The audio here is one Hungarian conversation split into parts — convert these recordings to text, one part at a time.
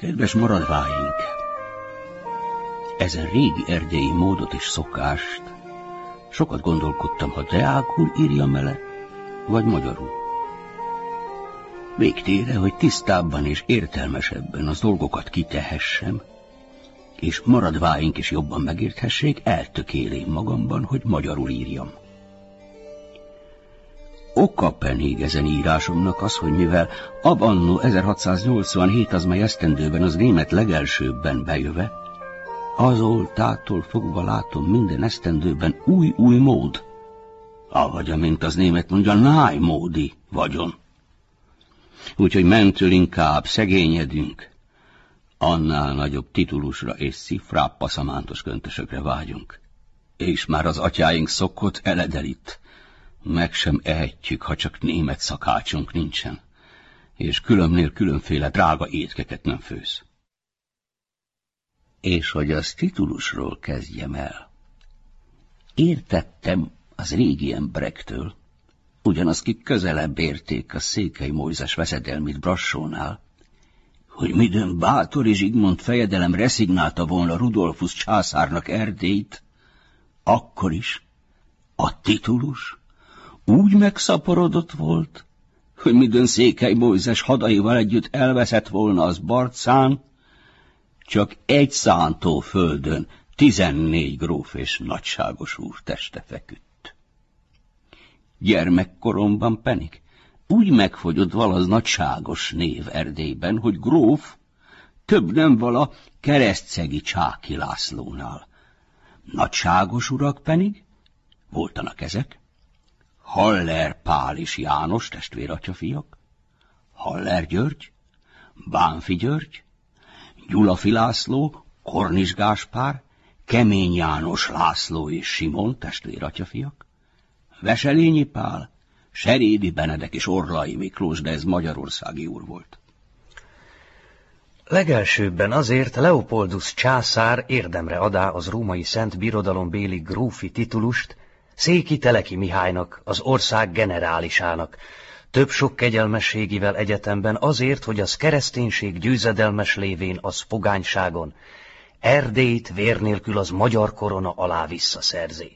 Kedves maradváink! Ezen régi erdélyi módot és szokást sokat gondolkodtam, ha deákul írjam ele, vagy magyarul. Végtére, hogy tisztábban és értelmesebben az dolgokat kitehessem, és maradváink is jobban megérthessék, eltökélém magamban, hogy magyarul írjam. Oka pedig ezen írásomnak az, hogy mivel abannó 1687, az mely esztendőben az német legelsőbben bejöve, azoltától fogva látom minden esztendőben új mód, avagy amint az német mondja, nájmódi vagyon. Úgyhogy mentől inkább szegényedünk, annál nagyobb titulusra és szifrább paszamántos köntösökre vágyunk. És már az atyáink szokott eledelit, meg sem ehetjük, ha csak német szakácsunk nincsen, és különbnél különféle drága étkeket nem főz. És hogy az titulusról kezdjem el. Értettem az régi emberektől, ugyanaz kik közelebb érték a Székely Mózes veszedelmét Brassónál, hogy midőn Báthori Zsigmond fejedelem reszignálta volna Rudolfusz császárnak Erdélyt, akkor is a titulus úgy megszaporodott volt, hogy midőn Székely Mózes hadaival együtt elveszett volna az Barcán, csak egy szántó földön 14 gróf és nagyságos úr teste feküdt. Gyermekkoromban pedig úgy megfogyott vala az nagyságos név Erdélyben, hogy gróf több nem vala Keresztszegi Csáky Lászlónál. Nagyságos urak pedig voltanak ezek: Haller Pál és János testvératyafiak, Haller György, Bánfi György, Gyulafi László, Kornis Gáspár, Kemény János László és Simon testvératyafiak, Veselényi Pál, Serédi Benedek és Orlai Miklós, de ez magyarországi úr volt. Legelsőbben azért Leopoldusz császár érdemre adá az római Szent Birodalombéli grófi titulust Széky Teleki Mihálynak, az ország generálisának, több sok kegyelmességivel egyetemben azért, hogy az kereszténység győzedelmes lévén az pogányságon Erdélyt vér nélkül az magyar korona alá visszaszerzi.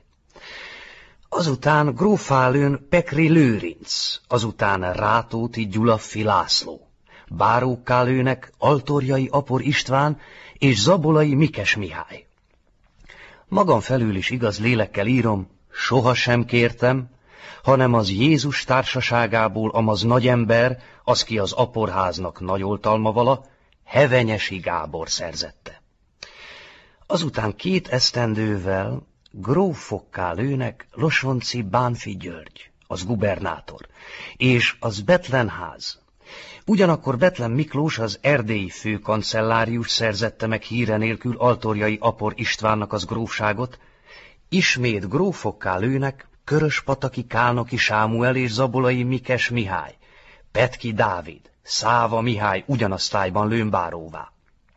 Azután gróffá lőn Pekri Lőrinc, azután Rátóti Gyulaffi László, bárókká lőnek Altorjai Apor István és Zabolai Mikes Mihály. Magam felül is igaz lélekkel írom, sohasem kértem, hanem az Jézus társaságából amaz nagyember, az ki az aporháznak nagy oltalma vala, Hevenyesi Gábor szerzette. Azután 2 esztendővel grófokká lőnek Losonci Bánfi György, az gubernátor, és az Betlenház. Ugyanakkor Betlen Miklós, az erdélyi főkancellárius szerzette meg híre nélkül Altorjai Apor Istvánnak az grófságot, ismét grófokká lőnek Köröspataki Kálnoki Sámuel és Zabolai Mikes Mihály, Petki Dávid, Száva Mihály ugyanaztályban lőnbáróvá.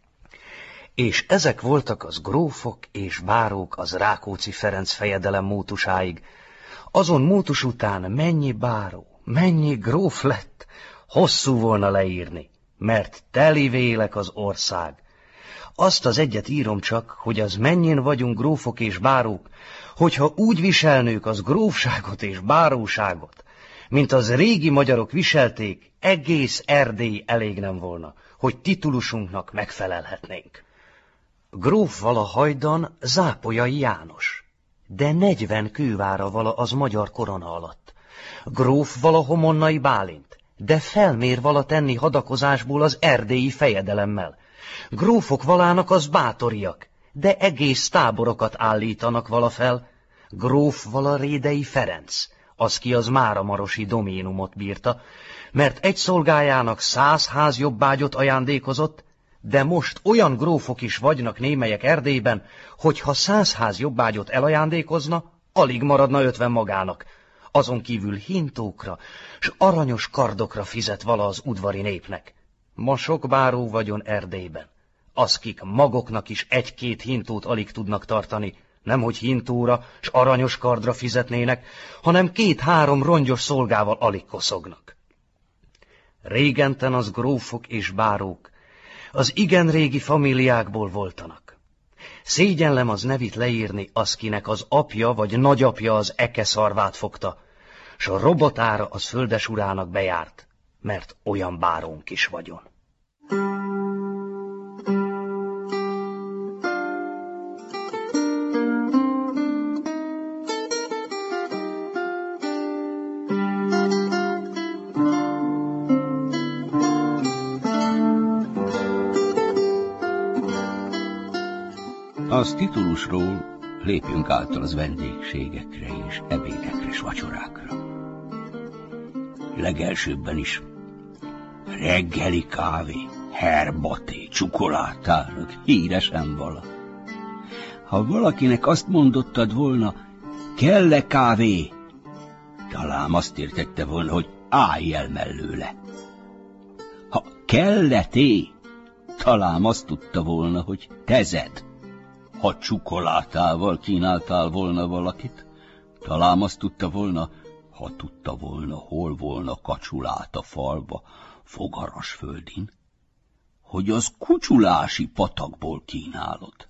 És ezek voltak az grófok és bárók az Rákóczi Ferenc fejedelem mótusáig. Azon mótus után mennyi báró, mennyi gróf lett, hosszú volna leírni, mert teli vélek az ország. Azt az egyet írom csak, hogy az mennyin vagyunk grófok és bárók, hogyha úgy viselnők az grófságot és báróságot, mint az régi magyarok viselték, egész Erdély elég nem volna, hogy titulusunknak megfelelhetnénk. Gróf vala hajdan Zápolyai János, de 40 kővára vala az magyar korona alatt. Gróf vala Homonnai Bálint, de felmér vala tenni hadakozásból az erdélyi fejedelemmel. Grófok valának az bátoriak, de egész táborokat állítanak vala fel. Gróf vala Rédei Ferenc, az ki az máramarosi doménumot bírta, mert egy szolgájának 100 házjobbágyot ajándékozott, de most olyan grófok is vagynak némelyek Erdélyben, hogy ha 100 házjobbágyot elajándékozna, alig maradna 50 magának. Azon kívül hintókra s aranyos kardokra fizet vala az udvari népnek. Ma sok báró vagyon Erdélyben, az kik magoknak is 1-2 hintót alig tudnak tartani, nemhogy hintóra s aranyos kardra fizetnének, hanem 2-3 rongyos szolgával alig koszognak. Régenten az grófok és bárók az igen régi familiákból voltanak. Szégyenlem az nevit leírni, az kinek az apja vagy nagyapja az eke szarvát fogta, s a robotára az földesurának bejárt, mert olyan bárónk is vagyon. Az titulusról lépjünk által az vendégségekre és ebédekre s vacsorákra. Legelsőbben is reggeli kávé, herbaté, csukolátának híresen vala. Ha valakinek azt mondottad volna, kell-e kávé, talán azt értette volna, hogy állj el mellőle. Ha kell-e té, talán azt tudta volna, hogy tezed. Ha csukolátával kínáltál volna valakit, talán azt tudta volna, ha tudta volna, hol volna kacsulát a falba, Fogarasföldin, hogy az kucsulási patakból kínálod.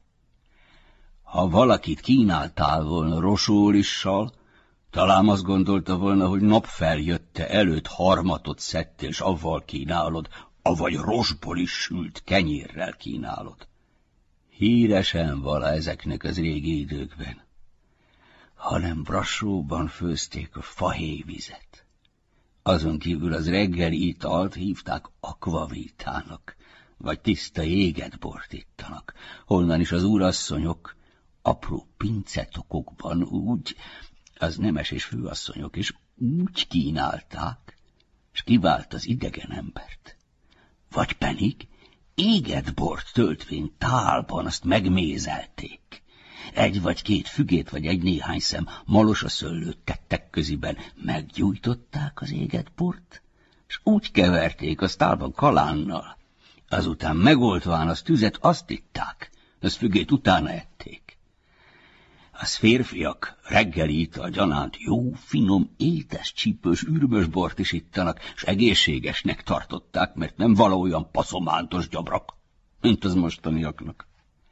Ha valakit kínáltál volna rosólissal, talán azt gondolta volna, hogy napfeljötte előtt harmatot szedtél, s avval kínálod, avagy rosból is sült kenyérrel kínálod. Híresen vala ezeknek az régi időkben, hanem Brassóban főzték a fahéjvizet. Azon kívül az reggeli italt hívták akvavítának, vagy tiszta égett bort ittanak, honnan is az úrasszonyok apró pincetokokban úgy, az nemes és főasszonyok is úgy kínálták, s kivált az idegen embert. Vagy pedig égett bort töltvén tálban azt megmézelték. Egy vagy két fügét, vagy egy néhány szem malosaszöllőt tettek köziben, meggyújtották az égett bort, s úgy keverték azt tálban kalánnal. Azután megoltván az tüzet, azt itták, az fügét utána ették. Az férfiak reggeli ital gyanánt jó, finom, étes, csípős, ürmös bort is ittanak, s egészségesnek tartották, mert nem vala olyan paszomántos gyabrak, mint az mostaniaknak.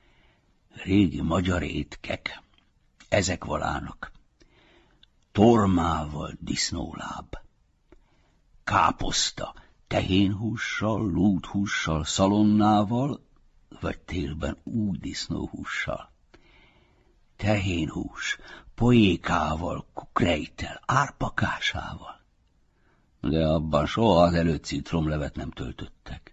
Régi magyar étkek, ezek valának. Tormával disznóláb, káposzta, tehénhússal, lúdhússal, szalonnával, vagy télben új disznóhússal. Tehénhús, poékával, kukrejtel, árpakásával. De abban soha az előtt citromlevet nem töltöttek.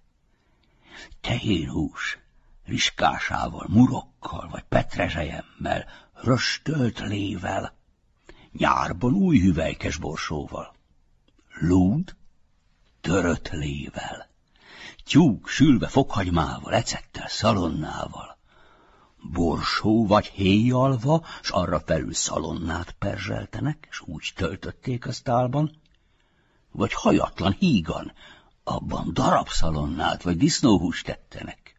Tehénhús, riskásával, murokkal, vagy petrezselyemmel, röstölt lével, nyárban új hüvelykes borsóval. Lúd, törött lével, tyúk sülve fokhagymával, ecettel, szalonnával, borsó vagy héjalva, s arra felül szalonnát perzseltenek, s úgy töltötték az tálban, vagy hajatlan hígan, abban darabszalonnát vagy disznóhúst tettenek.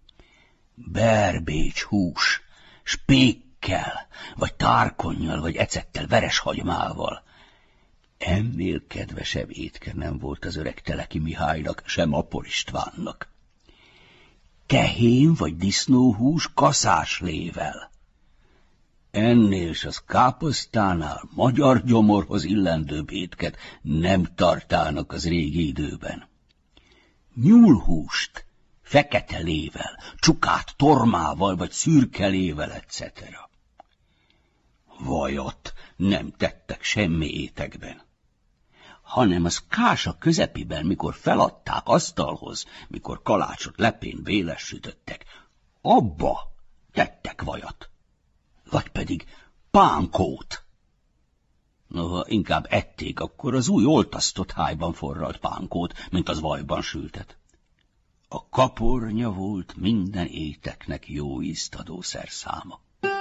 Berbécs hús, spékkel, vagy tárkonnyal, vagy ecettel, vereshagymával. Ennél kedvesebb étke nem volt az öreg Teleki Mihálynak, sem Apor Istvánnak. Tehén vagy disznóhús kaszáslével. Ennél s az káposztánál magyar gyomorhoz illendőbb étket nem tartának az régi időben. Nyúlhúst fekete lével, csukát tormával vagy szürke lével, etc. Vajat nem tettek semmi étekben, hanem az kása közepiben, mikor feladták asztalhoz, mikor kalácsot lepén véles sütöttek, abba tettek vajat, vagy pedig pánkót. Noha inkább ették, akkor az új oltasztott hájban forralt pánkót, mint az vajban sültet. A kapornya volt minden éteknek jó íztadó szerszáma.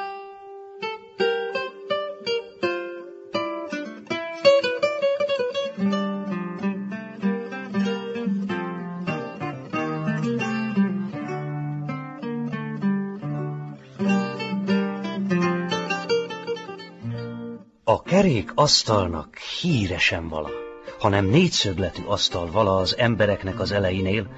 A kerék asztalnak híresen vala, hanem négyszögletű asztal vala az embereknek az elejénél,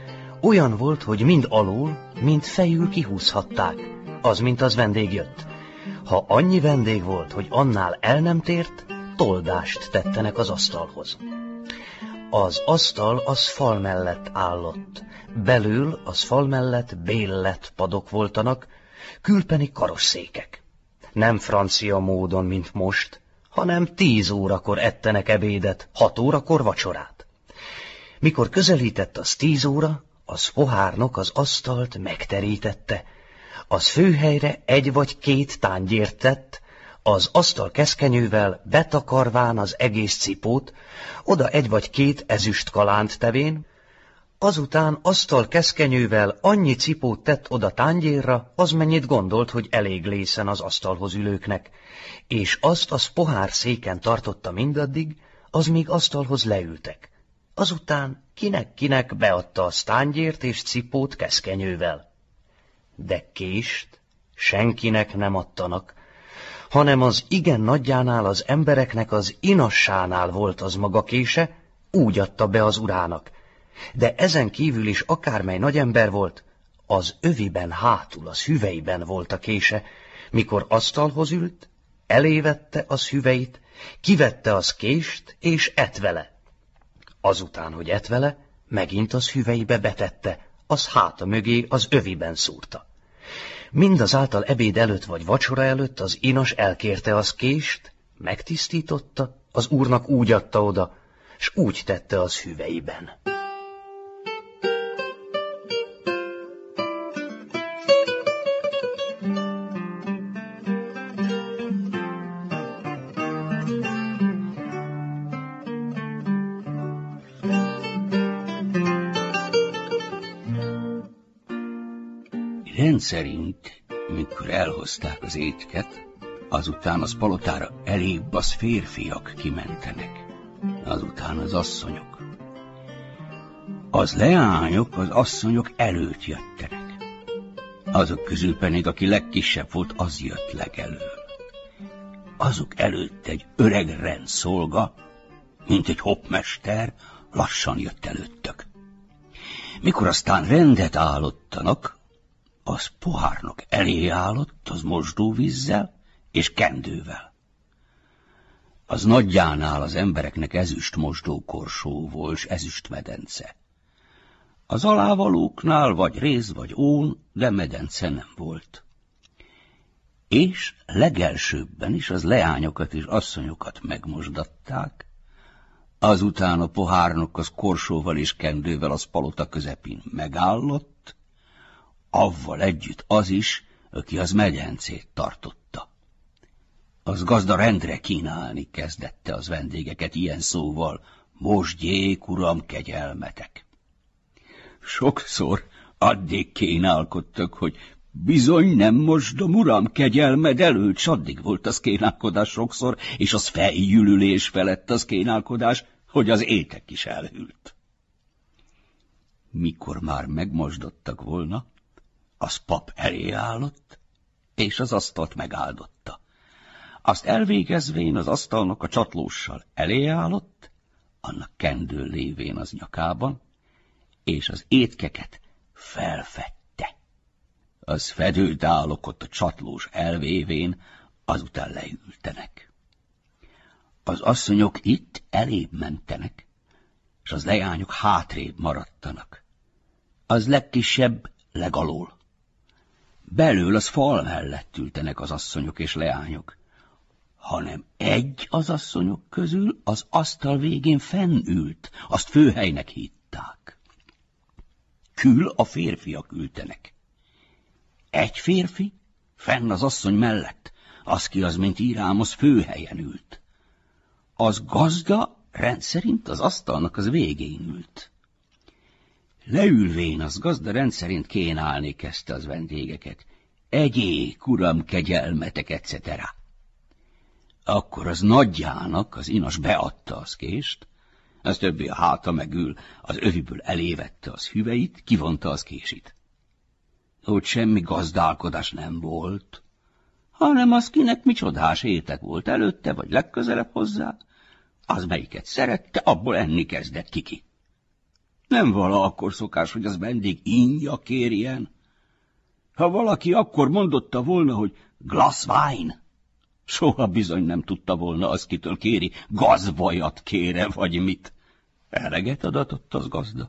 olyan volt, hogy mind alul, mind fejül kihúzhatták, az, mint az vendég jött. Ha annyi vendég volt, hogy annál el nem tért, toldást tettenek az asztalhoz. Az asztal az fal mellett állott, belül az fal mellett béllet padok voltanak, külpeni karosszékek. Nem francia módon, mint most, hanem 10 órakor ettenek ebédet, 6 órakor vacsorát. Mikor közelített az 10 óra, az pohárnok az asztalt megterítette, az főhelyre 1 vagy 2 tángyért tett, az asztal keszkenyővel betakarván az egész cipót, oda 1 vagy 2 ezüst kalánt tevén, azután asztal keszkenyővel annyi cipót tett oda tángyérra, az mennyit gondolt, hogy elég lészen az asztalhoz ülőknek, és azt az pohár széken tartotta mindaddig, az még asztalhoz leültek. Azután kinek-kinek beadta a tángyért és cipót keszkenyővel. De kést senkinek nem adtanak, hanem az igen nagyjánál az embereknek az inassánál volt az maga kése, úgy adta be az urának. De ezen kívül is akármely nagyember volt, az öviben hátul, az hüveiben volt a kése, mikor asztalhoz ült, elévette az hüveit, kivette az kést, és ett vele. Azután, hogy ett vele, megint az hüveibe betette, az háta mögé az öviben szúrta. Mindazáltal ebéd előtt vagy vacsora előtt az inas elkérte az kést, megtisztította, az úrnak úgy adta oda, s úgy tette az hüveiben. Rendszerint, mikor elhozták az étket, azután az palotára elébb az férfiak kimentenek, azután az asszonyok. Az leányok az asszonyok előtt jöttenek. Azok közül pedig, aki legkisebb volt, az jött legelől. Azok előtt egy öreg rendszolga, mint egy hoppmester, lassan jött előttök. Mikor aztán rendet állottanak, az pohárnok elé állott, az mosdóvízzel és kendővel. Az nagyjánál az embereknek ezüst mosdókorsó volt, s ezüst medence. Az alávalóknál vagy réz vagy ón, de medence nem volt. És legelsőbben is az leányokat és asszonyokat megmosdatták, azután a pohárnok az korsóval és kendővel az palota közepén megállott, avval együtt az is, aki az medencét tartotta. Az gazda rendre kínálni kezdette az vendégeket ilyen szóval: mosdjék, uram, kegyelmetek. Sokszor addig kínálkodtak, hogy bizony nem mosdom, uram, kegyelmed előtt, s addig volt az kínálkodás sokszor, és az fejjülülés felett az kínálkodás, hogy az étek is elhűlt. Mikor már megmosdottak volna, az pap elé állott, és az asztalt megáldotta. Azt elvégezvén az asztalnak a csatlóssal elé állott, annak kendő lévén az nyakában, és az étkeket felfedte. Az fedőt állokott a csatlós elvévén, azután leültenek. Az asszonyok itt elébb mentenek, és az leányok hátrébb maradtanak. Az legkisebb legalól. Belül az fal mellett ültenek az asszonyok és leányok, hanem egy az asszonyok közül az asztal végén fennült, azt főhelynek hitták. Kül a férfiak ültenek. Egy férfi fenn az asszony mellett, az ki az, mint írám, az főhelyen ült. Az gazda rendszerint az asztalnak az végén ült. Leülvén az gazda rendszerint kénálni kezdte az vendégeket. Egyék, uram, kegyelmetek, etc. Akkor az nagyjának az inas beadta az kést, az többi a háta megül, az öviből elévette az hüveit, kivonta az késit. Úgy semmi gazdálkodás nem volt, hanem az kinek micsodás étek volt előtte, vagy legközelebb hozzá, az melyiket szerette, abból enni kezdett kiki. Nem vala akkor szokás, hogy az vendég inja kérjen. Ha valaki akkor mondotta volna, hogy glass wine, soha bizony nem tudta volna az, kitől kéri, gazvajat kére, vagy mit. Eleget adatott az gazda.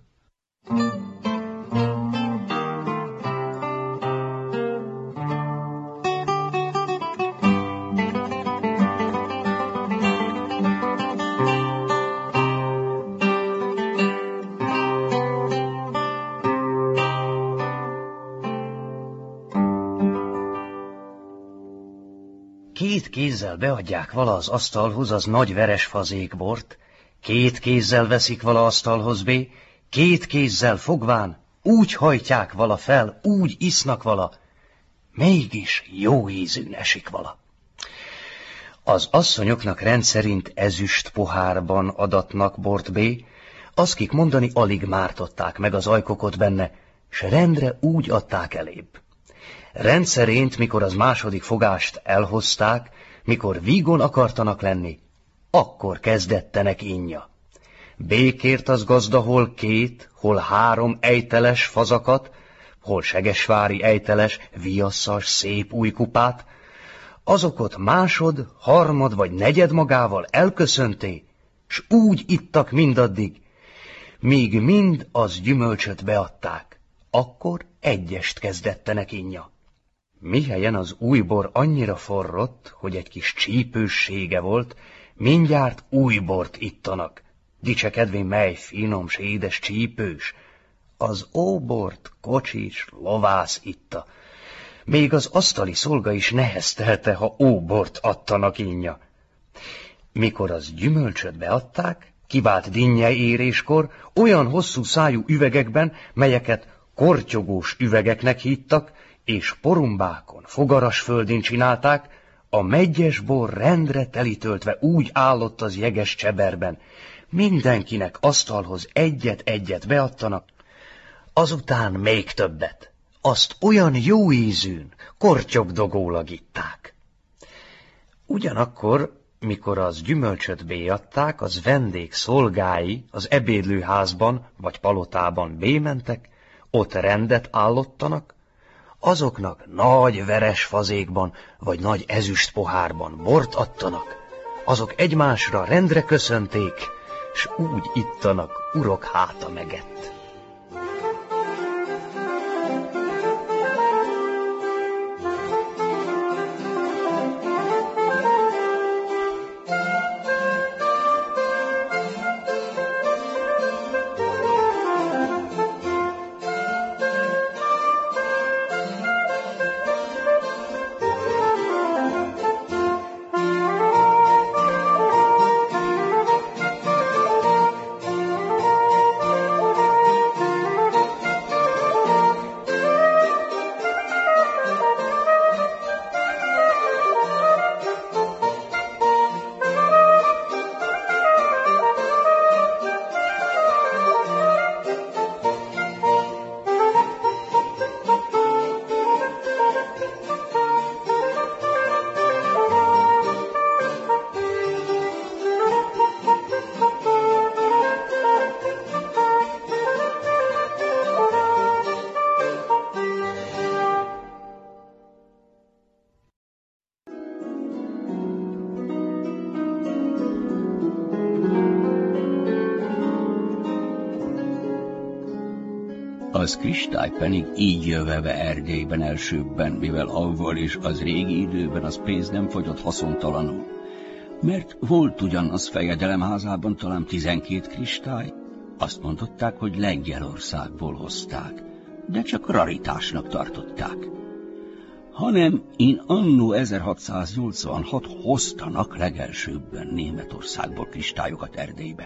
Két kézzel beadják vala az asztalhoz az nagy veres fazékbort, két kézzel veszik vala asztalhoz bé, két kézzel fogván úgy hajtják vala fel, úgy isznak vala, mégis jó ízűn esik vala. Az asszonyoknak rendszerint ezüst pohárban adatnak bort bé, az kik mondani alig mártották meg az ajkokot benne, s rendre úgy adták elébb. Rendszerint, mikor az második fogást elhozták, mikor vígon akartanak lenni, akkor kezdettenek inja. Békért az gazda hol 2, hol 3 ejteles fazakat, hol segesvári ejteles, viasszas, szép új kupát, azokot másod, harmad vagy negyed magával elköszönté, s úgy ittak mindaddig, míg mind az gyümölcsöt beadták, akkor egyest kezdettenek inja. Mihelyen az új bor annyira forrott, hogy egy kis csípőssége volt, mindjárt új bort ittanak. Dicsekedvén mely finom, s édes csípős. Az óbort kocsis, lovász itta. Még az asztali szolga is neheztelte, ha óbort adtanak inja. Mikor az gyümölcsöt beadták, kivált dinnye éréskor, olyan hosszú szájú üvegekben, melyeket kortyogós üvegeknek hívtak, és porumbákon, fogaras földén csinálták, a meggyes bor rendre telitöltve úgy állott az jeges cseberben. Mindenkinek asztalhoz egyet-egyet beadtanak, azután még többet. Azt olyan jó ízűn, kortyogdogólag itták. Ugyanakkor, mikor az gyümölcsöt béadták, az vendég szolgái az ebédlőházban vagy palotában bémentek, ott rendet állottanak, azoknak nagy veres fazékban vagy nagy ezüst pohárban bort adtanak, azok egymásra rendre köszönték, s úgy ittanak, urok háta megett. Az kristály pedig így jöveve Erdélyben elsőbben, mivel avval és az régi időben az pénz nem fogyott haszontalanul. Mert volt ugyanaz fejedelemházában talán 12 kristály, azt mondották, hogy Lengyelországból hozták, de csak raritásnak tartották. Hanem in anno 1686 hoztanak legelsőbben Németországból kristályokat Erdélybe.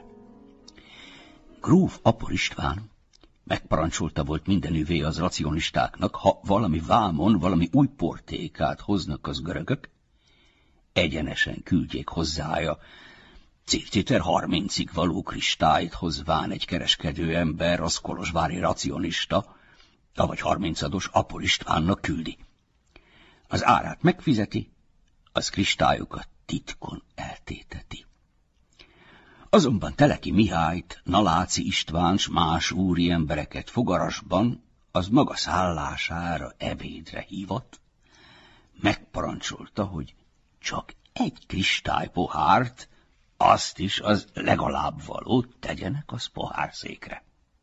Gróf Apor István megparancsolta volt mindenüvé az racionistáknak, ha valami vámon, valami új portékát hoznak az görögök, egyenesen küldjék hozzája circiter 30-ig való kristályt hozván egy kereskedő ember, az kolozsvári racionista, avagy 30-ados Apor Istvánnak küldi. Az árát megfizeti, az kristályokat titkon eltéteti. Azonban Teleki Mihályt, Naláci István s más úri embereket Fogarasban az maga szállására ebédre hívott, megparancsolta, hogy csak egy kristálypohárt, azt is az legalább valót tegyenek az pohárszékre.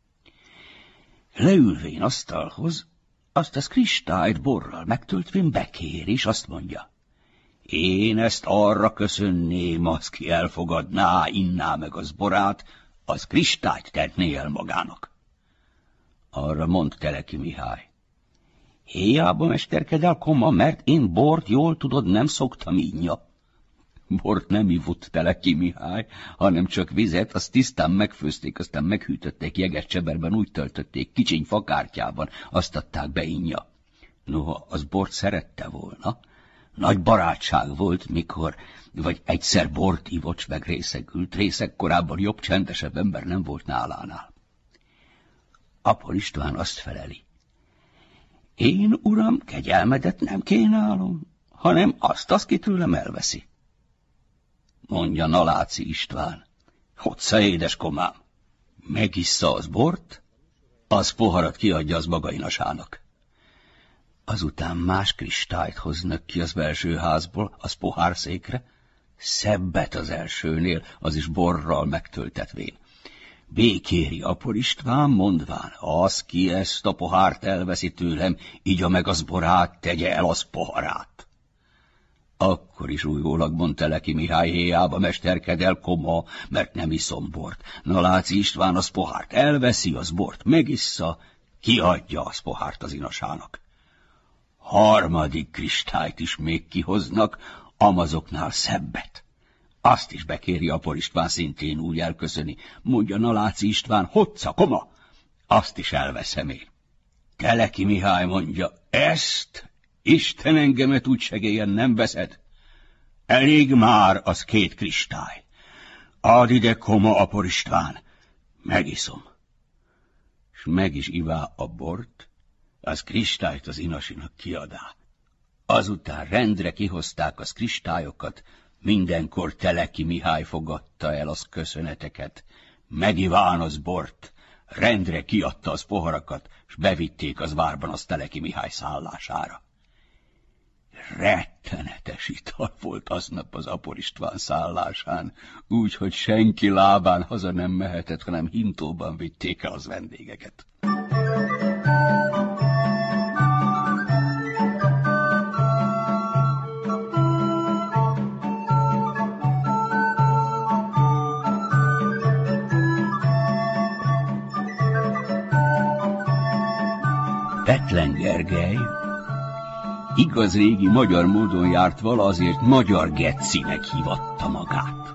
Leülvén asztalhoz, azt az kristályt borral megtöltvén bekér, és azt mondja: én ezt arra köszönném, az ki elfogadná, inná meg az borát, az kristályt tenné el magának. Arra mond Teleki Mihály: héjába mesterkedel, koma, mert én bort, jól tudod, nem szoktam innya. Bort nem ivott Teleki Mihály, hanem csak vizet, azt tisztán megfőzték, aztán meghűtötték jeges cseberben, úgy töltötték, kicsiny fakártyában, azt adták be innya. Noha az bort szerette volna, nagy barátság volt, mikor, vagy egyszer bort ivott, meg részegült, részeg korábban jobb, csendesebb ember nem volt nálánál. Apor István azt feleli: én, uram, kegyelmedet nem kínálom, hanem azt ki tőlem elveszi. Mondja Naláci István: hossza, édes komám, megissza az bort, az poharat kiadja az maga inasának. Azután más kristályt hoznak ki az belső házból, az pohárszékre, szebbet az elsőnél, az is borral megtöltetvén. Békéri Apor István, mondván: az, ki ezt a pohárt elveszi tőlem, igya meg az borát, tegye el az poharát. Akkor is újólag mond Teleki Mihály: héjába mesterkedel, koma, mert nem iszom bort. Naláci István az pohárt elveszi, az bort megissza, kiadja az pohárt az inasának. Harmadik kristályt is még kihoznak, amazoknál szebbet. Azt is bekéri Apor István, szintén úgy elköszöni. Mondja Naláci István: hossza, koma, azt is elveszem én. Teleki Mihály mondja: ezt, Isten engemet úgy segélyen, nem veszed? Elég már az 2 kristály. Add ide, koma, Apor István, megiszom. S meg is ivá a bort, az kristályt az inasinak kiadá. Azután rendre kihozták az kristályokat, mindenkor Teleki Mihály fogadta el az köszöneteket, megiván az bort, rendre kiadta az poharakat, s bevitték az várban az Teleki Mihály szállására. Rettenetes ital volt aznap az Apor István szállásán, úgy, hogy senki lábán haza nem mehetett, hanem hintóban vitték el az vendégeket. Bethlen Gergely igaz régi magyar módon járt vala, azért Magyar Gecinek hívatta magát.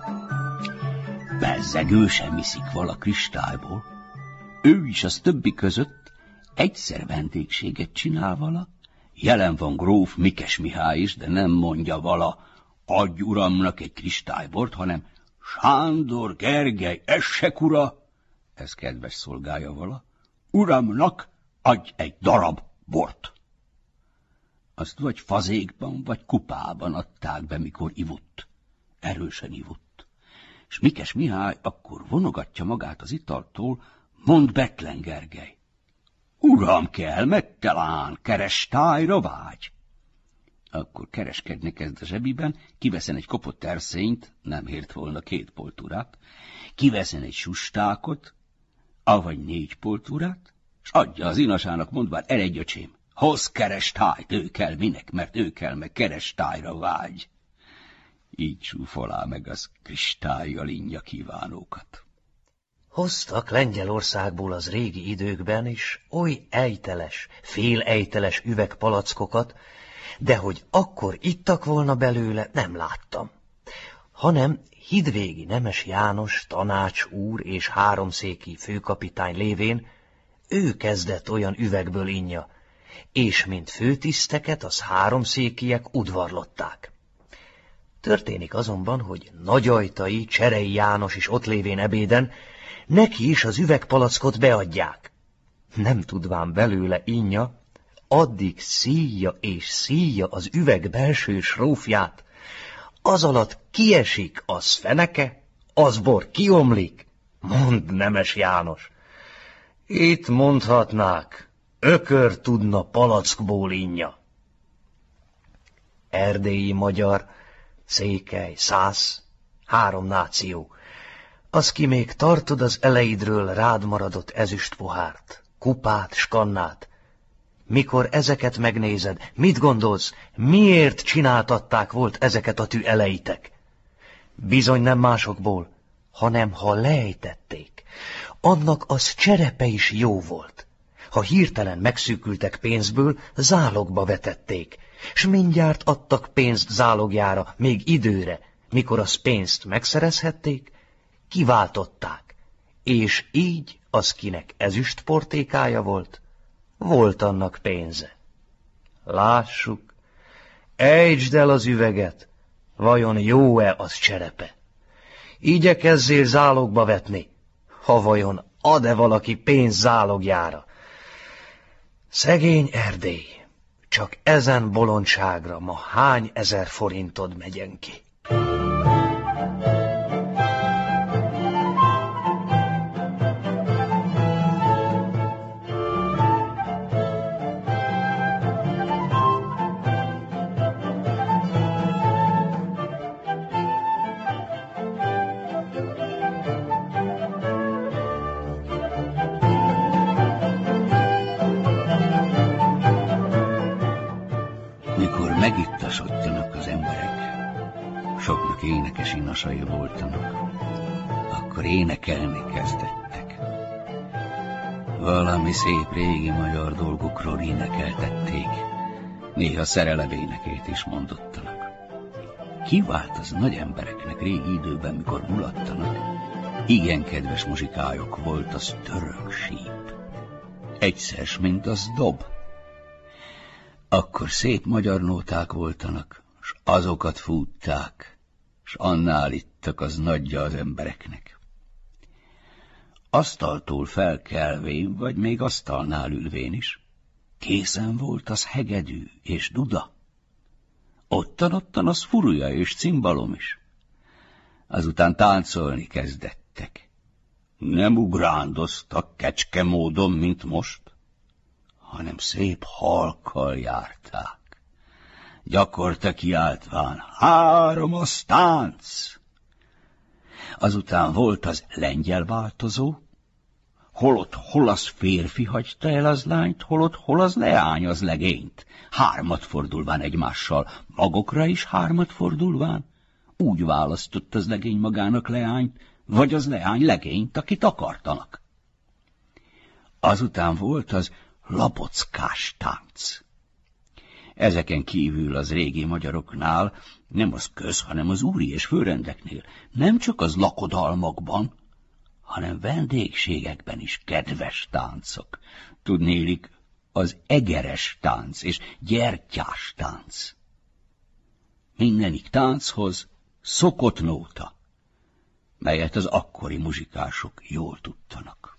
Bezzeg, ő sem iszik vala kristályból. Ő is az többi között egyszer vendégséget csinál vala, jelen van gróf Mikes Mihály is, de nem mondja vala: adj uramnak egy kristálybort, hanem Sándor Gergely essek ura, ez kedves szolgája vala, uramnak adj egy darab bort. Azt vagy fazékban, vagy kupában adták be, mikor ivott. Erősen ivott. S Mikes Mihály akkor vonogatja magát az italtól, mond Bethlen Gergely: uram, kell, megtalán, kerestályra vágy. Akkor kereskedni kezd a zsebiben, kiveszen egy kopott erszényt, nem ért volna 2 poltúrát, kiveszen egy sustákot, avagy 4 poltúrát, s adja az inasának, mondván: eredj, öcsém, hozz kerestályt, ő kell minek, mert ő kell, meg kerestályra vágy. Így csúfolá meg az kristályjal inja kívánókat. Hoztak Lengyelországból az régi időkben is oly ejteles, félejteles üvegpalackokat, de hogy akkor ittak volna belőle, nem láttam. Hanem Hidvégi Nemes János tanács úr és háromszéki főkapitány lévén ő kezdett olyan üvegből inja, és mint főtiszteket az háromszékiek udvarlották. Történik azonban, hogy Nagyajtai Cserei János is ott lévén ebéden, neki is az üvegpalackot beadják. Nem tudván belőle inja, addig szíja és szíja az üveg belső srófját, az alatt kiesik az feneke, az bor kiomlik. Mondd, Nemes János. Itt mondhatnák, ökör tudna palackból innya. Erdélyi magyar, székely, szász, 3 náció. Az, ki még tartod az eleidről rád maradott ezüstpohárt, kupát, skannát. Mikor ezeket megnézed, mit gondolsz, miért csináltatták volt ezeket a tű eleitek? Bizony nem másokból, hanem ha lejtették. Annak az cserepe is jó volt. Ha hirtelen megszűkültek pénzből, zálogba vetették, s mindjárt adtak pénzt zálogjára, még időre, mikor az pénzt megszerezhették, kiváltották, és így az, kinek ezüstportékája volt, volt annak pénze. Lássuk, ejtsd el az üveget, vajon jó-e az cserepe? Igyekezzél zálogba vetni, ha vajon ad-e valaki pénz zálogjára. Szegény Erdély, csak ezen bolondságra ma hány ezer forintod megyen ki? Megittasodtanak az emberek, soknak énekes inasai voltanak, akkor énekelni kezdettek. Valami szép régi magyar dolgokról énekeltették, néha szereleménekét is mondottanak. Kivált az nagy embereknek régi időben, mikor mulattanak, igen kedves muzsikájuk volt az török síp. Egyszer, mint az dob. Akkor szép magyar nóták voltanak, s azokat fútták, s annál ittak az nagyja az embereknek. Asztaltól felkelvén, vagy még asztalnál ülvén is, készen volt az hegedű és duda. Ottan az furulya és cimbalom is. Azután táncolni kezdettek. Nem ugrándoztak kecske módon, mint most, hanem szép halkkal járták. Gyakorta kiáltván, 3 az tánc! Azután volt az lengyel változó, holott hol az férfi hagyta el az lányt, holott hol az leány az legényt. 3 fordulván egymással, magokra is 3 fordulván. Úgy választott az legény magának leányt, vagy az leány legényt, akit akartanak. Azután volt az labockás tánc. Ezeken kívül az régi magyaroknál nem az köz, hanem az úri és főrendeknél, nem csak az lakodalmakban, hanem vendégségekben is kedves táncok. Tudnélik, az egeres tánc és gyertyás tánc. Mindenik tánchoz szokott nóta, melyet az akkori muzsikások jól tudtanak.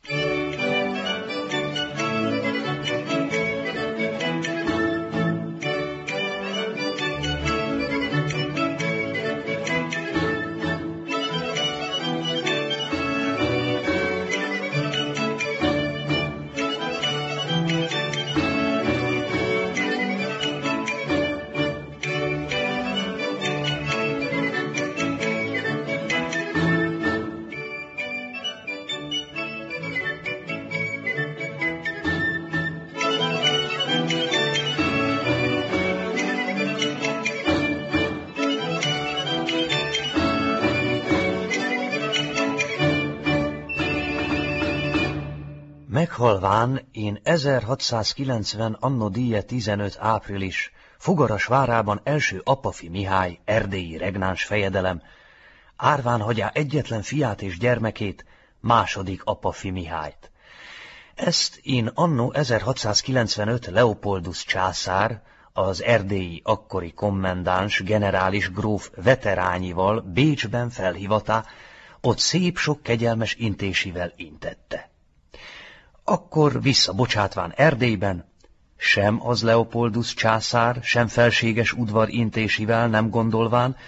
Meghalván én 1690 anno die 15 április Fogaras várában első Apafi Mihály, erdélyi regnáns fejedelem, árván hagyá egyetlen fiát és gyermekét, második Apafi Mihályt. Ezt én anno 1695 Leopoldus császár, az erdélyi akkori kommendáns generális gróf veterányival Bécsben felhivatá, ott szép sok kegyelmes intésivel intette. Akkor visszabocsátván Erdélyben, sem az Leopoldus császár, sem felséges udvar intésivel nem gondolván,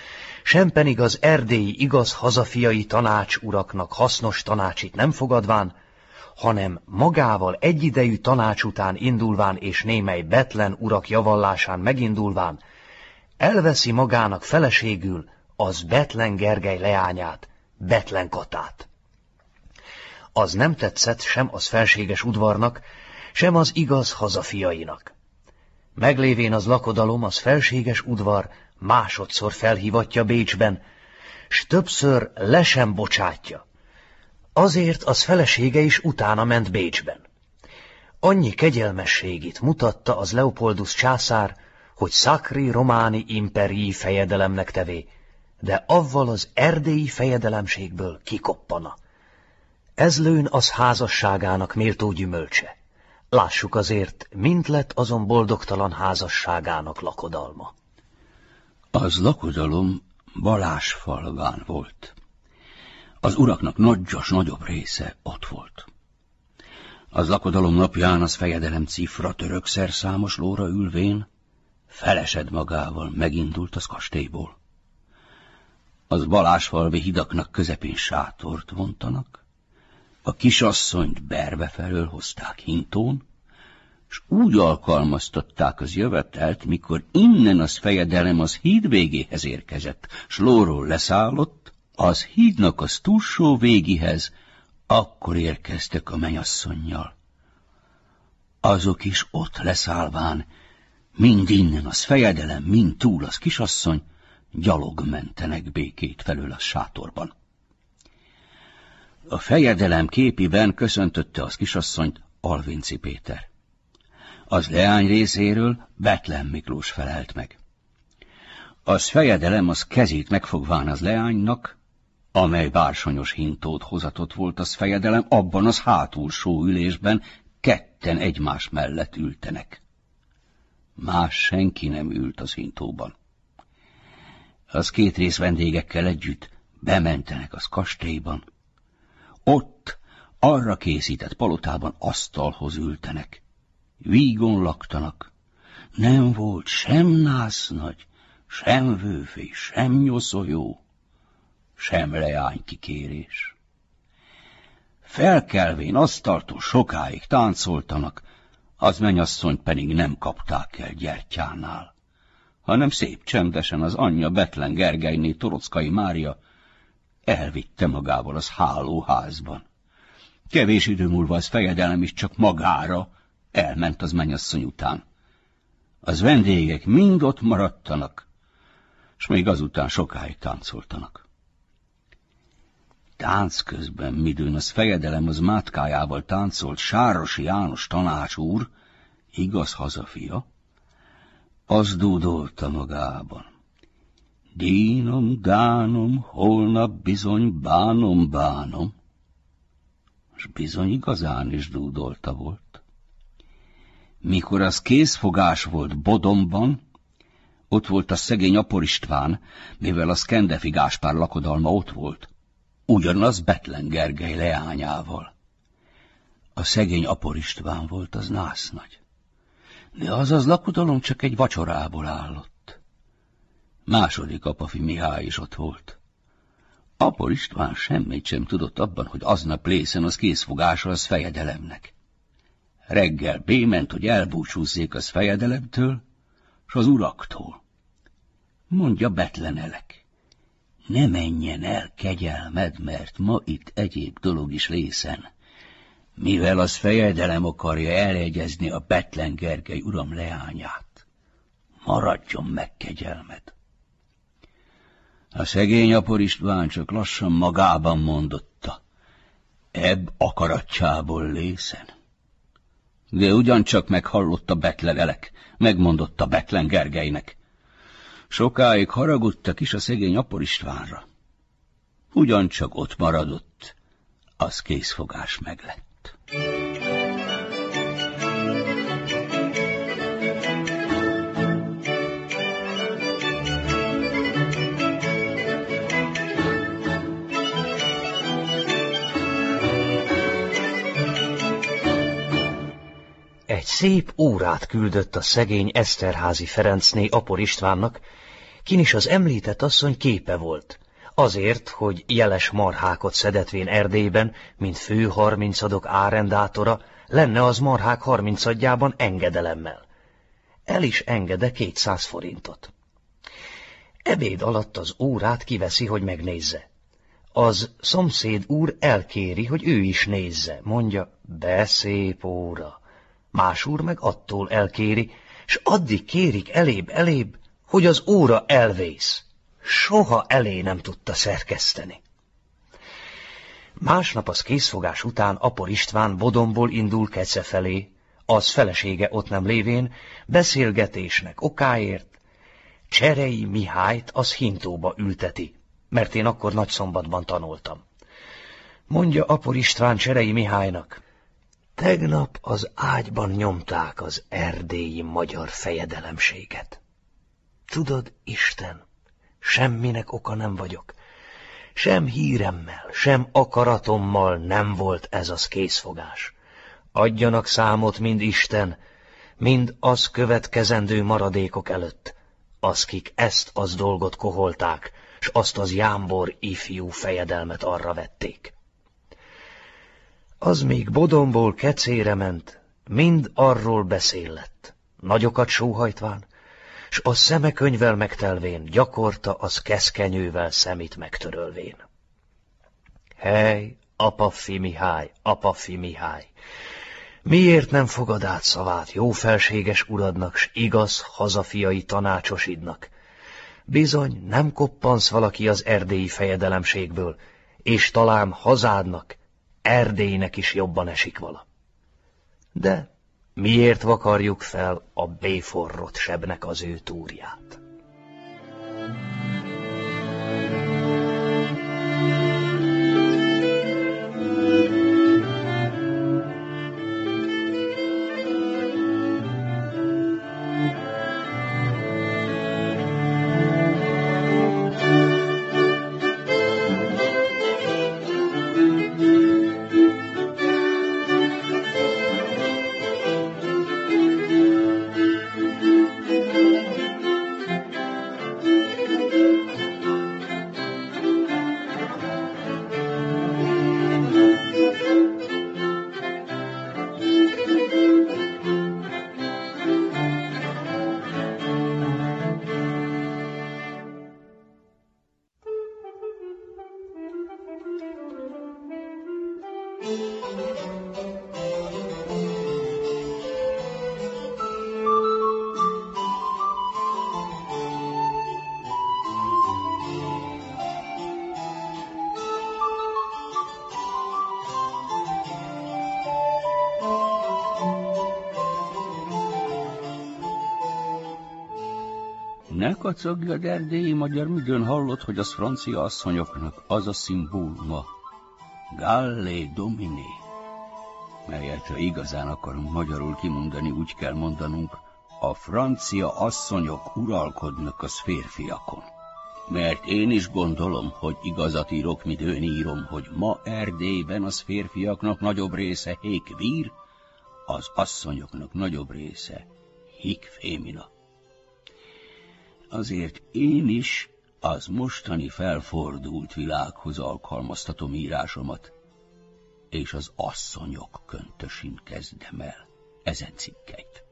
sem pedig az erdélyi igaz hazafiai tanács uraknak hasznos tanácsit nem fogadván, hanem magával egyidejű tanács után indulván és némely betlen urak javallásán megindulván, elveszi magának feleségül az Bethlen Gergely leányát, Bethlen Katát. Az nem tetszett sem az felséges udvarnak, sem az igaz hazafiainak. Meglévén az lakodalom, az felséges udvar másodszor felhívatja Bécsben, s többször le sem bocsátja. Azért az felesége is utána ment Bécsben. Annyi kegyelmességét mutatta az Leopoldus császár, hogy Sacri Romani Imperii fejedelemnek tevé, de avval az erdélyi fejedelemségből kikoppana. Ez lőn az házasságának méltó gyümölcse. Lássuk azért, mint lett azon boldogtalan házasságának lakodalma. Az lakodalom Balázsfalván volt. Az uraknak nagyos nagyobb része ott volt. Az lakodalom napján az fejedelem cifra török szerszámos lóra ülvén felesed magával megindult az kastélyból. Az Balázsfalvi hidaknak közepén sátort vontanak, a kisasszonyt Berbe felől hozták hintón, s úgy alkalmaztatták az jövetelt, mikor innen az fejedelem az híd végéhez érkezett, s lóról leszállott, az hídnak az túlsó végihez, akkor érkeztek a mennyasszonnyal. Azok is ott leszállván, mind innen az fejedelem, mind túl az kisasszony, gyalog mentenek békét felől a sátorban. A fejedelem képiben köszöntötte az kisasszonyt Alvinci Péter. Az leány részéről Bethlen Miklós felelt meg. Az fejedelem az kezét megfogván az leánynak, amely bársonyos hintót hozatott volt az fejedelem, abban az hátulsó ülésben ketten egymás mellett ültenek. Más senki nem ült az hintóban. Az két rész vendégekkel együtt bementenek az kastélyban. Ott, arra készített palotában asztalhoz ültenek. Vígon laktanak. Nem volt sem násznagy, sem vőfé, sem nyoszójó, sem leánykikérés. Felkelvén asztaltól sokáig táncoltanak, az mennyasszonyt pedig nem kapták el gyertyánál, hanem szép csendesen az anyja Bethlen Gergelyné Torockai Mária elvitte magával az hálóházban. Kevés idő múlva az fejedelem is csak magára elment az mennyasszony után. Az vendégek mind ott maradtanak, s még azután sokáig táncoltanak. Tánc közben, midőn az fejedelem az mátkájával táncolt, Sárosi János tanács úr, igaz hazafia, az dúdolta magában. Dínom, dánom, holnap bizony bánom, bánom. S bizony igazán is dúdolta volt. Mikor az készfogás volt Bodomban, ott volt a szegény Apor István, mivel a Szkendefi Gáspár lakodalma ott volt, ugyanaz Bethlen Gergely leányával. A szegény Apor István volt az násznagy, de az lakodalom csak egy vacsorából állott. Második Apafi Mihály is ott volt. Apor István semmit sem tudott abban, hogy aznap lészen az készfogása az fejedelemnek. Reggel bément, hogy elbúcsúzzék az fejedelemtől, s az uraktól. Mondja Bethlen Elek, ne menjen el kegyelmed, mert ma itt egyéb dolog is lészen, mivel az fejedelem akarja elhegyezni a Bethlen Gergely uram leányát. Maradjon meg kegyelmed. A szegény Apor István csak lassan magában mondotta, ebb akaratjából lészen. De ugyancsak meghallotta Bethlen Elek, megmondotta Bethlen Gergelynek. Sokáig haragudtak is a szegény Apor Istvánra. Ugyancsak ott maradott, az készfogás meglett. Egy szép órát küldött a szegény Eszterházy Ferencné Apor Istvánnak, kin is az említett asszony képe volt, azért, hogy jeles marhákot szedetvén Erdélyben, mint fő 30 árendátora, lenne az marhák 30-adjában engedelemmel. El is engede 200 forintot. Ebéd alatt az órát kiveszi, hogy megnézze. Az szomszéd úr elkéri, hogy ő is nézze, mondja, de szép óra. Más úr meg attól elkéri, s addig kérik elébb, hogy az óra elvész. Soha elé nem tudta szerkeszteni. Másnap az készfogás után Apor István Bodomból indul Kece felé, az felesége ott nem lévén, beszélgetésnek okáért Cserei Mihályt az Hintóba ülteti, mert én akkor Nagyszombatban tanultam. Mondja Apor István Cserei Mihálynak, tegnap az ágyban nyomták az erdélyi magyar fejedelemséget. Tudod, Isten, semminek oka nem vagyok. Sem híremmel, sem akaratommal nem volt ez az készfogás. Adjanak számot mind Isten, mind az következendő maradékok előtt, azkik ezt az dolgot koholták, s azt az jámbor ifjú fejedelmet arra vették. Az még Bodomból Kecére ment, mind arról beszélett, nagyokat sóhajtván, s a szeme könyvvel megtelvén, gyakorta az keszkenyővel szemét megtörölvén. Hely, Apaffi Mihály, miért nem fogad át szavát jó felséges uradnak, s igaz hazafiai tanácsosidnak? Bizony nem koppansz valaki az erdélyi fejedelemségből, és talán hazádnak, Erdélynek is jobban esik vala. De miért vakarjuk fel a béforrott sebnek az ő túrját? Ne kacagjad, erdélyi magyar, midőn hallott, hogy az francia asszonyoknak az a szimbóluma, Galle Domine, melyet, ha igazán akarunk magyarul kimondani, úgy kell mondanunk, a francia asszonyok uralkodnak az férfiakon. Mert én is gondolom, hogy igazat írok, midőn írom, hogy ma Erdélyben az férfiaknak nagyobb része hék vír, az asszonyoknak nagyobb része hik fémina. Azért én is az mostani felfordult világhoz alkalmaztatom írásomat, és az asszonyok köntösin kezdem el ezen cikkeit.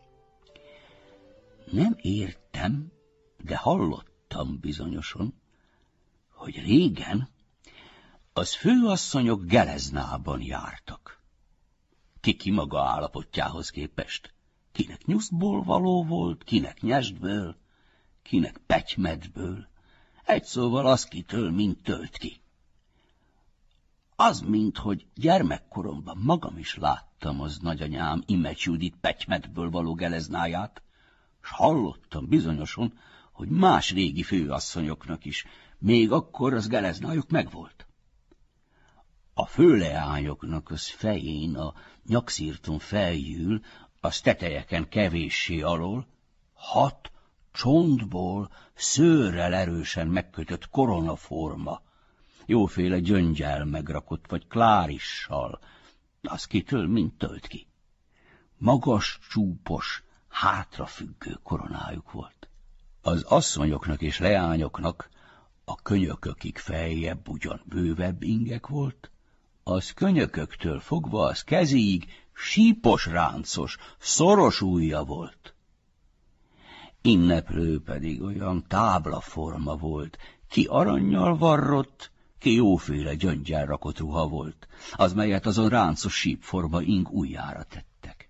Nem értem, de hallottam bizonyosan, hogy régen az főasszonyok geleznában jártak. Ki maga állapotjához képest. Kinek nyusztból való volt, kinek nyesdből, kinek petymedből, egy szóval az kitől, mint tölt ki. Az, minthogy gyermekkoromban magam is láttam az nagyanyám Imecs Judit petymedből való geleznáját, s hallottam bizonyosan, hogy más régi főasszonyoknak is még akkor az geleznájuk megvolt. A főleányoknak az fején, a nyakszírton feljül, az tetejeken kevéssé alól 6 csontból, szőrrel erősen megkötött koronaforma, jóféle gyöngyel megrakott, vagy klárissal, az kitől, mint tölt ki. Magas, csúpos, hátrafüggő koronájuk volt. Az asszonyoknak és leányoknak a könyökökig feljebb ugyan bővebb ingek volt, az könyököktől fogva az kezéig sípos ráncos, szoros ujja volt. Inneplő pedig olyan táblaforma volt, ki arannyal varrott, ki jóféle gyöngyel rakott ruha volt, az melyet azon ráncos sípforma ing ujjára tettek.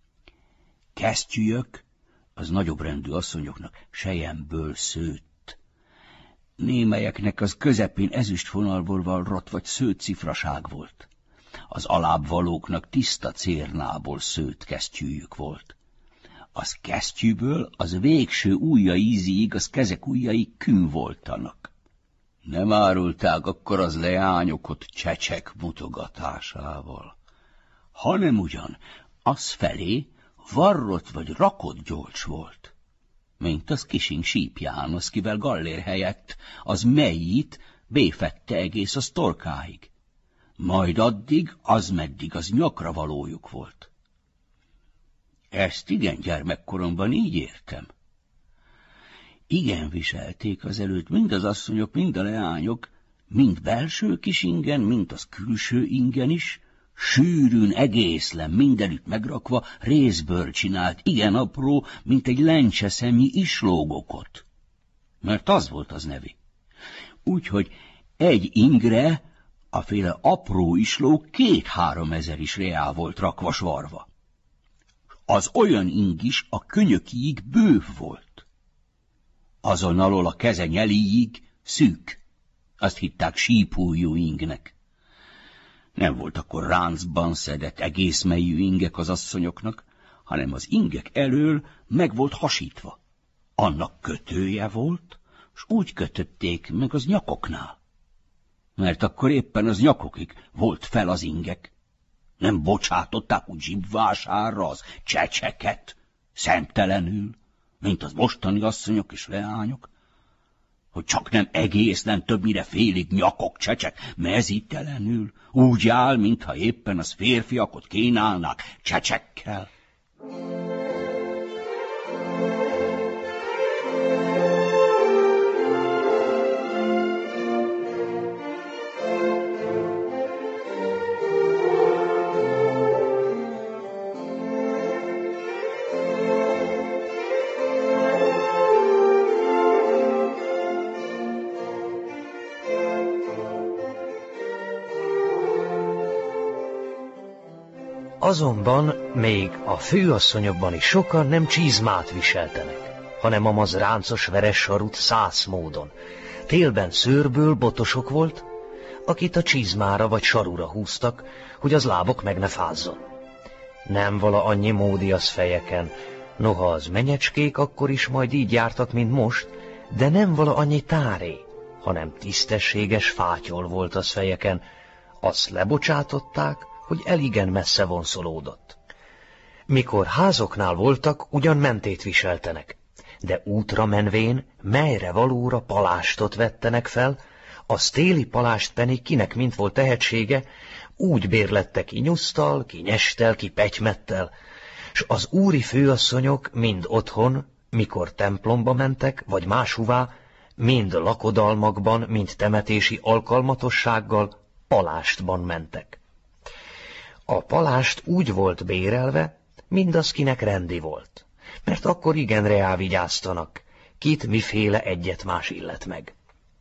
Kesztyűjök, az nagyobb rendű asszonyoknak selyemből szőtt. Némelyeknek az közepén ezüstfonalból varrott vagy szőtt cifraság volt. Az alábbvalóknak tiszta cérnából szőtt kesztyűjük volt. Az kesztyűből az végső ujja ízig, az kezek ujjai kün voltanak. Nem árulták akkor az leányokat csecsek mutogatásával, hanem ugyan az felé varrott vagy rakott gyolcs volt, mint az kising Síp János, kivel gallér helyett az melyit béfette egész az torkáig, majd addig, az meddig az nyakra valójuk volt. Ezt igen gyermekkoromban így értem. Igen viselték azelőtt mind az asszonyok, mind a leányok, mind belső kis ingen, mind az külső ingen is, sűrűn, egészlen, mindenütt megrakva, részből csinált, igen apró, mint egy lencseszemnyi islógokot. Mert az volt az nevi. Úgyhogy egy ingre a féle apró isló 2-3 ezer is reál volt rakva svarva. Az olyan ing is a könyökiig bőv volt. Azon alól a keze nyeliig szűk. Azt hitták sípújú ingnek. Nem volt akkor ráncban szedett egész melyű ingek az asszonyoknak, hanem az ingek elől meg volt hasítva. Annak kötője volt, s úgy kötötték meg az nyakoknál. Mert akkor éppen az nyakokig volt fel az ingek. Nem bocsátották úgy zsibvásárra az csecseket, szemtelenül, mint az mostani asszonyok és leányok, hogy csak nem egészen, többnyire félig nyakok csecsek, mezítelenül, úgy áll, mintha éppen az férfiakot kínálnák csecsekkel. Azonban még a főasszonyokban is sokan nem csizmát viseltenek, hanem amaz ráncos veres sarut szász módon. Télben szőrből botosok volt, akit a csizmára vagy sarura húztak, hogy az lábok meg ne fázzon. Nem vala annyi módi az fejeken, noha az menyecskék akkor is majd így jártak, mint most, de nem vala annyi táré, hanem tisztességes fátyol volt az fejeken, azt lebocsátották, hogy eligen messze vonszolódott. Mikor házoknál voltak, ugyan mentét viseltenek, de útra menvén, melyre valóra palástot vettenek fel, az téli palást pedig kinek mint volt tehetsége, úgy bérlette ki nyusztal, ki nyestel, ki petymettel, s az úri főasszonyok mind otthon, mikor templomba mentek, vagy máshová, mind lakodalmakban, mind temetési alkalmatossággal palástban mentek. A palást úgy volt bérelve, mindaz kinek rendi volt, mert akkor igen reá vigyáztanak, kit miféle egyet más illet meg.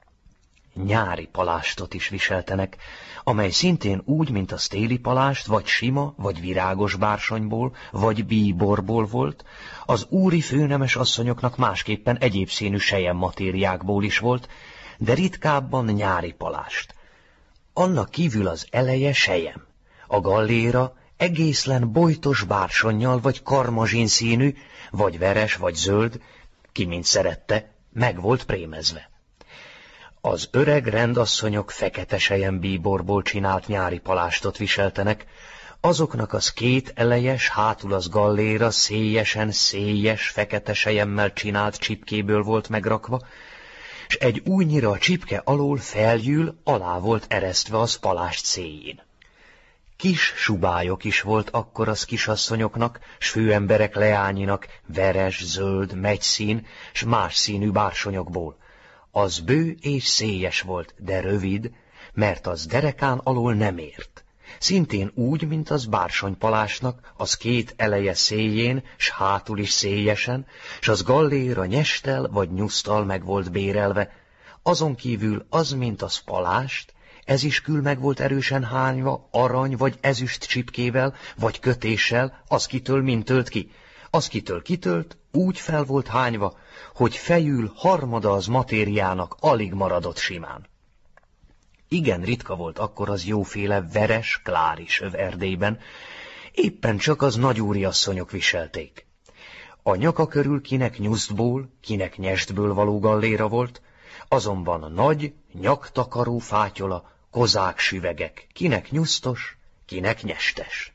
Nyári palástot is viseltenek, amely szintén úgy, mint az téli palást, vagy sima, vagy virágos bársonyból, vagy bíborból volt, az úri főnemes asszonyoknak másképpen egyéb színű selyem matériákból is volt, de ritkábban nyári palást. Annak kívül az eleje selyem, a galléra egészlen bojtos bársonnyal, vagy karmazsin színű, vagy veres, vagy zöld, ki mint szerette, meg volt prémezve. Az öreg rendasszonyok fekete selyem bíborból csinált nyári palástot viseltenek, azoknak az 2 elejes, hátul az galléra szélyesen szélyes fekete selyemmel csinált csipkéből volt megrakva, s egy újnyira a csipke alól feljül alá volt eresztve az palást széjén. Kis subályok is volt akkor az kisasszonyoknak, s főemberek leányinak, veres, zöld, megyszín, s más színű bársonyokból. Az bő és szélyes volt, de rövid, mert az derekán alól nem ért. Szintén úgy, mint az bársonypalásnak, az két eleje széjén, s hátul is szélyesen, s az galléra nyestel vagy nyusztal meg volt bérelve. Azon kívül az, mint az palást, eziskül meg volt erősen hányva, arany vagy ezüst csipkével, vagy kötéssel, az kitől mint tölt ki. Az kitől kitölt, úgy fel volt hányva, hogy fejül harmada az matériának alig maradott simán. Igen ritka volt akkor az jóféle veres, klári söv Erdélyben, éppen csak az nagyúriasszonyok viselték. A nyaka körül kinek nyusztból, kinek nyestből való galléra volt, azonban nagy, nyaktakaró fátyola, kozák süvegek, kinek nyusztos, kinek nyestes.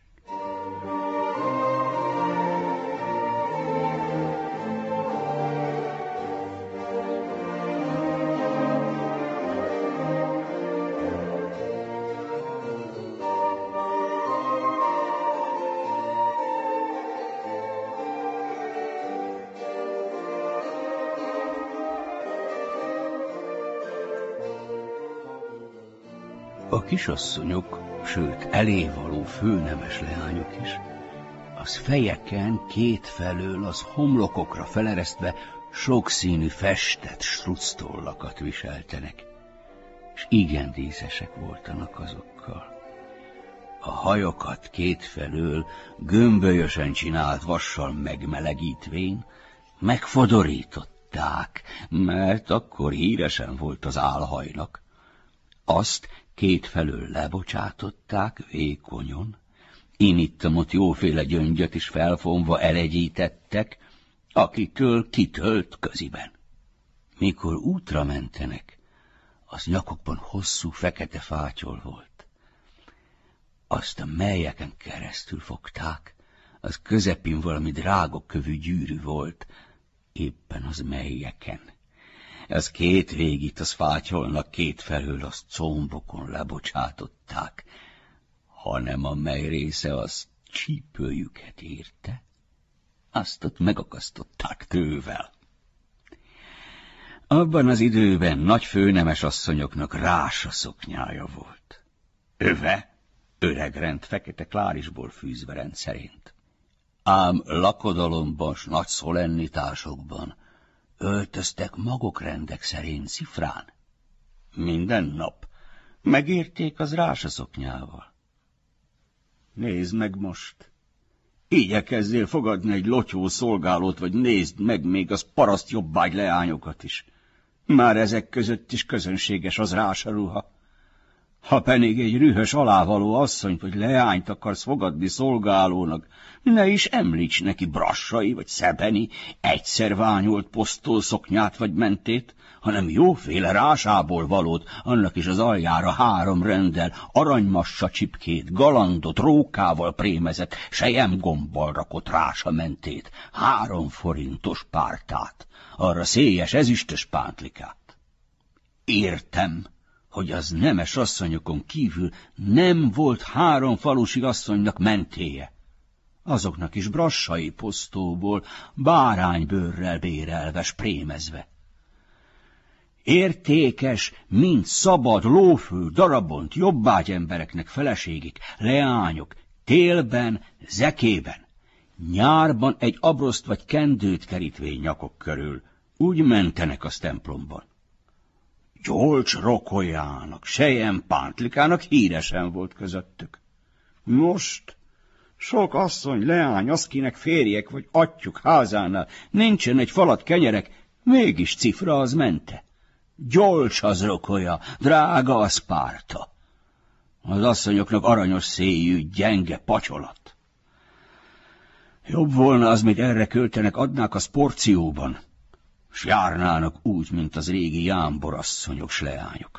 A kisasszonyok, sőt elévaló főnemes leányok is, az fejeken kétfelől az homlokokra feleresztve sokszínű festett structollakat viseltenek, és igen díszesek voltanak azokkal. A hajokat kétfelől gömbölyösen csinált vassal megmelegítvén megfodorították, mert akkor híresen volt az álhajnak. Azt kétfelől lebocsátották vékonyon, inittamot jóféle gyöngyöt is felfonva elegyítettek, akitől kitölt köziben. Mikor útra mentenek, az nyakukban hosszú fekete fátyol volt. Azt a melyeken keresztül fogták, az közepén valami drágakövű gyűrű volt, éppen az melyeken. Ez két végit az fátyolnak kétfelől az combokon lebocsátották, hanem a mely része az csípőjüket érte, azt ott megakasztották tővel. Abban az időben nagy főnemes asszonyoknak rása szoknyája volt. Öve, öregrend fekete klárisból fűzve rendszerint. Ám lakodalomban s nagy szolennitásokban öltöztek magok rendek szerint szifrán. Minden nap megérték az rása szoknyával. Nézd meg most! Igyekezzél fogadni egy lotyó szolgálót, vagy nézd meg még az paraszt jobbágy leányokat is. Már ezek között is közönséges az rása ruha. Ha pedig egy rühös alávaló asszonyt vagy leányt akarsz fogadni szolgálónak, ne is említs neki Brassai vagy Szebeni egyszer ványolt posztolszoknyát vagy mentét, hanem jóféle rásából valót, annak is az aljára 3 renddel, aranymassa csipkét, galandot, rókával prémezett, selyemgombbal rakott rása mentét, 3 forintos pártát, arra szélyes ezüstös pántlikát. Értem, hogy az nemes asszonyokon kívül nem volt 3 falusi asszonynak mentéje. Azoknak is brassai posztóból, báránybőrrel bérelve, s prémezve. Értékes, mint szabad, lófő, darabont, jobbágy embereknek feleségik, leányok, télben, zekében, nyárban egy abroszt vagy kendőt kerítvé nyakok körül, úgy mentenek az templomban. Gyolcs rokolyának, sejem pántlikának híresen volt közöttük. Most sok asszony, leány, az kinek férjek vagy atyjuk házánál nincsen egy falat kenyerek, mégis cifra az mente. Gyolcs az rokolya, drága az párta. Az asszonyoknak aranyos széjű, gyenge pacsolat. Jobb volna az, mit erre költenek, adnák az porcióban, s járnának úgy, mint az régi jámborasszonyok s leányok.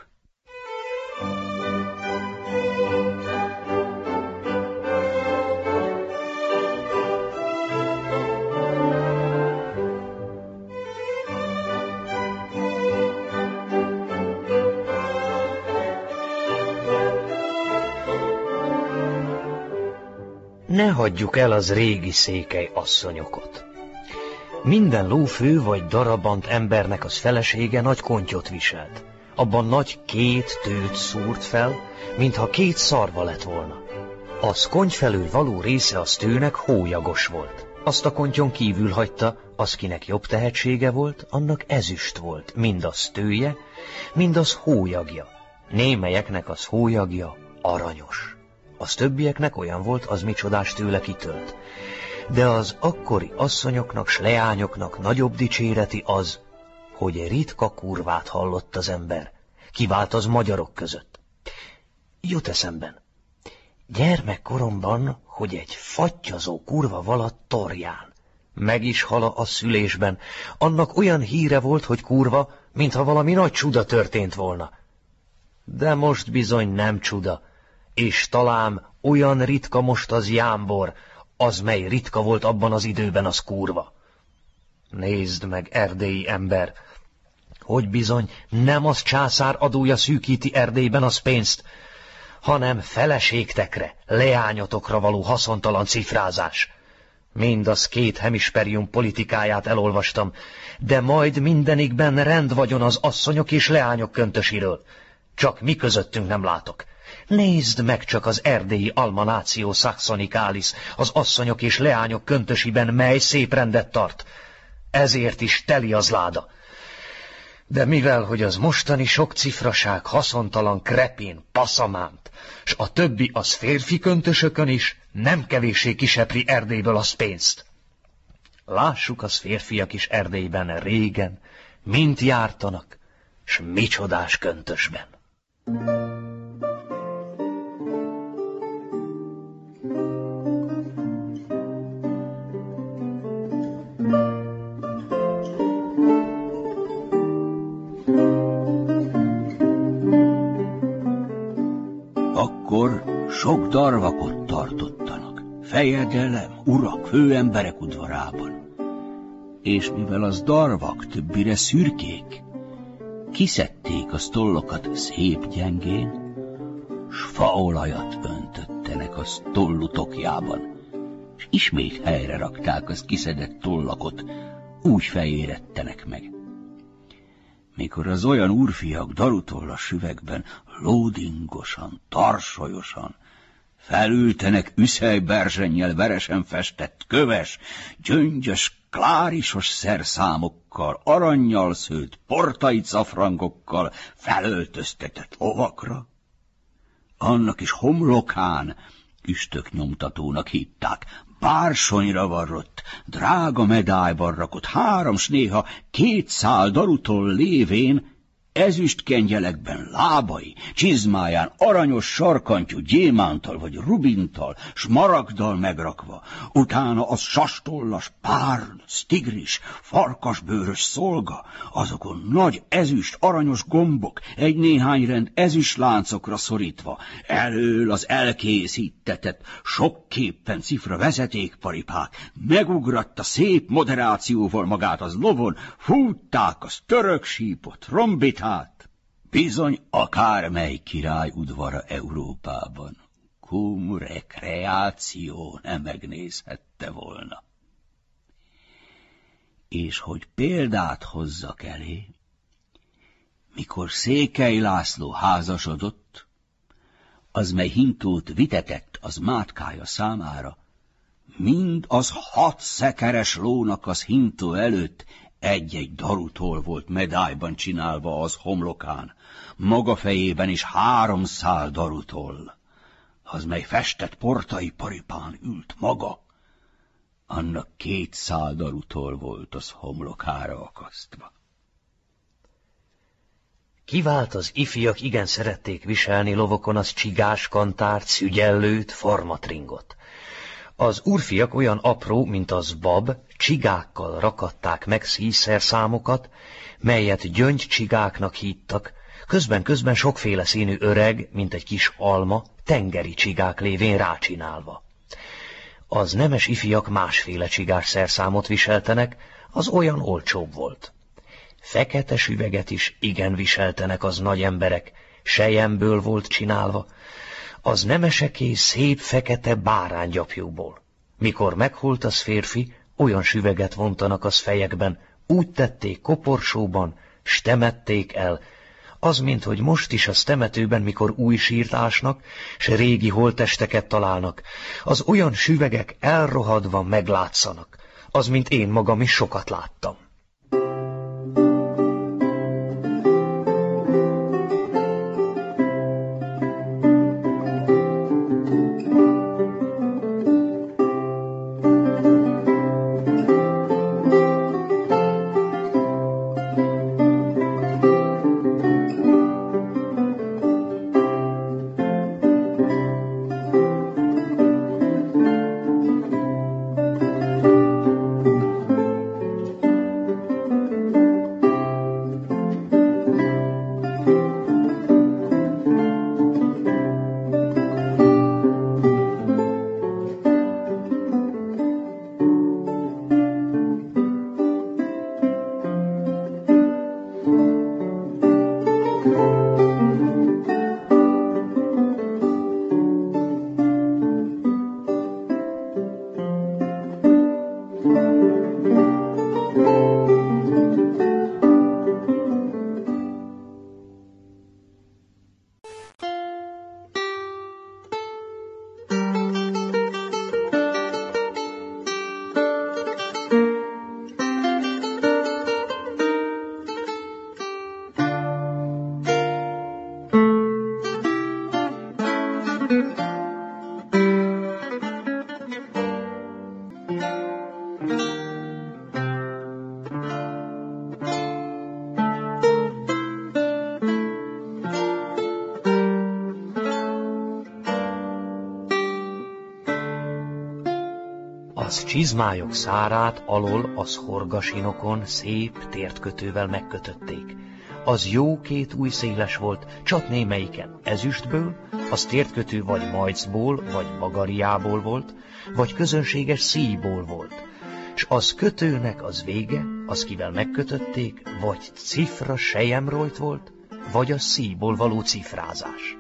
ne hagyjuk el az régi székely asszonyokat. Minden lófő vagy darabant embernek az felesége nagy kontyot viselt. Abban nagy 2 tőt szúrt fel, mintha 2 szarva lett volna. Az konty felől való része az tőnek hólyagos volt. Azt a kontyon kívül hagyta, az kinek jobb tehetsége volt, annak ezüst volt, mind az tője, mind az hólyagja. Némelyeknek az hólyagja aranyos. Az többieknek olyan volt, az micsodás tőle kitölt. De az akkori asszonyoknak s leányoknak nagyobb dicséreti az, hogy ritka kurvát hallott az ember, kivált az magyarok között. Jut eszemben. Gyermekkoromban, hogy egy fattyazó kurva valatt Torján. Meg is hala a szülésben. Annak olyan híre volt, hogy kurva, mintha valami nagy csuda történt volna. De most bizony nem csuda, és talán olyan ritka most az jámbor, az mely ritka volt abban az időben, az kurva. Nézd meg, erdélyi ember, hogy bizony nem az császár adója szűkíti Erdélyben az pénzt, hanem feleségtekre, leányotokra való haszontalan cifrázás. Mindaz 2 hemisperium politikáját elolvastam, de majd mindenikben rend vagyon az asszonyok és leányok köntösiről. Csak mi közöttünk nem látok. Nézd meg csak az erdélyi Almanáció Saxonicalis, az asszonyok és leányok köntösiben mely szép rendet tart. Ezért is teli az láda. De mivel, hogy az mostani sok cifraság haszontalan krepén, passzamánt, s a többi az férfi köntösökön is, nem kevéssé kisepri Erdélyből az pénzt. Lássuk az férfiak is Erdélyben régen, mint jártanak, s micsodás köntösben. Akkor sok darvakot tartottanak, fejedelem, urak, főemberek udvarában. És mivel az darvak többire szürkék, kiszedték a tollokat szép gyengén, s faolajat öntöttenek a tollutokjában, és ismét helyre rakták az kiszedett tollakot, úgy fejérettenek meg. Mikor az olyan úrfiak darutollas üvegben lódingosan, tarsolyosan felültenek üszelyberzsennyel veresen festett köves, gyöngyös, klárisos szerszámokkal, arannyal szőtt, portai cafrangokkal felöltöztetett lovakra, annak is homlokán üstöknyomtatónak hitták, bársonyra varrott, drága medályban rakott 3 s néha 2 szál darutoll lévén, ezüst kengyelekben lábai, csizmáján aranyos sarkantyú gyémántal vagy rubintal, smaragddal megrakva, utána az sastollas, párn, tigris, farkasbőrös szolga, azokon nagy ezüst aranyos gombok, egy néhány rend ezüst láncokra szorítva, elől az elkészítetett, sokképpen cifra vezetékparipák, megugratta szép moderációval magát az lovon, fútták az török sípot, rombitát, bizony akármely király udvara Európában, cum recreatio nem megnézhette volna. És hogy példát hozzak elé, mikor Székely László házasodott, az mely hintót vitetett az mátkája számára, mind az 6 szekeres lónak az hintó előtt egy-egy darutoll volt medályban csinálva az homlokán, maga fejében is 3 szál darutoll, az mely festett portai paripán ült maga, annak 2 szál darutoll volt az homlokára akasztva. Kivált az ifiak igen szerették viselni lovokon az csigás kantárt, szügyellőt, formatringot. Az úrfiak olyan apró, mint az bab, csigákkal rakatták meg szíjszerszámokat, melyet gyöngycsigáknak hívtak, közben-közben sokféle színű öreg, mint egy kis alma, tengeri csigák lévén rácsinálva. Az nemes ifiak másféle csigás szerszámot viseltenek, az olyan olcsóbb volt. Fekete süveget is igen viseltenek az nagy emberek, selyemből volt csinálva, az nemeseké szép fekete báránygyapjúból. Mikor meghult az férfi, olyan süveget vontanak az fejekben, úgy tették koporsóban, s temették el, az, minthogy most is a temetőben, mikor új sírt ásnak, s régi holttesteket találnak, az olyan süvegek elrohadva meglátszanak, az, mint én magam is sokat láttam. Az csizmályok szárát alól az horgasinokon szép tértkötővel megkötötték. Az jó két új széles volt, csak némelyiken ezüstből, az tértkötő vagy majcból, vagy magariából volt, vagy közönséges szíjból volt, s az kötőnek az vége, az kivel megkötötték, vagy cifra selyemrojt volt, vagy a szíjból való cifrázás.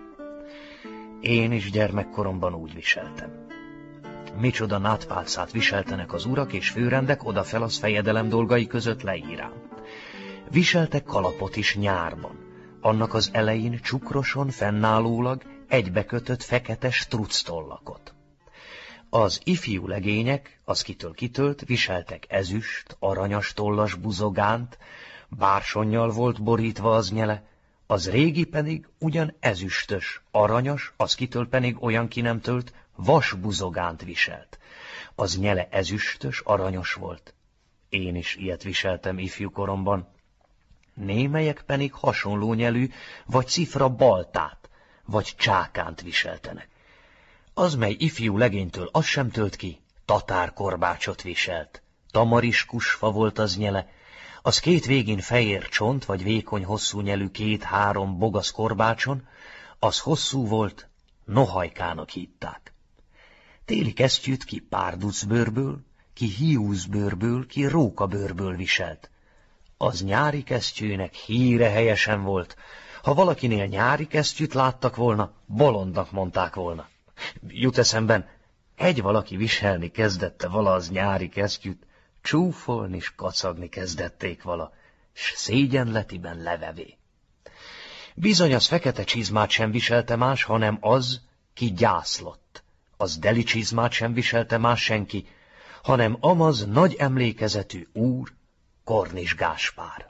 Én is gyermekkoromban úgy viseltem. Micsoda nátpálcát viseltenek az urak és főrendek odafel az fejedelem dolgai között leírám. Viseltek kalapot is nyárban, annak az elején csukroson fennállólag egybekötött fekete structollakot. Az ifjú legények, az kitől-kitölt, viseltek ezüst, aranyas tollas buzogánt, bársonnyal volt borítva az nyele, az régi pedig ugyan ezüstös, aranyas, az kitől pedig olyan ki nem tölt, vasbuzogánt viselt. Az nyele ezüstös, aranyos volt. Én is ilyet viseltem ifjúkoromban. Némelyek pedig hasonló nyelű, vagy cifra baltát, vagy csákánt viseltenek. Az, mely ifjú legénytől az sem tölt ki, tatárkorbácsot viselt. Tamariskusfa volt az nyele, az két végén fehér csont, vagy vékony hosszú nyelű 2-3 bogasz korbácson, az hosszú volt, nohajkának hitták. Téli kesztyűt ki párducbőrből, ki hiúzbőrből, ki rókabőrből viselt. Az nyári kesztyűnek híre helyesen volt. Ha valakinél nyári kesztyűt láttak volna, bolondnak mondták volna. Jut eszemben, egy valaki viselni kezdette vala az nyári kesztyűt, csúfolni s kacagni kezdették vala, s szégyenletiben levevé. Bizony az fekete csizmát sem viselte más, hanem az, ki gyászlott. Az deli csizmát sem viselte más senki, hanem amaz nagy emlékezetű úr, Kornis Gáspár.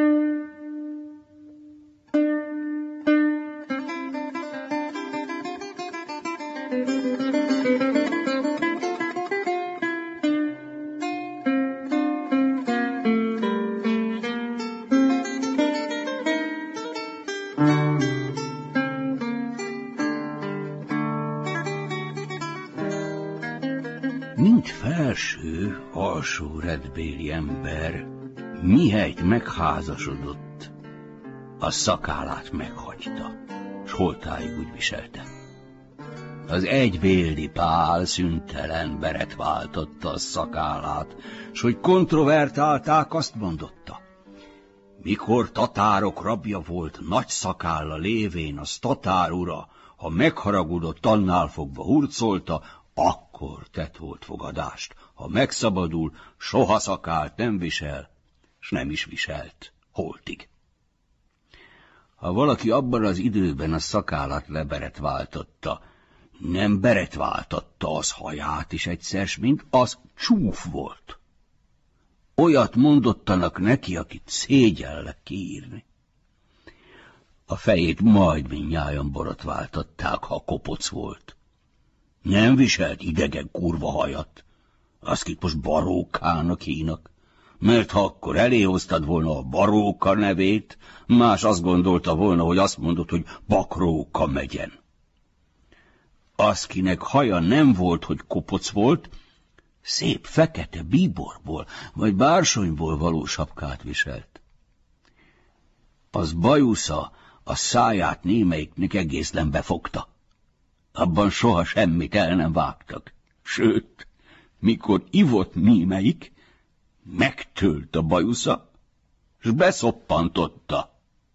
Mint felső, alsó rendbéli ember, mihelyt megházasodott, a szakállát meghagyta, s holtáig úgy viselte. Az egybéli Pál szüntelen beret váltotta a szakállát, s hogy kontrovertálták, azt mondotta: mikor tatárok rabja volt nagy szakálla lévén, az tatár ura, ha megharagudott, annál fogva hurcolta, akkor tett volt fogadást. Ha megszabadul, soha szakált nem visel, s nem is viselt, holtig. Ha valaki abban az időben a szakállat leberet váltotta, nem beret váltotta az haját is egyszer, mint az csúf volt. Olyat mondottanak neki, akit szégyellek kiírni. A fejét majd mindnyájan borotváltatták, ha kopoc volt. Nem viselt idegen kurva hajat, azt itt most barókának hínak, mert ha akkor eléhoztad volna a Baróka nevét, más azt gondolta volna, hogy azt mondod, hogy Bakróka megyen. Az, kinek haja nem volt, hogy kopoc volt, szép fekete bíborból vagy bársonyból való sapkát viselt. Az bajusza a száját némelyiknek egészen befogta. Abban soha semmit el nem vágtak. Sőt, mikor ivott némelyik, megtölt a bajusza, s beszoppantotta.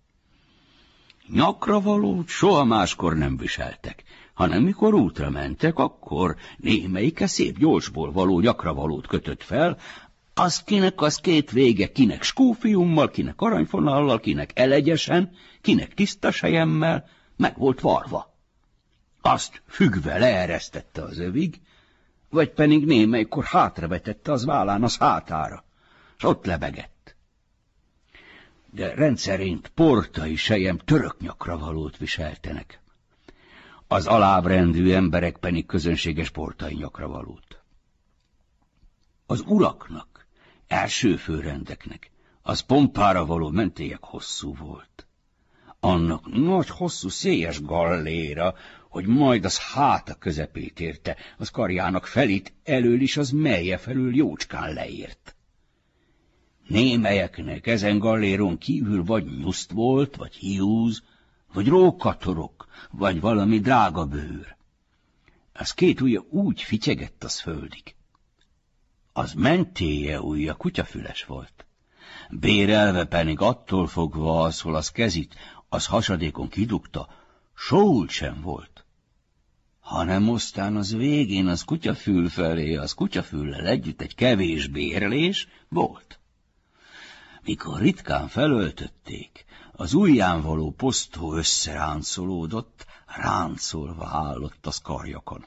Nyakravalót soha máskor nem viseltek, hanem mikor útra mentek, akkor némelyike szép gyorsból való nyakravalót kötött fel, az kinek az két vége, kinek skófiummal, kinek aranyfonallal, kinek elegyesen, kinek tiszta selyemmel, meg volt varva. Azt függve leeresztette az övig, vagy pedig némelykor hátravetette az vállán az hátára, s ott lebegett. De rendszerint portai sejem török nyakravalót viseltenek. Az alábbrendű emberek pedig közönséges portai nyakravalót. Az uraknak, első főrendeknek, az pompára való mentélyek hosszú volt. Annak nagy hosszú szélyes galléra, hogy majd az háta közepét érte, az karjának felét elől is az melye felül jócskán leért. Némelyeknek ezen galléron kívül vagy nyuszt volt, vagy hiúz, vagy rókatorok, vagy valami drága bőr. Az két ujja úgy fityegett az földig. Az mentélye ujja kutyafüles volt. Bérelve pedig attól fogva az, hol az kezit, az hasadékon kidugta, sóult sem volt. Hanem aztán az végén az kutyafül felé, az kutyafüllel együtt egy kevés bérlés volt. Mikor ritkán felöltötték, az ujján való posztó összeráncolódott, ráncolva állott az karjakon.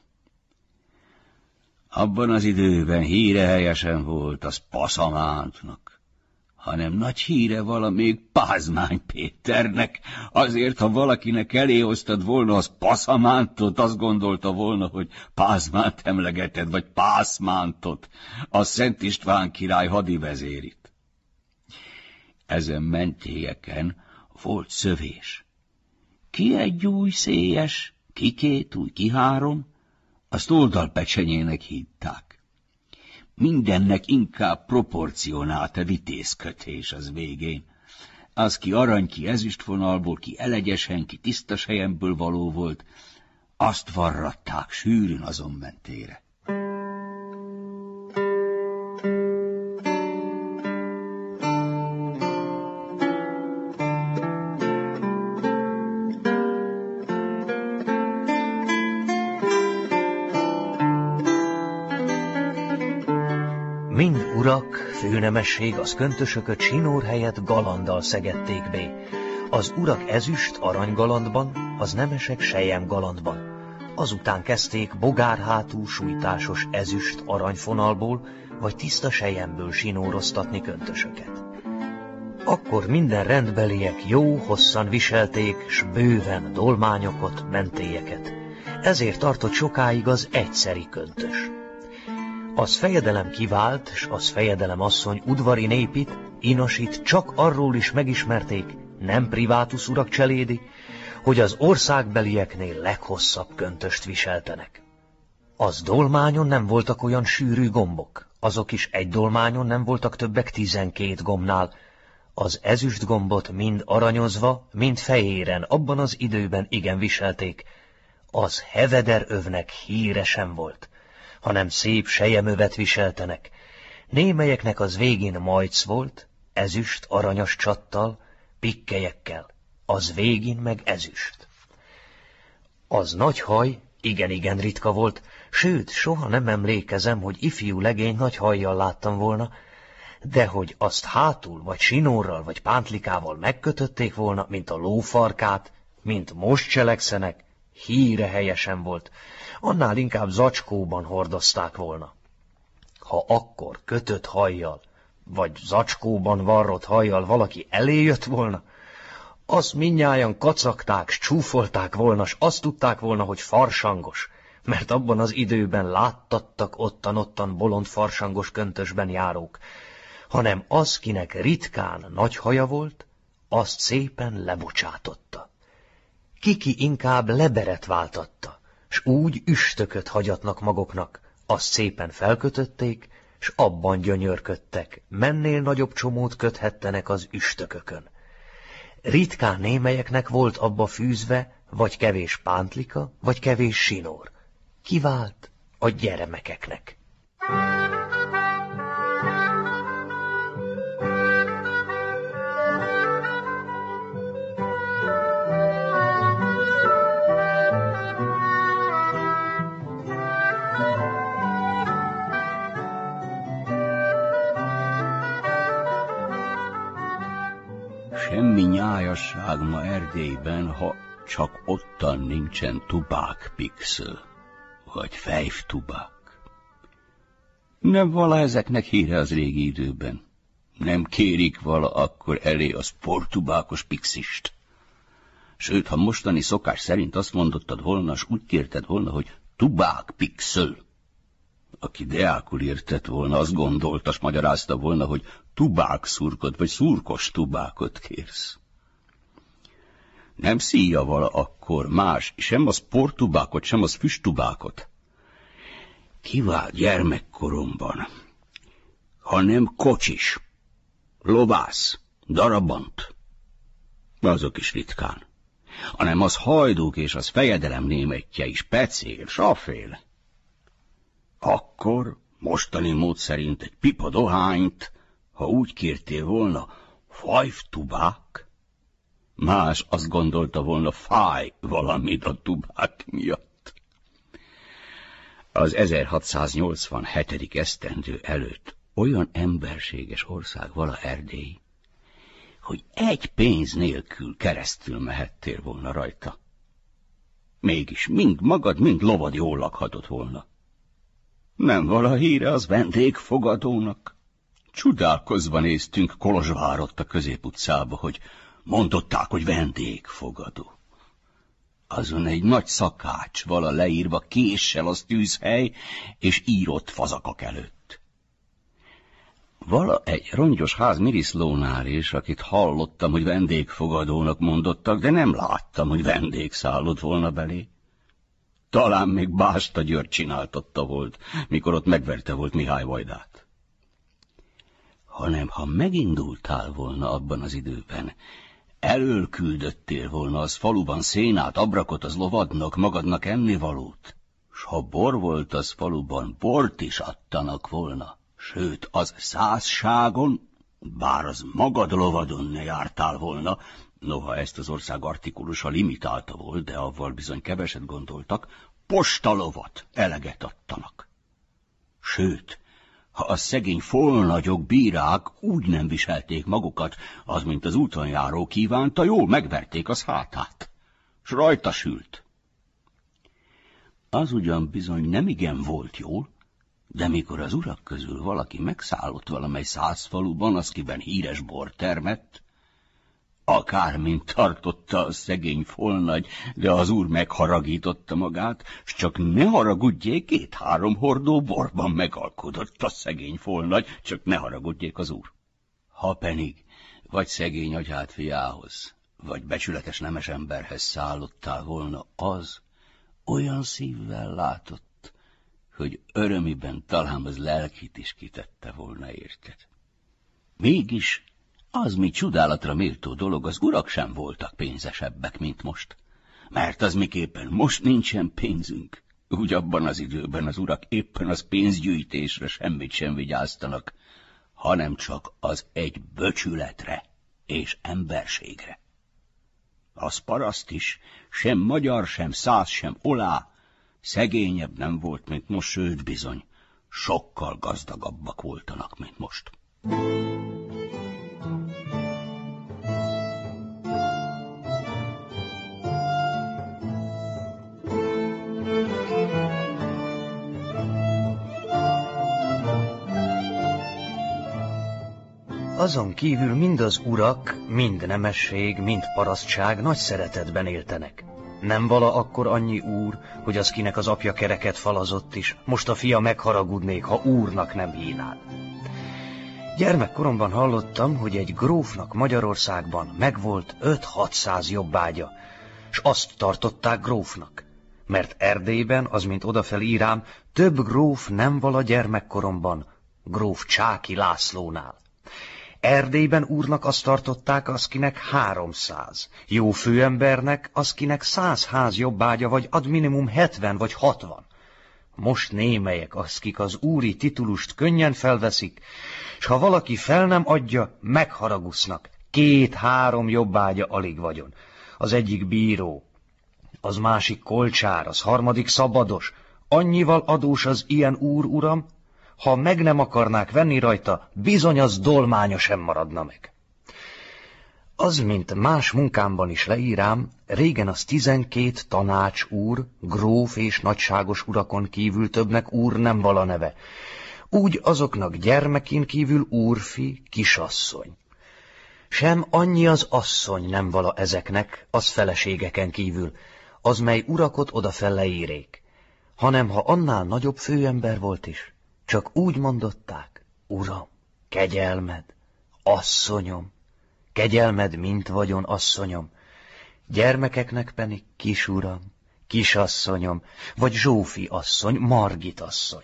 Abban az időben híre helyesen volt az Paszamántnak, hanem nagy híre valamelyik Pázmány Péternek, azért, ha valakinek eléhoztad volna az Paszamántot, azt gondolta volna, hogy Pázmánt emlegeted, vagy Pászmántot, a Szent István király hadivezérit. Ezen mentélyeken volt szövés. Ki egy új szélyes, ki két új, ki három, azt oldalpecsenyének hívták. Mindennek inkább proporcionált a vitézkötés az végén. Az ki arany, ki ezüstvonalból, ki elegyesen, ki tiszta selyemből való volt, azt varratták sűrűn azon mentére. Mind urak, főnemesség az köntösököt sinór helyett galanddal szegedték bé. Az urak ezüst aranygalandban, az nemesek selyem galandban. Azután kezdték bogárhátú sújtásos ezüst aranyfonalból, vagy tiszta selyemből sinóroztatni köntösöket. Akkor minden rendbeliek jó hosszan viselték, s bőven dolmányokat, mentélyeket. Ezért tartott sokáig az egyszeri köntös. Az fejedelem kivált, s az fejedelem asszony udvari népit, inasit csak arról is megismerték, nem privátus urak cselédi, hogy az országbelieknél leghosszabb köntöst viseltenek. Az dolmányon nem voltak olyan sűrű gombok, azok is egy dolmányon nem voltak többek 12 gombnál. Az ezüst gombot mind aranyozva, mind fehéren abban az időben igen viselték. Az heveder övnek híre sem volt, hanem szép selyemövet viseltenek. Némelyeknek az végén majc volt, ezüst aranyas csattal, pikkelyekkel, az végén meg ezüst. Az nagy haj igen ritka volt, sőt, soha nem emlékezem, hogy ifjú legény nagy hajjal láttam volna, de hogy azt hátul, vagy sinórral, vagy pántlikával megkötötték volna, mint a lófarkát, mint most cselekszenek, híre helyesen volt, annál inkább zacskóban hordozták volna. Ha akkor kötött hajjal, vagy zacskóban varrott hajjal valaki elé jött volna, azt mindnyájan kacagták, s csúfolták volna, s azt tudták volna, hogy farsangos, mert abban az időben láttattak ottan bolond farsangos köntösben járók, hanem az, kinek ritkán nagy haja volt, azt szépen lebocsátotta. Kiki inkább leberet váltatta, s úgy üstököt hagyatnak maguknak, azt szépen felkötötték, s abban gyönyörködtek, mennél nagyobb csomót köthettenek az üstökökön. Ritkán némelyeknek volt abba fűzve, vagy kevés pántlika, vagy kevés sinór. Kivált a gyermekeknek. Semmi nyájasság ma Erdélyben, ha csak ottan nincsen tubákpixel, vagy fejftubák. Nem vala ezeknek híre az régi időben. Nem kérik vala akkor elé a sporttubákos pixist. Sőt, ha mostani szokás szerint azt mondottad volna, s úgy kérted volna, hogy tubákpixel. Aki deákul értett volna, azt gondolta, s magyarázta volna, hogy tubákszurkot, vagy szurkos tubákot kérsz. Nem szíja vala akkor más, sem a sporttubákot, sem az füsttubákot. Kivált gyermekkoromban, hanem kocsis, lovász, darabant, azok is ritkán, hanem az hajdúk és az fejedelem németje is, pecél, safél. Akkor mostani mód szerint egy pipa dohányt, ha úgy kértél volna, fajftubák, más azt gondolta volna, fáj valamit a tubák miatt. Az 1687. esztendő előtt olyan emberséges ország vala Erdély, hogy egy pénz nélkül keresztül mehettél volna rajta. Mégis mind magad, mind lovad jól lakhatott volna. Nem vala híre az vendégfogadónak. Csodálkozva néztünk Kolozsvárott a középutcába, hogy mondották, hogy vendégfogadó. Azon egy nagy szakács vala leírva késsel az tűzhely, és írott fazakak előtt. Vala egy rongyos ház Miriszlónál is, akit hallottam, hogy vendégfogadónak mondottak, de nem láttam, hogy vendég szállott volna belé. Talán még Básta György csináltatta volt, mikor ott megverte volt Mihály vajdát. Hanem ha megindultál volna abban az időben, elől küldöttél volna az faluban szénát, abrakot az lovadnak, magadnak ennivalót, s ha bor volt az faluban, bort is adtanak volna, sőt, az 100-ságon, bár az magad lovadon ne jártál volna, noha ezt az ország artikulusa limitálta volt, de avval bizony keveset gondoltak, postalovat eleget adtanak. Sőt, ha a szegény folnagyok, bírák úgy nem viselték magukat, az, mint az úton járó kívánta, jól megverték az hátát, s rajta sült. Az ugyan bizony nemigen volt jól, de mikor az urak közül valaki megszállott valamely 100 faluban, az kiben híres bor termett, akármint tartotta a szegény folnagy, de az úr megharagította magát, s csak ne haragudjék, 2-3 hordó borban megalkodott a szegény folnagy, csak ne haragudjék az úr. Ha pedig vagy szegény agyát fiához, vagy becsületes nemes emberhez szállottál volna, az olyan szívvel látott, hogy örömiben talán az lelkit is kitette volna érted. Mégis az mi csodálatra méltó dolog, az urak sem voltak pénzesebbek, mint most. Mert az miképpen most nincsen pénzünk. Úgy abban az időben az urak éppen az pénzgyűjtésre semmit sem vigyáztanak, hanem csak az egy böcsületre és emberségre. Az paraszt is, sem magyar, sem szász, sem olá, szegényebb nem volt, mint most, sőt bizony, sokkal gazdagabbak voltanak, mint most. Azon kívül mind az urak, mind nemesség, mind parasztság nagy szeretetben éltenek. Nem vala akkor annyi úr, hogy az, kinek az apja kereket falazott is, most a fia megharagudnék, ha úrnak nem hívnád. Gyermekkoromban hallottam, hogy egy grófnak Magyarországban megvolt 5-600 jobbágya, s azt tartották grófnak, mert Erdélyben, az mint odafel írám, több gróf nem vala gyermekkoromban, gróf Csáky Lászlónál. Erdélyben úrnak azt tartották, az kinek 300, jó főembernek, az kinek 100 ház jobbágya, vagy ad minimum 70 vagy 60. Most némelyek, azkik az úri titulust könnyen felveszik, s ha valaki fel nem adja, megharagusznak. 2-3 jobbágya alig vagyon. Az egyik bíró, az másik kolcsár, az harmadik szabados. Annyival adós az ilyen úr, uram, ha meg nem akarnák venni rajta, bizony az dolmánya sem maradna meg. Az, mint más munkámban is leírám, régen az 12 tanács úr, gróf és nagyságos urakon kívül többnek úr nem vala neve. Úgy azoknak gyermekén kívül úrfi, kisasszony. Sem annyi az asszony nem vala ezeknek, az feleségeken kívül, az mely urakot odafel leírék, hanem ha annál nagyobb főember volt is, csak úgy mondották, uram, kegyelmed, asszonyom, kegyelmed, mint vagyon, asszonyom, gyermekeknek pedig kisuram, kisasszonyom, vagy Zsófi asszony, Margit asszony.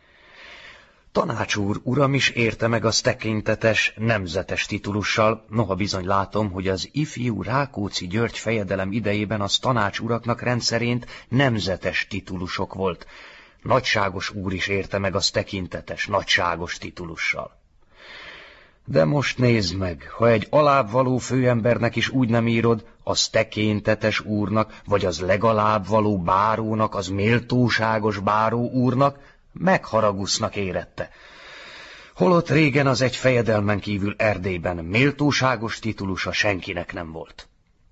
Tanácsúr uram is érte meg az tekintetes, nemzetes titulussal, noha bizony látom, hogy az ifjú Rákóczi György fejedelem idejében az tanácsuraknak rendszerint nemzetes titulusok volt. Nagyságos úr is érte meg az tekintetes, nagyságos titulussal. De most nézd meg, ha egy alábbvaló főembernek is úgy nem írod, az tekintetes úrnak, vagy az legalább való bárónak, az méltóságos báró úrnak, megharagusznak érette. Holott régen az egy fejedelmen kívül Erdélyben méltóságos titulusa senkinek nem volt.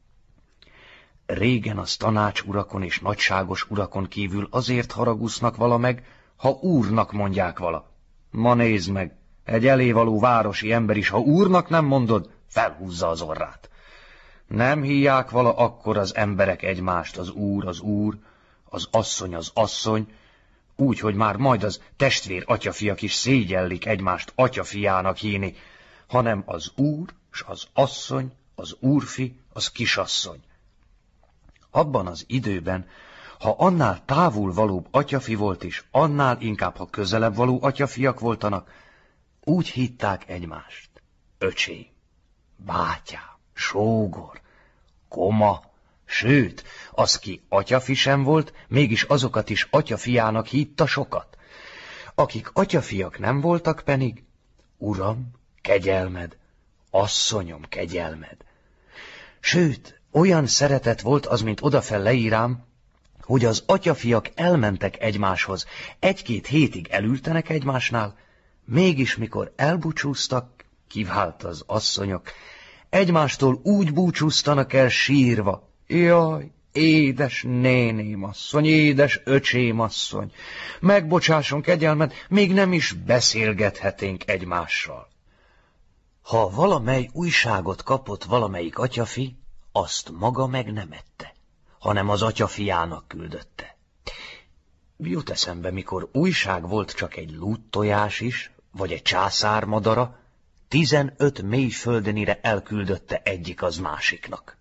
Régen az tanács urakon és nagyságos urakon kívül azért haragusznak vala meg, ha úrnak mondják vala. Ma nézd meg, egy elévaló városi ember is, ha úrnak nem mondod, felhúzza az orrát. Nem hívják vala akkor az emberek egymást, az úr, az asszony, úgy, hogy már majd az testvér atyafiak is szégyellik egymást atyafiának hívni, hanem az úr, s az asszony, az úrfi, az kisasszony. Abban az időben, ha annál távol valóbb atyafi volt is, annál inkább, ha közelebb való atyafiak voltanak, úgy hitták egymást. Öcsém, bátyám, sógor, koma, sőt, az, ki atyafi sem volt, mégis azokat is atyafiának hitta sokat. Akik atyafiak nem voltak pedig, uram, kegyelmed, asszonyom, kegyelmed. Sőt, olyan szeretet volt az, mint odafel leírám, hogy az atyafiak elmentek egymáshoz, 1-2 hétig elültenek egymásnál, mégis mikor elbúcsúztak, kivált az asszonyok, egymástól úgy búcsúztanak el sírva, jaj, édes néném asszony, édes öcsém asszony, megbocsásson kegyelmed, még nem is beszélgethetnénk egymással. Ha valamely újságot kapott valamelyik atyafi, azt maga meg nem ette, hanem az atyafiának küldötte. Jut eszembe, mikor újság volt csak egy lúttojás is, vagy egy császár madara, 15 mélyföldönire elküldötte egyik az másiknak.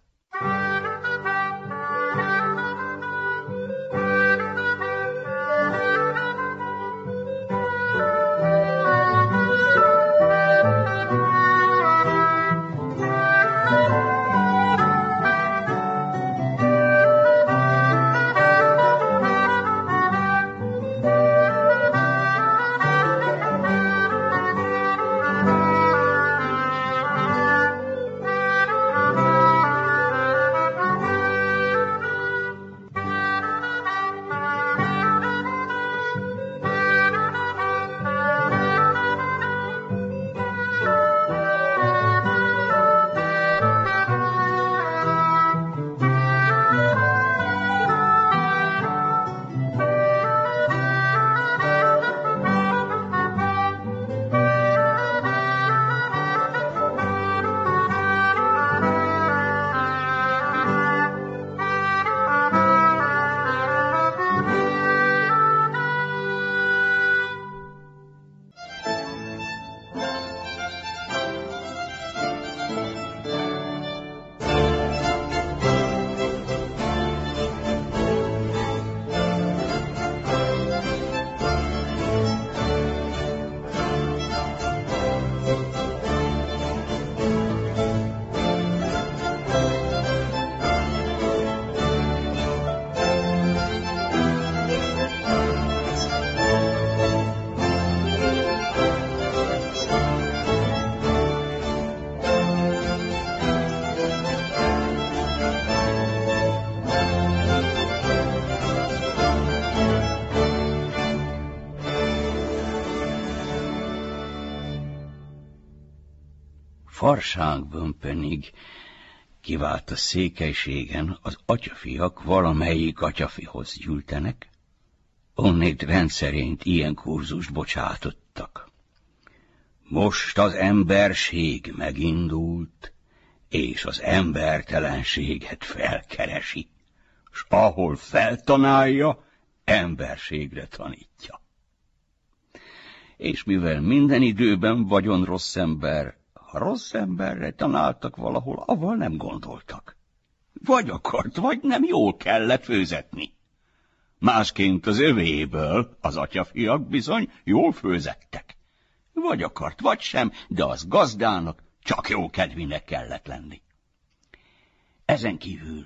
Farsánkban pedig kivált a székelységen az atyafiak valamelyik atyafihoz gyűltenek, onnét rendszerint ilyen kurzust bocsátottak. Most az emberség megindult, és az embertelenséget felkeresi, s ahol feltanálja, emberségre tanítja. És mivel minden időben vagyon rossz ember, ha rossz emberre tanáltak valahol, avval nem gondoltak. Vagy akart, vagy nem jól kellett főzetni. Másként az övéből az atyafiak bizony jól főzettek. Vagy akart, vagy sem, de az gazdának csak jó kedvinek kellett lenni. Ezen kívül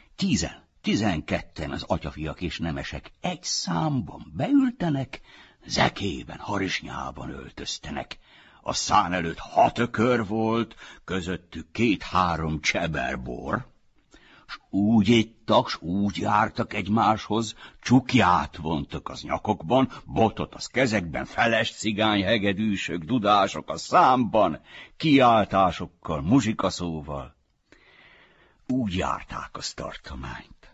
10-12 az atyafiak és nemesek egy számban beültenek, zekében, harisnyában öltöztenek. A szán előtt 6 ökör volt, közöttük 2-3 cseberbor, s úgy ittak, s úgy jártak egymáshoz, csukját vontak az nyakokban, botot az kezekben, feles cigány hegedűsök, dudások a számban, kiáltásokkal, muzsikaszóval. Úgy járták az tartományt.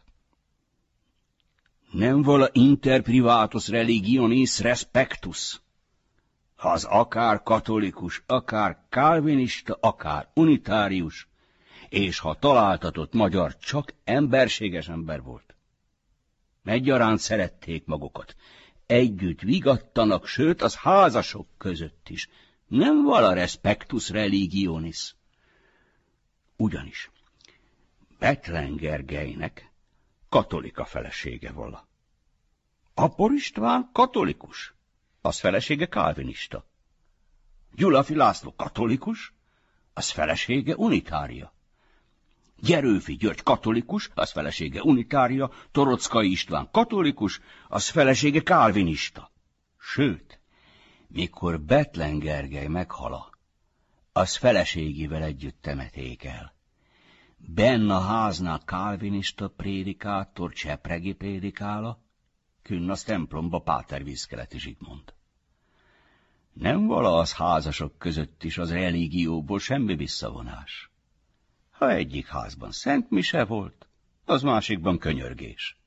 Nem vala inter privatus religionis respectus. Az akár katolikus, akár kálvinista, akár unitárius, és ha találtatott magyar, csak emberséges ember volt. Egyaránt szerették magukat, együtt vigattanak, sőt az házasok között is. Nem vala respectus religionis. Ugyanis Bethlen Gergelynek katolika felesége vala. Apor István katolikus, az felesége kálvinista. Gyulafi László katolikus, az felesége unitária. Gyerőfi György katolikus, az felesége unitária, Torockai István katolikus, az felesége kálvinista. Sőt, mikor Bethlen Gergely meghala, az feleségével együtt temeték el. Benn a háznál kálvinista prédikátor Csepregi prédikála, künn az templomba Páter Vízkeleti Zsigmond. Nem vala az házasok között is az religióból semmi visszavonás. Ha egyik házban szentmise volt, az másikban könyörgés.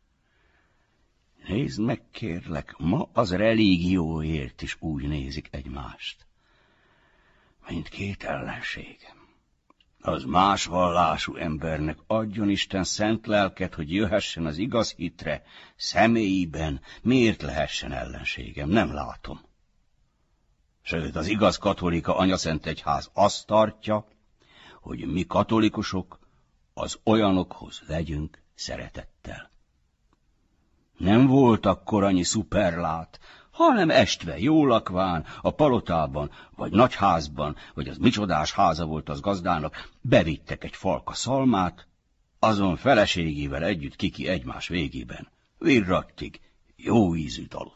Nézd meg, kérlek, ma az religióért is úgy nézik egymást, mint két ellenség. Az más vallású embernek adjon Isten szent lelket, hogy jöhessen az igaz hitre, személyében miért lehessen ellenségem, nem látom. Sőt, az igaz katolika anyaszent egyház azt tartja, hogy mi katolikusok az olyanokhoz legyünk szeretettel. Nem volt akkor annyi szuperlát, hanem estve jó lakván, a palotában, vagy nagyházban, vagy az micsodás háza volt az gazdának, bevittek egy falka szalmát, azon feleségével együtt kiki egymás végében, virrattig, jó ízű aludt.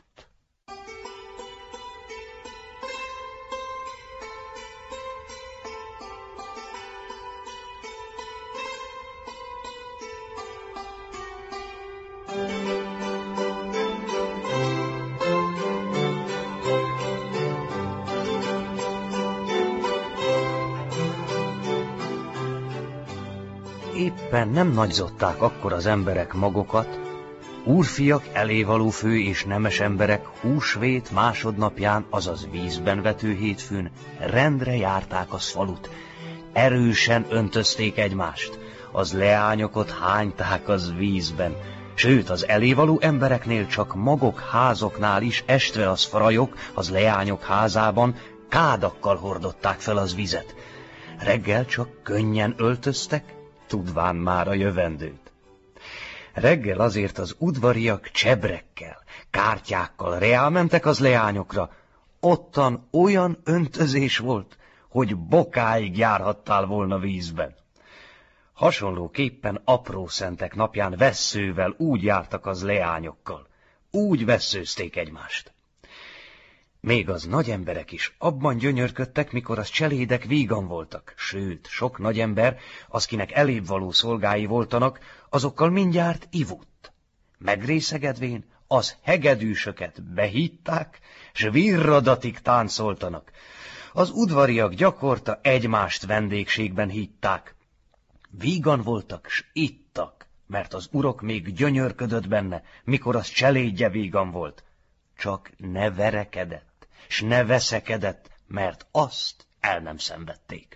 Éppen nem nagyzották akkor az emberek magukat, úrfiak, elévaló fő és nemes emberek húsvét másodnapján, azaz vízben vető hétfőn rendre járták az falut, erősen öntözték egymást, az leányokat hányták az vízben, sőt az elévaló embereknél csak magok házoknál is estve az farajok, az leányok házában kádakkal hordották fel az vizet. Reggel csak könnyen öltöztek, tudván már a jövendőt. Reggel azért az udvariak csebrekkel, kártyákkal reálmentek az leányokra, ottan olyan öntözés volt, hogy bokáig járhattál volna vízben. Hasonlóképpen apró szentek napján vesszővel úgy jártak az leányokkal, úgy vesszőzték egymást. Még az nagy emberek is abban gyönyörködtek, mikor az cselédek vígan voltak, sőt, sok nagy ember, az kinek elébb való szolgái voltanak, azokkal mindjárt ivott. Megrészegedvén az hegedűsöket behitták, s virradatig táncoltanak. Az udvariak gyakorta egymást vendégségben hitták. Vígan voltak, s ittak, mert az urok még gyönyörködött benne, mikor az cselédje vígan volt. Csak ne verekedett, s ne veszekedett, mert azt el nem szenvedték.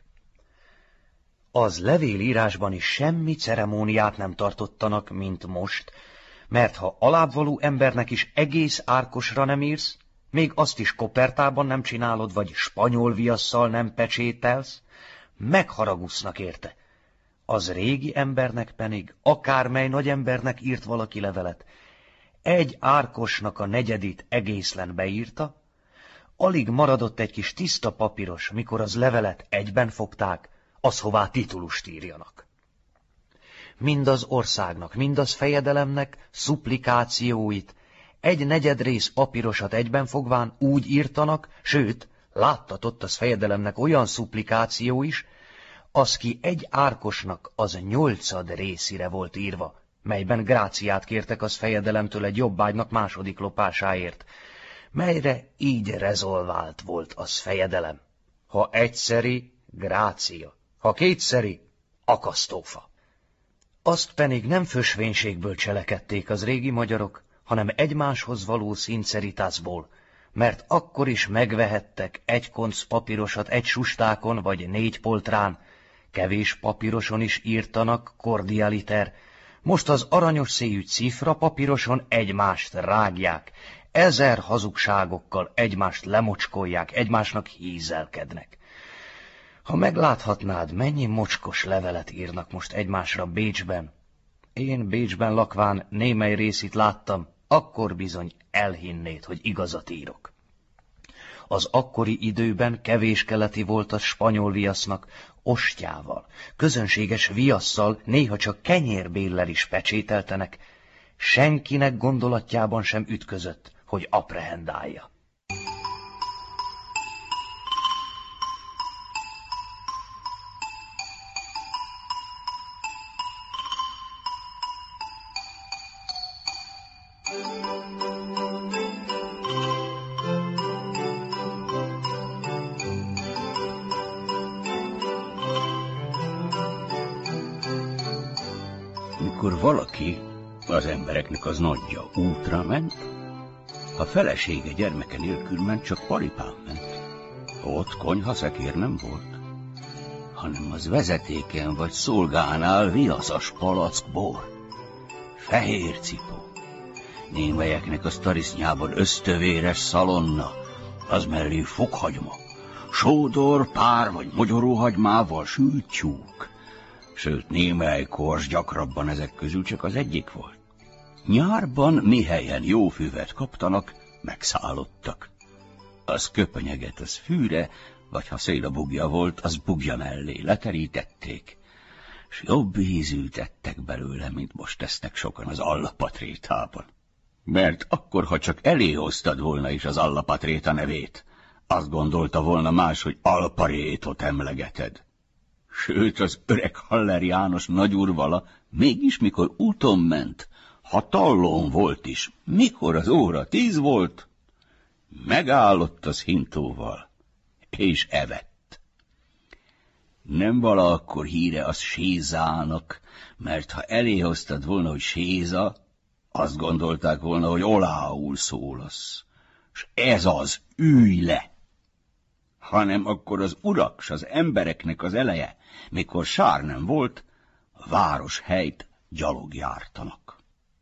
Az levélírásban is semmi ceremóniát nem tartottanak, mint most, mert ha alábbvaló embernek is egész árkosra nem írsz, még azt is kopertában nem csinálod, vagy spanyol viasszal nem pecsételsz, megharagusznak érte. Az régi embernek pedig, akármely nagy embernek írt valaki levelet, egy árkosnak a negyedét egészlen beírta, alig maradott egy kis tiszta papíros, mikor az levelet egyben fogták, az hová titulust írjanak. Mind az országnak, mind az fejedelemnek szupplikációit, egy negyedrész papírosat egyben fogván úgy írtanak, sőt, láttatott az fejedelemnek olyan szupplikáció is, az ki egy árkosnak az 8. részére volt írva, melyben gráciát kértek az fejedelemtől egy jobbágynak második lopásáért, melyre így rezolvált volt az fejedelem. Ha egyszeri, grácia, ha kétszeri, akasztófa. Azt pedig nem fösvénységből cselekedték az régi magyarok, hanem egymáshoz való sinceritásból, mert akkor is megvehettek egy konc papírosat egy sustákon vagy 4 poltrán, kevés papíroson is írtanak kordialiter, most az aranyos széjű cifra papíroson egymást rágják, 1000 hazugságokkal egymást lemocskolják, egymásnak hízelkednek. Ha megláthatnád, mennyi mocskos levelet írnak most egymásra Bécsben. Én Bécsben lakván némely részét láttam, akkor bizony elhinnéd, hogy igazat írok. Az akkori időben kevés keleti volt a spanyol viasznak, ostjával, közönséges viasszal, néha csak kenyérbéllel is pecsételtenek, senkinek gondolatjában sem ütközött, hogy apprehendálja. Mikor valaki, az embereknek az nagyja, útra ment, a felesége gyermeke nélkül ment, csak paripán ment. Ott konyhaszekér nem volt, hanem az vezetéken vagy szolgánál viaszas palack bor, fehér cipó, némelyeknek az tarisznyában ösztövéres szalonna, az mellé fokhagyma, sódor, pár vagy mogyoróhagymával sült tyúk, sőt, némely kors gyakrabban ezek közül csak az egyik volt. Nyárban mihelyen jó füvet kaptanak, megszállottak. Az köpenyeget, az fűre, vagy ha szélabugja volt, az bugja mellé leterítették, s jobb ízűt tettek belőle, mint most tesznek sokan az allapatrétában. Mert akkor, ha csak eléhoztad volna is az allapatréta nevét, azt gondolta volna más, hogy alparétot emlegeted. Sőt, az öreg Haller János nagyurvala mégis, mikor úton ment, ha tallón volt is, mikor az óra 10 volt, megállott az hintóval, és evett. Nem vala akkor híre az sézának, mert ha eléhoztad volna, hogy séza, azt gondolták volna, hogy olául szólasz, s ez az, ülj le! Hanem akkor az urak s az embereknek az eleje, mikor sár nem volt, városhelyt gyalog jártanak.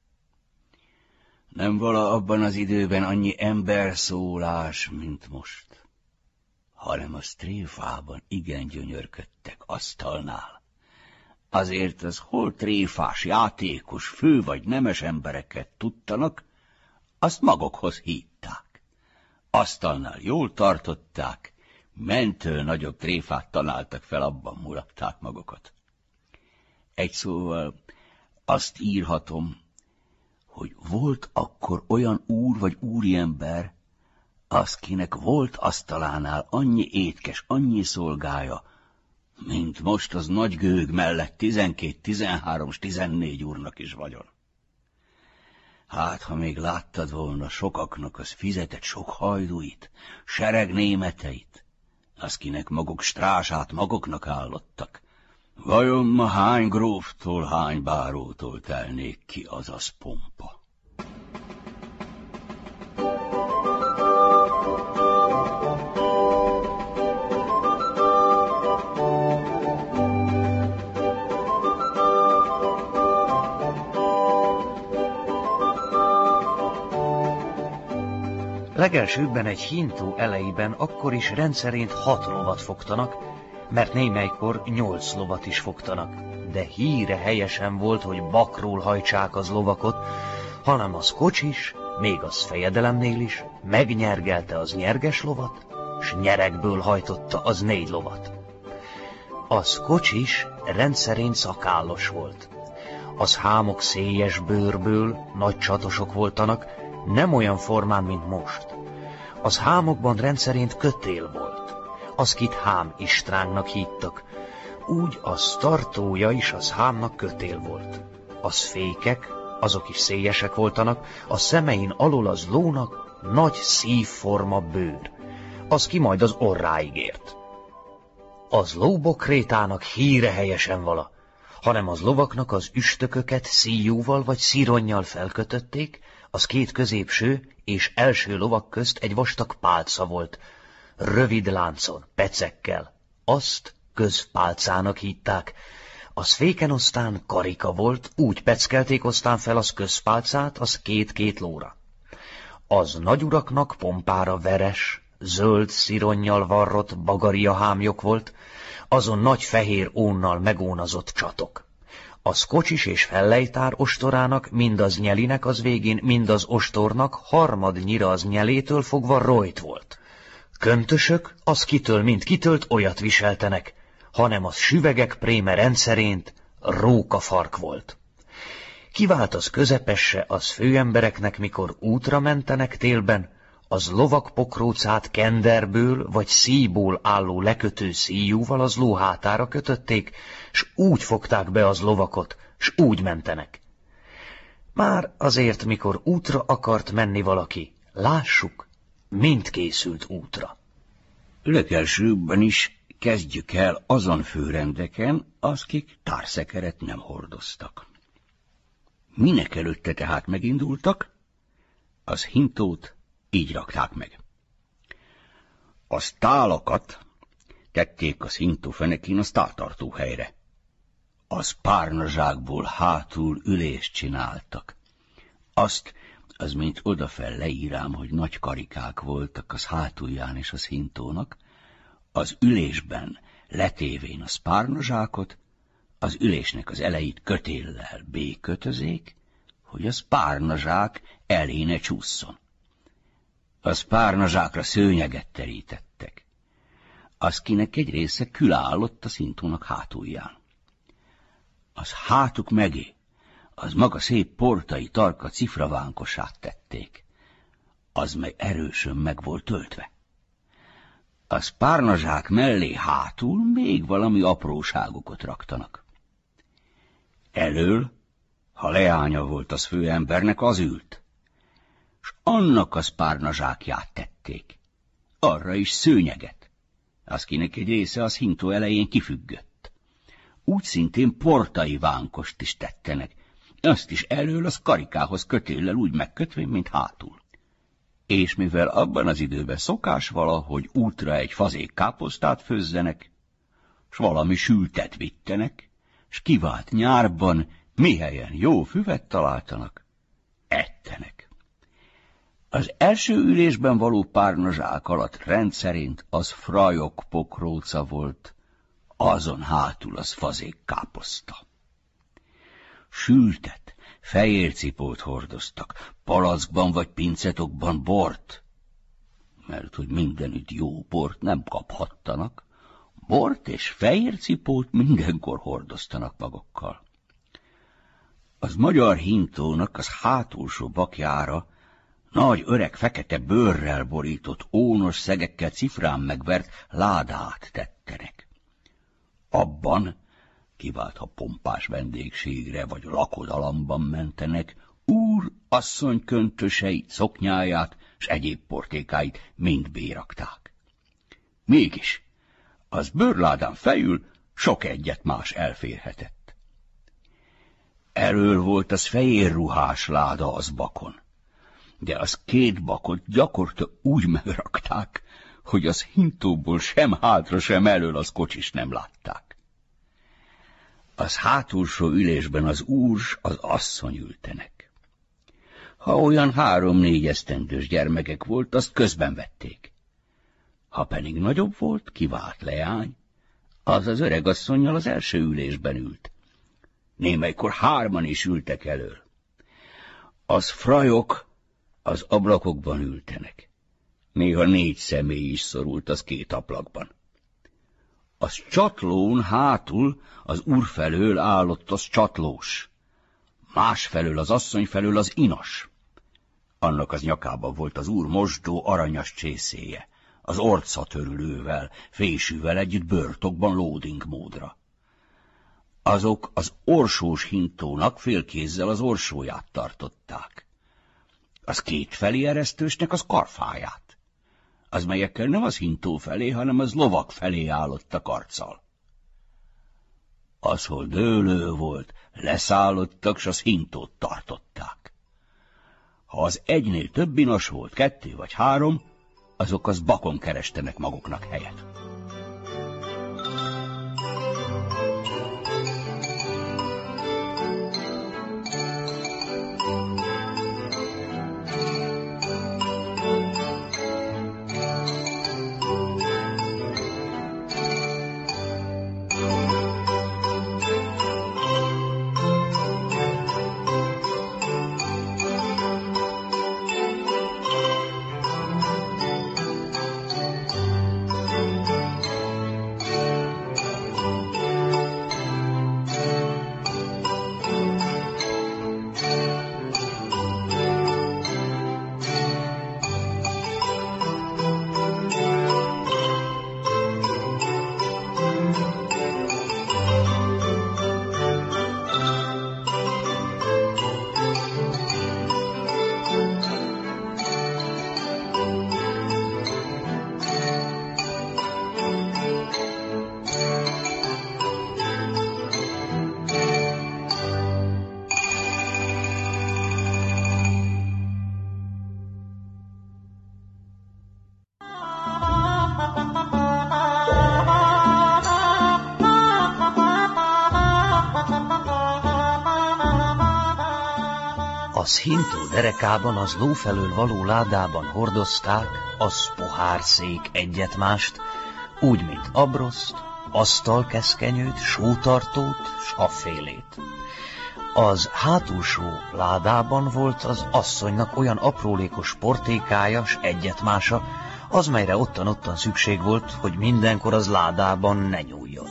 Nem vala abban az időben annyi emberszólás, mint most, hanem a tréfában igen gyönyörködtek asztalnál. Azért az hol tréfás, játékos, fő vagy nemes embereket tudtanak, azt magukhoz hívták. Asztalnál jól tartották, mentől nagyobb tréfát találtak fel, abban mulatták magukat. Egy szóval azt írhatom, hogy volt akkor olyan úr vagy úriember, az, kinek volt asztalánál annyi étkes, annyi szolgája, mint most az nagy gőg mellett 12, 13 és 14 úrnak is vagyon. Hát, ha még láttad volna sokaknak az fizetett sok hajduit, sereg németeit, az kinek maguk strását maguknak állottak. Vajon ma hány gróftól, hány bárótól telnék ki azaz pompa? Legelsőbben egy hintó elejében akkor is rendszerint 6 lovat fogtanak, mert némelykor 8 lovat is fogtanak, de híre helyesen volt, hogy bakról hajtsák az lovakot, hanem az kocsis, még az fejedelemnél is, megnyergelte az nyerges lovat, s nyerekből hajtotta az 4 lovat. Az kocsis rendszerint szakállos volt. Az hámok szélyes bőrből, nagy csatosok voltanak, nem olyan formán, mint most. Az hámokban rendszerint kötél volt. Az kit hám istrángnak hívtak. Úgy az tartója is az hámnak kötél volt. Az fékek, azok is szélyesek voltanak, a szemein alul az lónak nagy szívforma bőr. Az ki majd az orráig ért. Az lóbokrétának híre helyesen vala, hanem az lovaknak az üstököket szíjúval vagy szironnyal felkötötték, az 2 középső és első lovak közt egy vastag pálca volt, rövid láncon, pecekkel. Azt közpálcának hívták. Az féken aztán karika volt, úgy peckelték aztán fel az közpálcát, az 2-2 lóra. Az nagyuraknak pompára veres, zöld szironnyal varrott bagariahámlyok volt, azon nagy fehér ónnal megónazott csatok. Az kocsis és fellejtár ostorának, mind az nyelinek az végén, mind az ostornak harmadnyira az nyelétől fogva rojt volt. Köntösök, az kitől, mint kitölt, olyat viseltenek, hanem az süvegek préme rendszerint rókafark volt. Kivált az közepesse az főembereknek, mikor útra mentenek télben, az lovak pokrócát kenderből vagy szíjból álló lekötő szíjúval az ló hátára kötötték, s úgy fogták be az lovakot, s úgy mentenek. Már azért, mikor útra akart menni valaki, lássuk, mind készült útra. Legelsőbben is kezdjük el azon főrendeken, akik társzekeret nem hordoztak. Minek előtte tehát megindultak, az hintót így rakták meg. Az tálakat tették az hintó fenekén a sztáltartó helyre. Az párnazsákból hátul ülést csináltak. Azt, az mint odafel leírám, hogy nagy karikák voltak az hátulján és az hintónak, az ülésben letévén az párnazsákot, az ülésnek az elejét kötéllel békötözék, hogy az párnazsák elé ne csússzon. Az párnazsákra szőnyeget terítettek. Az kinek egy része külállott a hintónak hátulján. Az hátuk megé, az maga szép portai tarka cifravánkosát tették. Az meg erősön meg volt töltve. Az párnazsák mellé hátul még valami apróságokat raktanak. Elől, ha leánya volt az főembernek, az ült, s annak az párnazsákját tették. Arra is szőnyeget, az kinek egy része az hintó elején kifüggött. Úgy szintén portai vánkost is tettenek, azt is elől az karikához kötéllel úgy megkötvén, mint hátul. És mivel abban az időben szokás vala, hogy útra egy fazék káposztát főzzenek, s valami sültet vittenek, s kivált nyárban, mihelyen jó füvet találtanak, ettenek. Az első ülésben való párnazsák alatt rendszerint az frajok pokróca volt, azon hátul az fazék káposzta. Sültet, fejércipót hordoztak, palackban vagy pincetokban bort, mert hogy mindenütt jó bort nem kaphattanak, bort és fejércipót mindenkor hordoztanak magukkal. Az magyar hintónak az hátulsó bakjára nagy öreg fekete bőrrel borított, ónos szegekkel cifrán megvert ládát tettenek. Abban, kivált, ha pompás vendégségre vagy lakodalamban mentenek, úr, asszony köntöseit, szoknyáját s egyéb portékáit mind bérakták. Mégis Az bőrládán fejül sok egyet más elférhetett. Elől volt az fehér ruhás láda az bakon, de az 2 bakot gyakorta úgy megrakták, hogy az hintóból sem hátra, sem elől az kocsis nem látták. Az hátulsó ülésben az úr, az asszony ültenek. Ha olyan 3-4 esztendős gyermekek volt, azt közben vették. Ha pedig nagyobb volt, kivált leány, az az öregasszonnyal az első ülésben ült. Némelykor 3-an is ültek elől. Az frajok az ablakokban ültenek. Néha 4 személy is szorult az 2 ablakban. Az csatlón hátul az úr felől állott az csatlós, másfelől az asszony felől az inas. Annak az nyakában volt az úr mosdó aranyas csészéje, az orcatörlővel, fésűvel együtt bőrtokban loading módra. Azok az orsós hintónak félkézzel az orsóját tartották. Az 2 felé eresztősnek az karfáját. Az melyekkel nem az hintó felé, hanem az lovak felé állottak arccal. Az, hol dőlő volt, leszállottak, s az hintót tartották. Ha az 1-nél több inas volt, 2 vagy 3, azok az bakon kerestenek maguknak helyet. Az hintó derekában, az ló felől való ládában hordozták az pohárszék egyet-mást, úgy, mint abroszt, asztalkeszkenyőt, sótartót, s affélét. Az hátulsó ládában volt az asszonynak olyan aprólékos portékája, s egyet-mása, az, melyre ottan-ottan szükség volt, hogy mindenkor az ládában ne nyúljon.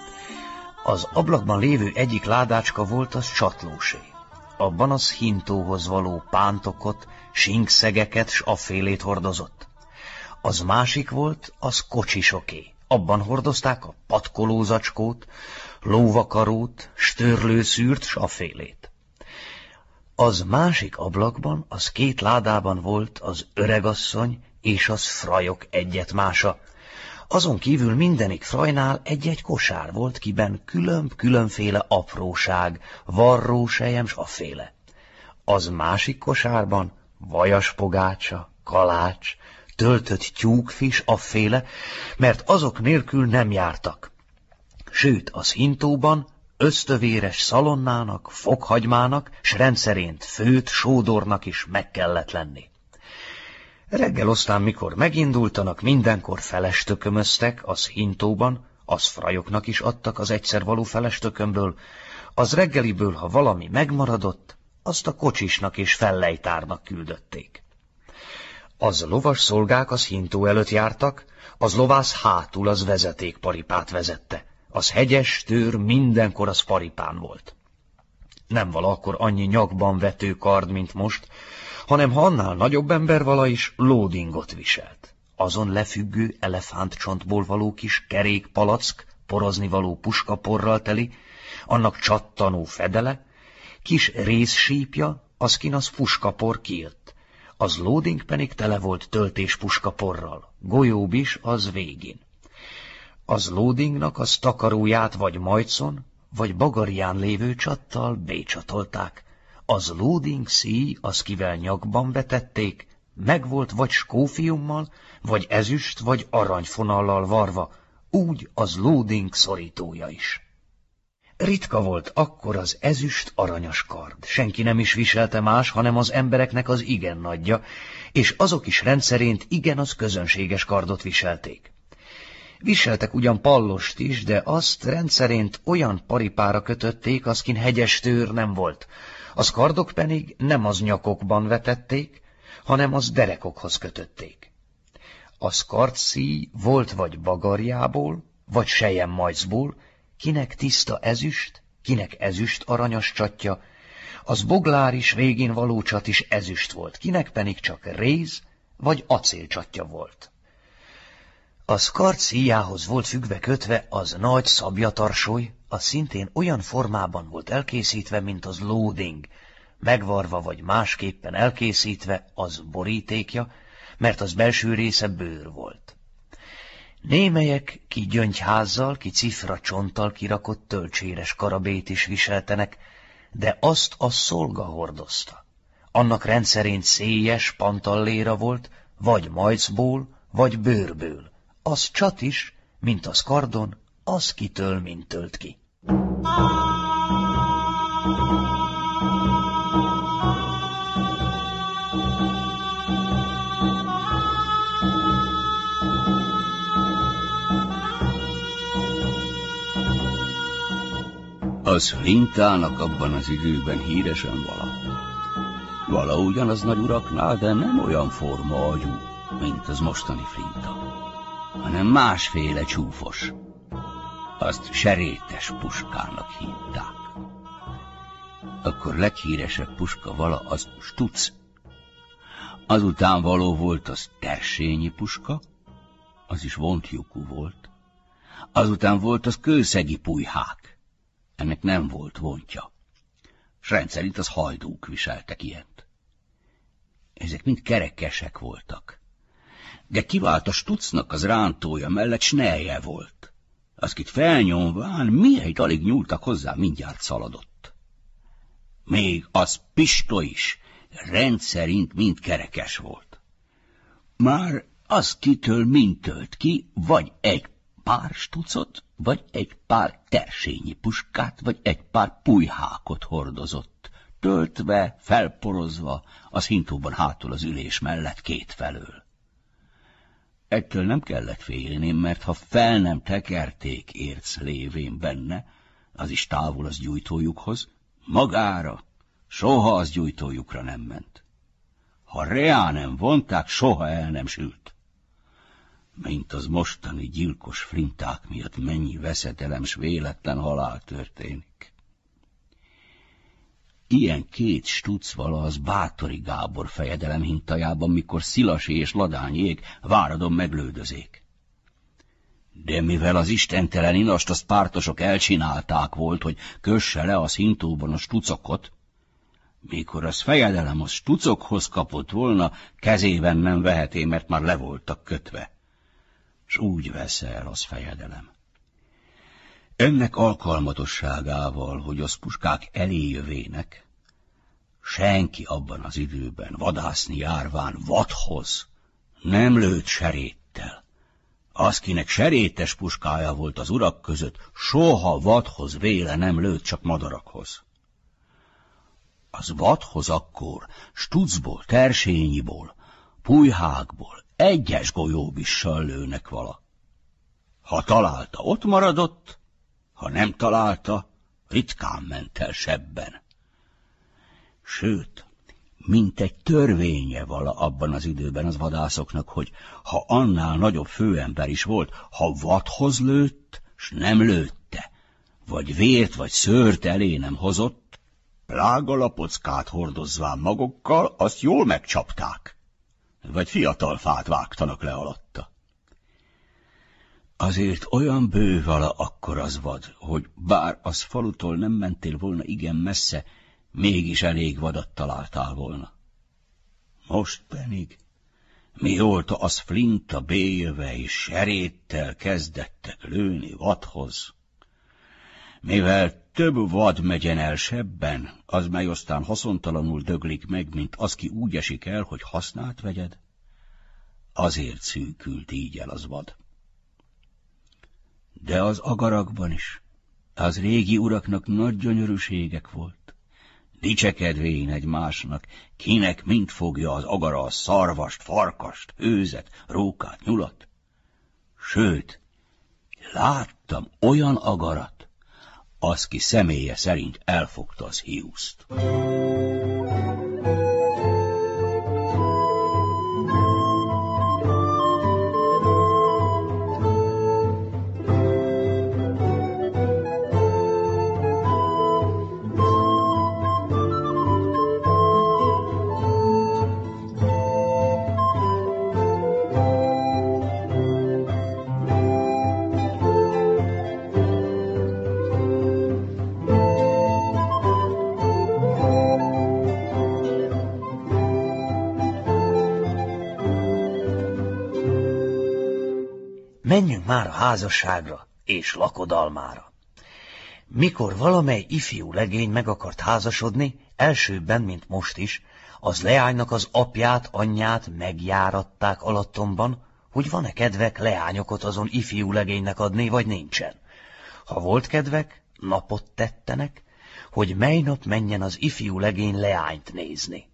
Az ablakban lévő egyik ládácska volt az csatlósé. Abban az hintóhoz való pántokot, sinkszegeket s affélét hordozott. Az másik volt, az kocsisoké. Abban hordozták a patkolózacskót, lóvakarót, störlőszűrt s affélét. Az másik ablakban, az 2 ládában volt az öregasszony és az frajok egyet-mása. Azon kívül mindenik frajnál egy-egy kosár volt, kiben különféle apróság, varrósejem s afféle. Az másik kosárban vajaspogácsa, kalács, töltött tyúkfis afféle, mert azok nélkül nem jártak. Sőt, az hintóban ösztövéres szalonnának, fokhagymának, s rendszerint főt sódornak is meg kellett lenni. Reggel aztán, mikor megindultanak, mindenkor felestökömöztek, az hintóban, az frajoknak is adtak az egyszer való felestökömből, az reggeliből, ha valami megmaradott, azt a kocsisnak és fellejtárnak küldötték. Az lovas szolgák az hintó előtt jártak, az lovász hátul az vezetékparipát vezette, az hegyes tőr mindenkor az paripán volt. Nem vala akkor annyi nyakban vető kard, mint most, hanem ha annál nagyobb ember vala is loadingot viselt. Azon lefüggő elefántcsontból való kis kerék palack, porozni való puskaporral teli, annak csattanó fedele, kis rézsípja, azkin az puskapor kijött. Az loading pedig tele volt töltés puskaporral, golyóbis az végén. Az lódingnak az takaróját vagy majcon, vagy bagarián lévő csattal bécsatolták. Az lóding szíj, az kivel nyakban vetették, meg volt vagy skófiummal, vagy ezüst, vagy aranyfonallal varva, úgy az lóding szorítója is. Ritka volt akkor az ezüst aranyas kard, senki nem is viselte más, hanem az embereknek az igen nagyja, és azok is rendszerint igen az közönséges kardot viselték. Viseltek ugyan pallost is, de azt rendszerint olyan paripára kötötték, azkin hegyes tőr nem volt. Az kardok pedig nem az nyakokban vetették, hanem az derekokhoz kötötték. Az kardszíj volt vagy bagarjából, vagy selyemmajcból, kinek tiszta ezüst, kinek ezüst aranyas csatja, az bogláris végén való csat is ezüst volt, kinek pedig csak réz vagy acélcsatja volt. Az kard szíjához volt függve kötve az nagy szabjatarsoly, az szintén olyan formában volt elkészítve, mint az lóding, megvarva vagy másképpen elkészítve az borítékja, mert az belső része bőr volt. Némelyek ki gyöngyházzal, ki cifra csonttal kirakott tölcséres karabét is viseltenek, de azt a szolga hordozta. Annak rendszerint szélyes pantalléra volt, vagy majcból, vagy bőrből. Az csat is, mint az kardon, az kitől, mint tölt ki. Az Flintának abban az időben híresen vala ugyanaz nagy uraknál, de nem olyan forma agyú, mint az mostani Flinta, hanem másféle csúfos. Azt serétes puskának hívták. Akkor leghíresebb puska vala az Stuc. Azután való volt az Tersényi puska, az is vontlyukú volt. Azután volt az Kőszegi Pulyhák. Ennek nem volt vontja, s rendszerint az hajdúk viseltek ilyent. Ezek mind kerekesek voltak, de kivált a Stucnak az rántója mellett snelje volt. Azkit felnyomván, mihelyt alig nyúltak hozzá, mindjárt szaladott. Még az pistoly is rendszerint mind kerekes volt. Már az kitől mind tölt ki, vagy egy pár Stucot, vagy egy pár Tersényi puskát, vagy egy pár pulyhákot hordozott, töltve, felporozva, az hintóban hátul az ülés mellett kétfelől. Ettől nem kellett félni, mert ha fel nem tekerték érc lévén benne, az is távol az gyújtójukhoz, magára, soha az gyújtójukra nem ment. Ha reá nem vonták, soha el nem sült. Mint az mostani gyilkos Flinták miatt mennyi veszedelem s véletlen halál történik. Ilyen két Stuc vala az Báthori Gábor fejedelem hintajában, mikor Szilasi és Ladányiék Váradon meglődözék. De mivel az istentelen inast azt pártosok elcsinálták volt, hogy kösse le az hintóban a Stucokot, mikor az fejedelem az Stucokhoz kapott volna, kezében nem veheté, mert már le voltak kötve. S úgy vesz el az fejedelem. Ennek alkalmatosságával, hogy az puskák elé jövének, senki abban az időben vadászni járván vadhoz nem lőtt seréttel. Az, kinek serétes puskája volt az urak között, soha vadhoz véle nem lőtt, csak madarakhoz. Az vadhoz akkor Stucból, Tersényiból, Pulyhákból egyes golyóbissal lőnek vala. Ha találta, ott maradott, ha nem találta, ritkán ment el sebben. Sőt, mint egy törvénye vala abban az időben az vadászoknak, hogy ha annál nagyobb főember is volt, ha vadhoz lőtt, s nem lőtte, vagy vért vagy szőrt elé nem hozott, plágalapockát hordozván magukkal, azt jól megcsapták, vagy fiatal fát vágtanak le alatta. Azért olyan bő vala akkor az vad, hogy bár az falutól nem mentél volna igen messze, mégis elég vadat találtál volna. Most pedig Mióta az Flinta béjöve és seréttel kezdettek lőni vadhoz, mivel több vad megyen el sebben, az mely aztán haszontalanul döglik meg, mint az ki úgy esik el, hogy hasznát vegyed, azért szűkült így el az vad. De az agarakban is, az régi uraknak nagy gyönyörűségek volt. Dicsekedvén egymásnak, kinek mind fogja az agara a szarvast, farkast, őzet, rókát, nyulat. Sőt, láttam olyan agarat, az ki személye szerint elfogta az hiúzt. Menjünk már a házasságra és lakodalmára. Mikor valamely ifjú legény meg akart házasodni, elsőbben, mint most is, az leánynak az apját, anyját megjáratták alattomban, hogy van-e kedvek leányokat azon ifjú legénynek adni, vagy nincsen. Ha volt kedvek, napot tettenek, hogy mely nap menjen az ifjú legény leányt nézni.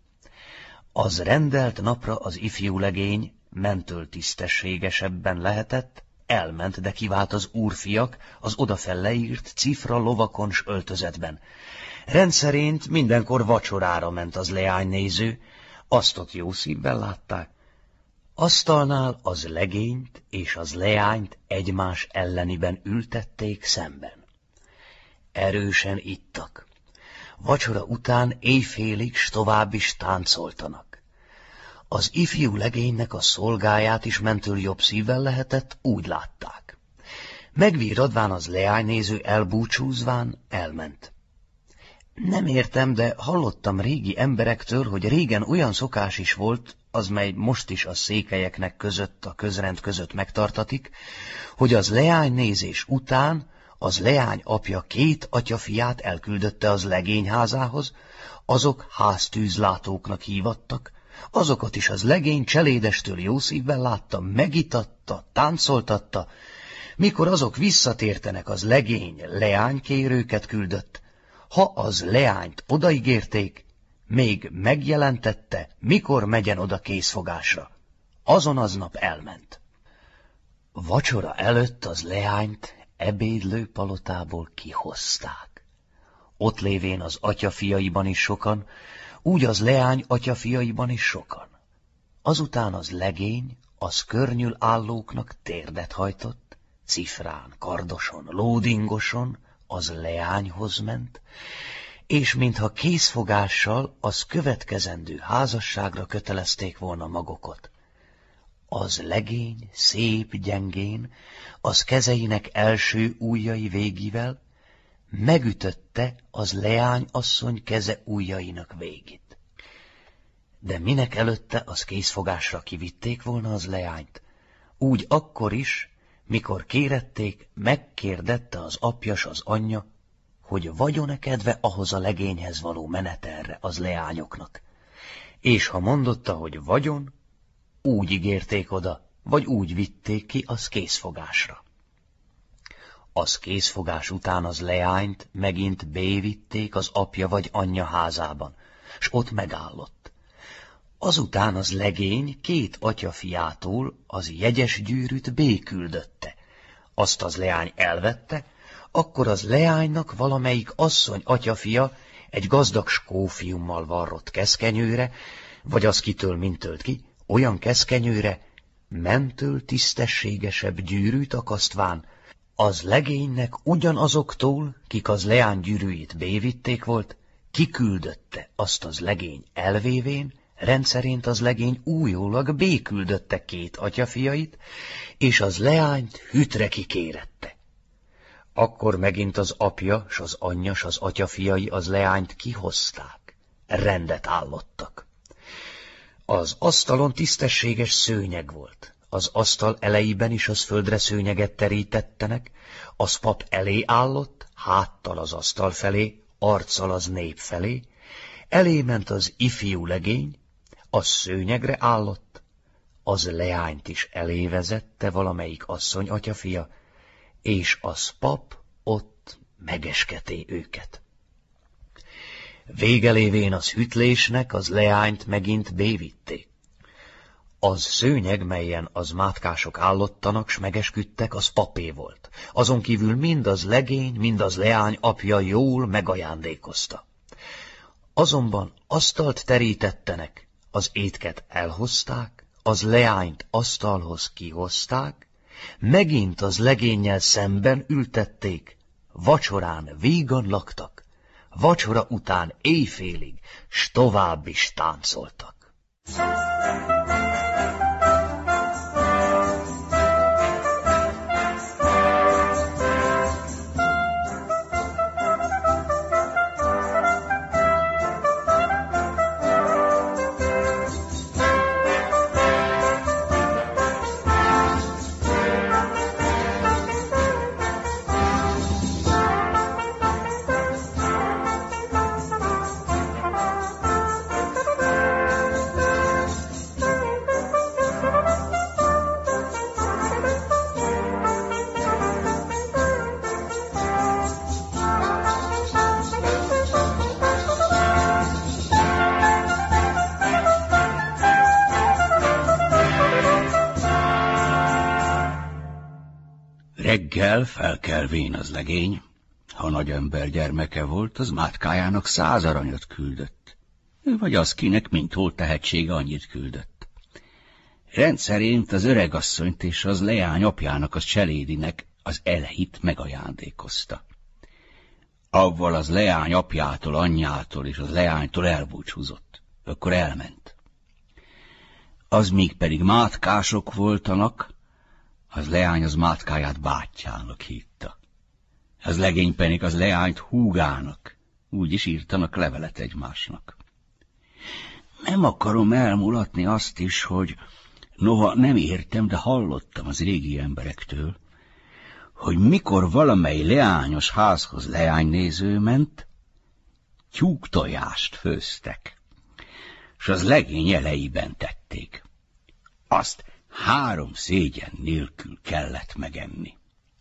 Az rendelt napra az ifjú legény mentől tisztességesebben lehetett, elment, de kivált az úrfiak az odafel leírt cifra lovakon s öltözetben. Rendszerint mindenkor vacsorára ment az leánynéző, azt ott jó szívvel látták. Asztalnál az legényt és az leányt egymás elleniben ültették szemben. Erősen ittak. Vacsora után éjfélig s tovább is táncoltanak. Az ifjú legénynek a szolgáját is mentől jobb szívvel lehetett, úgy látták. Megvíradván az leánynéző elbúcsúzván elment. Nem értem, de hallottam régi emberektől, hogy régen olyan szokás is volt, az mely most is a székelyeknek között, a közrend között megtartatik, hogy az leánynézés után az leány apja két atyafiát elküldötte az legényházához, azok háztűzlátóknak hívattak, azokat is az legény cselédestől jó szívvel látta, megitatta, táncoltatta. Mikor azok visszatértenek, az legény leánykérőket küldött. Ha az leányt odaígérték, még megjelentette, mikor megyen oda készfogásra. Azon aznap elment. Vacsora előtt az leányt ebédlő palotából kihozták. Ott lévén az atyafiaiban is sokan, úgy az leány atyafiaiban is sokan. Azután az legény az környül állóknak térdet hajtott, cifrán, kardoson, lódingoson az leányhoz ment, és mintha készfogással az következendő házasságra kötelezték volna magukat. Az legény szép gyengén, az kezeinek első ujjai végével megütötte az leány asszony keze ujjainak végét. De minek előtte az készfogásra kivitték volna az leányt, úgy akkor is, mikor kérették, megkérdette az apja s az anyja, hogy vagyon-e kedve ahhoz a legényhez való menetelre az leányoknak. És ha mondotta, hogy vagyon, úgy ígérték oda, vagy úgy vitték ki az készfogásra. Az készfogás után az leányt megint bévitték az apja vagy anyja házában, s ott megállott. Azután az legény két atyafiától az jegyes gyűrűt béküldötte. Azt az leány elvette, akkor az leánynak valamelyik asszony atyafia egy gazdag skófiummal varrott keszkenyőre, vagy az kitől mint tölt ki, olyan keszkenyőre, mentől tisztességesebb gyűrűt akasztván, az legénynek ugyanazoktól, kik az leány gyűrűjét bévitték volt, kiküldötte azt az legény elvévén, rendszerint az legény újólag béküldötte két atyafiait, és az leányt hütre kikérette. Akkor megint az apja, s az anyja, s az atyafiai az leányt kihozták, rendet állottak. Az asztalon tisztességes szőnyeg volt. Az asztal elejében is az földre szőnyeget terítettenek, az pap elé állott, háttal az asztal felé, arccal az nép felé, elé ment az ifjú legény, az szőnyegre állott, az leányt is elé vezette valamelyik asszony atyafia, és az pap ott megesketé őket. Végelévén az hütlésnek az leányt megint bévitték. Az szőnyeg, melyen az mátkások állottanak, s megesküdtek, az papé volt. Azon kívül mind az legény, mind az leány apja jól megajándékozta. Azonban asztalt terítettenek, az étket elhozták, az leányt asztalhoz kihozták, megint az legénnyel szemben ültették, vacsorán vígan laktak, vacsora után éjfélig, s tovább is táncoltak. Reggel felkelvén az legény, ha nagy ember gyermeke volt, az mátkájának 100 aranyat küldött, vagy az, kinek mint hol tehetsége, annyit küldött. Rendszerint az öregasszonyt és az leány apjának, az cselédinek az elhit megajándékozta. Avval az leány apjától, anyjától és az leánytól elbúcsúzott, akkor elment. Az míg pedig mátkások voltanak, az leány az mátkáját bátyjának hitta. Az legény pedig az leányt húgának, úgy is írtanak levelet egymásnak. Nem akarom elmulatni azt is, hogy noha nem értem, de hallottam az régi emberektől, hogy mikor valamely leányos házhoz leánynéző ment, tyúktojást főztek, s az legény elejében tették. Azt 3 szégyen nélkül kellett megenni.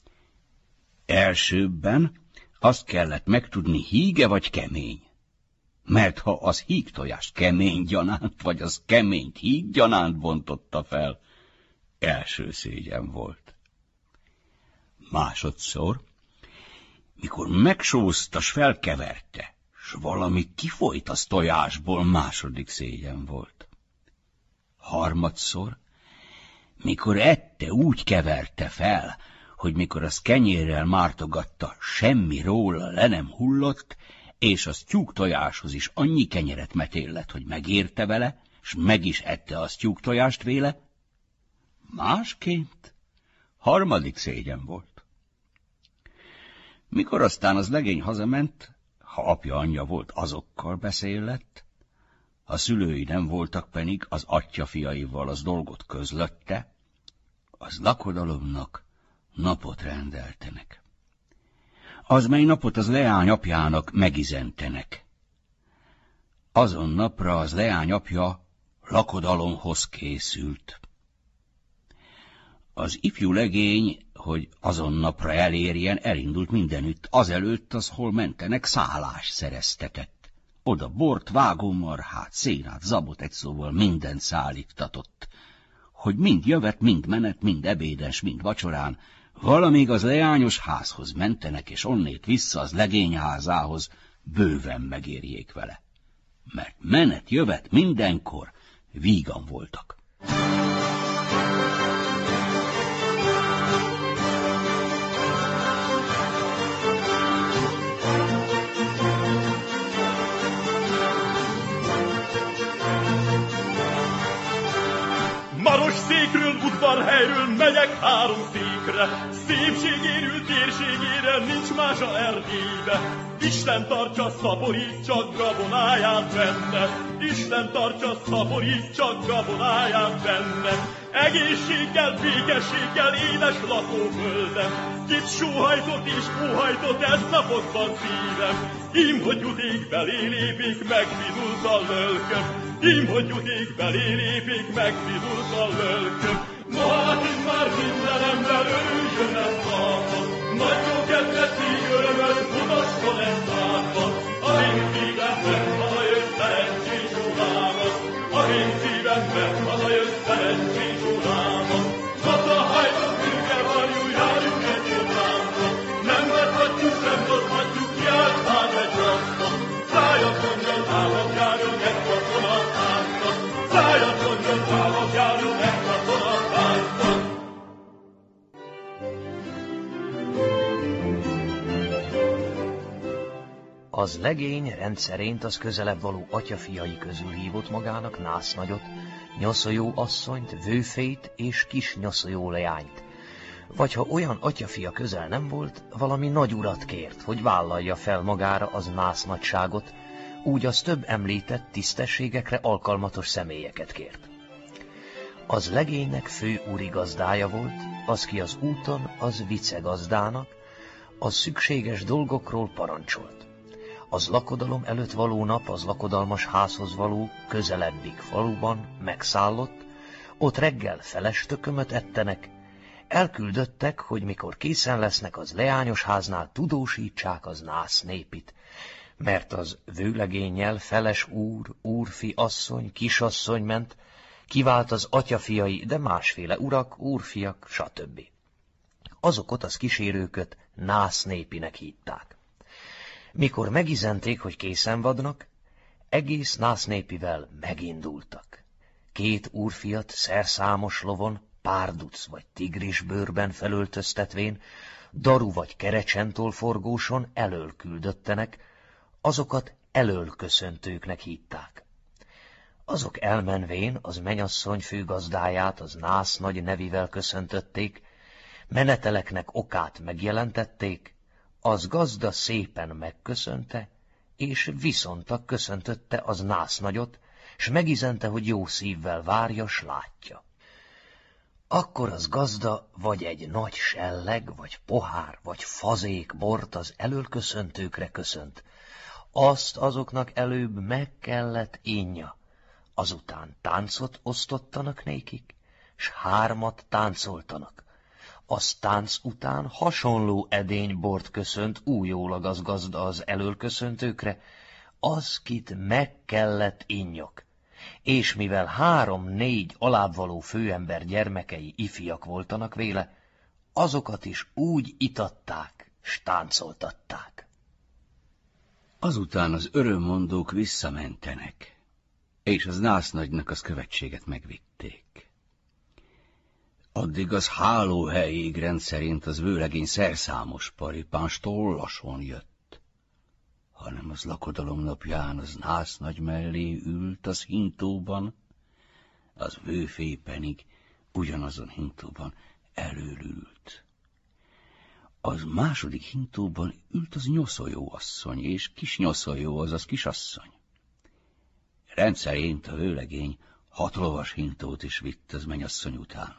Elsőbben azt kellett megtudni, híge vagy kemény, mert ha az hígtojást kemény gyanánt, vagy az keményt híg gyanánt bontotta fel, első szégyen volt. Másodszor, mikor megsózta, s felkeverte, s valami kifolyt az tojásból, második szégyen volt. Harmadszor, mikor ette, úgy keverte fel, hogy mikor az kenyérrel mártogatta, semmi róla le nem hullott, és az tyúktojáshoz is annyi kenyeret metéllett, hogy megérte vele, s meg is ette az tyúktojást véle, másként harmadik szégyen volt. Mikor aztán az legény hazament, ha apja anyja volt, azokkal beszélett, ha szülői nem voltak pedig, az atya fiaival az dolgot közlötte, az lakodalomnak napot rendeltenek. Az, mely napot az leány apjának megizentenek. Azon napra az leány apja lakodalomhoz készült. Az ifjú legény, hogy azon napra elérjen, elindult mindenütt, azelőtt az, hol mentenek, szállást szereztetett. Oda bort, vágómarhát, szénát, zabot, egy szóval mindent szállítatott, hogy mind jövet, mind menet, mind ebédes, mind vacsorán, valamíg az leányos házhoz mentenek, és onnét vissza az legény házához bőven megérjék vele. Mert menet, jövet mindenkor vígan voltak. Maros székről, udvarhelyről megyek 3 szék. szépségre, szépségéről térségére nincs más a Erdélybe. Isten tartsa, szaporítsa gabonáját benne, Isten tartsa, szaporítsa gabonáját benne. Egészséggel, békességgel éles lakóföldem, kit sóhajtott és óhajtott ezt napokban szívem. Ím, hogy juték belé lépik, megvidult a lölköm, ím, hogy juték belé lépik, megvidult a lölköm. No hát itt már minden ember örüljön ezt látva, nagy jó kedvet, így örömöt mutasson ezt látva. A én szívemben hazajött szerencsés urámat, a én szívemben hazajött szerencsés urámat. Csatahajtott bűke varjú, járjuk egy jobbámra, nem vethatjuk, sem dobhatjuk, jártán egy rasta. Szájat mondjon, állat járjon, egy katonatánca, szájat mondjon, állat járjon, egy katonatánca. Az legény rendszerint az közelebb való atyafiai közül hívott magának násznagyot, nyoszojó asszonyt, vőfét és kis nyoszojó leányt. Vagy ha olyan atyafia közel nem volt, valami nagy urat kért, hogy vállalja fel magára az násznagyságot, úgy az több említett tisztességekre alkalmatos személyeket kért. Az legénynek fő úrigazdája volt, az ki az úton, az vicegazdának, az szükséges dolgokról parancsolt. Az lakodalom előtt való nap az lakodalmas házhoz való közelebbik faluban megszállott, ott reggel felestökömöt ettenek, elküldöttek, hogy mikor készen lesznek az leányos háznál tudósítsák az nász népit, mert az vőlegénnyel feles úr, úrfi asszony, kisasszony ment, kivált az atyafiai, de másféle urak, úrfiak, stb. Azokat az kísérőköt nász népinek hívták. Mikor megizenték, hogy készen vadnak, egész násznépivel megindultak. 2 úrfiat szerszámos lovon, párduc vagy tigrisbőrben felöltöztetvén, daru vagy kerecsentól forgóson elöl küldöttenek, azokat elölköszöntőknek hívták. Azok elmenvén az menyasszony főgazdáját az násznagy nevivel köszöntötték, meneteleknek okát megjelentették, az gazda szépen megköszönte, és viszontak köszöntötte az násznagyot, s megizente, hogy jó szívvel várja, s látja. Akkor az gazda vagy egy nagy selleg, vagy pohár, vagy fazék bort az elölköszöntőkre köszönt. Azt azoknak előbb meg kellett innia, azután táncot osztottanak nékik, s 3 táncoltanak. Az tánc után hasonló edénybort köszönt újólag az gazda az elölköszöntőkre, az, kit meg kellett innyok, és mivel 3-4 alábbvaló főember gyermekei ifiak voltanak véle, azokat is úgy itatták, s táncoltatták. Azután az örömmondók visszamentenek, és az násznagynak az követséget megvitték. Addig az hálóhelyig rendszerint az vőlegény szerszámos paripáns tollason jött, hanem az lakodalom napján az násznagy mellé ült az hintóban, az vőfé pedig ugyanazon hintóban elölült. Az második hintóban ült az nyoszojó asszony, és kis nyoszojó, azaz kisasszony. Rendszerint a vőlegény 6 lovas hintót is vitt az menyasszony után.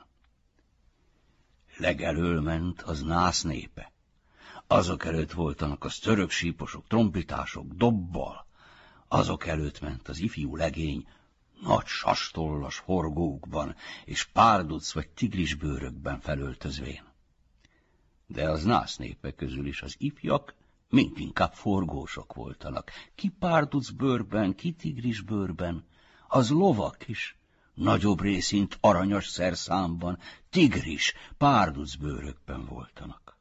Legelől ment az nász népe. Azok előtt voltanak az török síposok, trombitások, dobbal. Azok előtt ment az ifjú legény nagy sastollas horgókban és párduc vagy tigrisbőrökben felöltözvén. De az nász népe közül is az ifjak mindinkább forgósok voltanak. Ki párduc bőrben, ki tigrisbőrben, az lovak is. Nagyobb részint aranyas szerszámban, tigris, párducbőrökben voltanak.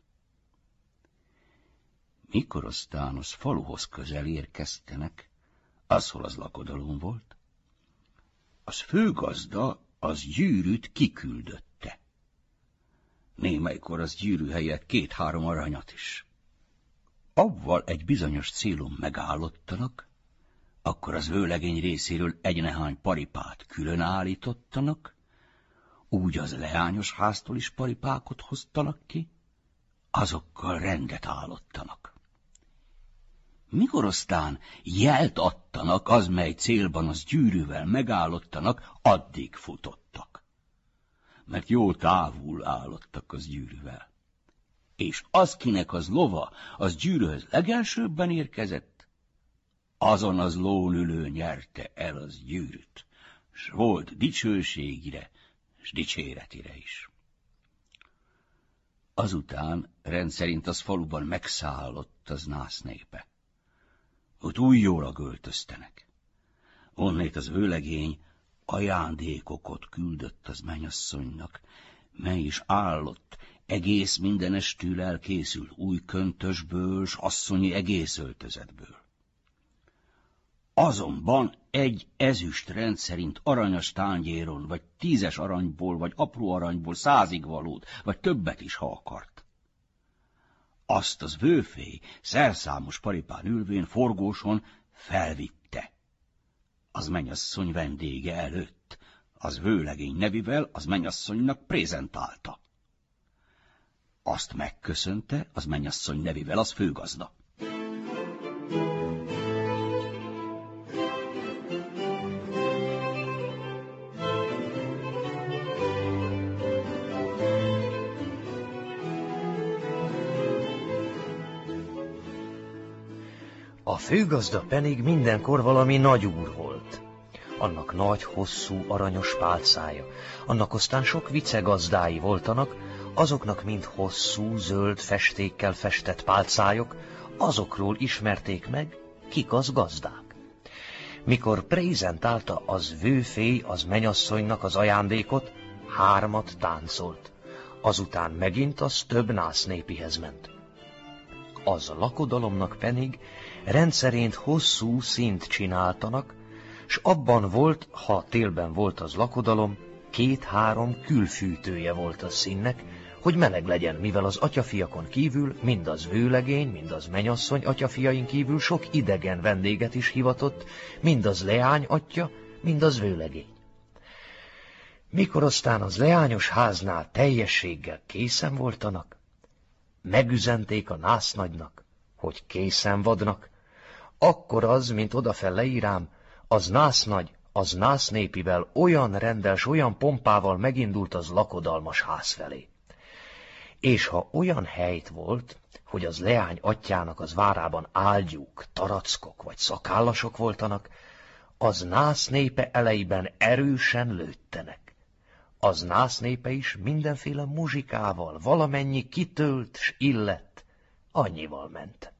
Mikor aztán az faluhoz közel érkeztenek, az, hol az lakodalom volt, az főgazda az gyűrűt kiküldötte. Némelykor az gyűrű helyett 2-3 aranyat is. Avval egy bizonyos célon megállottanak, akkor az vőlegény részéről egy nehány paripát külön állítottanak, úgy az leányos háztól is paripákot hoztanak ki, azokkal rendet állottanak. Mikor aztán jelt adtanak, az mely célban az gyűrűvel megállottanak, addig futottak. Mert jó távul állottak az gyűrűvel. És az, kinek az lova, az gyűrűhöz legelsőbben érkezett, azon az lón ülő nyerte el az gyűrűt, s volt dicsőségire, s dicséretire is. Azután rendszerint az faluban megszállott az nász népe. Ott újjóra költöztenek. Onnét az vőlegény ajándékokat küldött az mennyasszonynak, mely is állott, egész mindenestül elkészült új köntösből, s asszonyi egész öltözetből. Azonban egy ezüst rendszerint aranyas tányéron, vagy 10 aranyból, vagy apró aranyból 100-ig valót, vagy többet is, ha akart. Azt az vőfély szerszámos paripán ülvén forgóson felvitte. Az mennyasszony vendége előtt, az vőlegény nevivel az mennyasszonynak prezentálta. Azt megköszönte az mennyasszony nevivel az főgazda. A főgazda pedig mindenkor valami nagy úr volt. Annak nagy, hosszú, aranyos pálcája, annak aztán sok vicegazdái voltanak, azoknak mind hosszú, zöld festékkel festett pálcájok, azokról ismerték meg, kik az gazdák. Mikor prezentálta az vőfély az mennyasszonynak az ajándékot, 3 táncolt, azután megint az több násznépihez ment. Az lakodalomnak pedig rendszerint hosszú színt csináltanak, s abban volt, ha télben volt az lakodalom, 2-3 külfűtője volt a színnek, hogy meleg legyen, mivel az atyafiakon kívül, mind az vőlegény, mind az mennyasszony atyafiain kívül sok idegen vendéget is hivatott, mind az leány atya, mind az vőlegény. Mikor aztán az leányos háznál teljességgel készen voltanak, megüzenték a násznagynak, hogy készen vadnak, akkor az, mint odafel leírám, az násznagy, az násznépivel olyan rendels, olyan pompával megindult az lakodalmas ház felé. És ha olyan helyt volt, hogy az leány atyának az várában ágyúk, tarackok vagy szakállasok voltanak, az násznépe elejében erősen lőttenek. Az násznépe is mindenféle muzsikával, valamennyi kitölt s illett, annyival ment.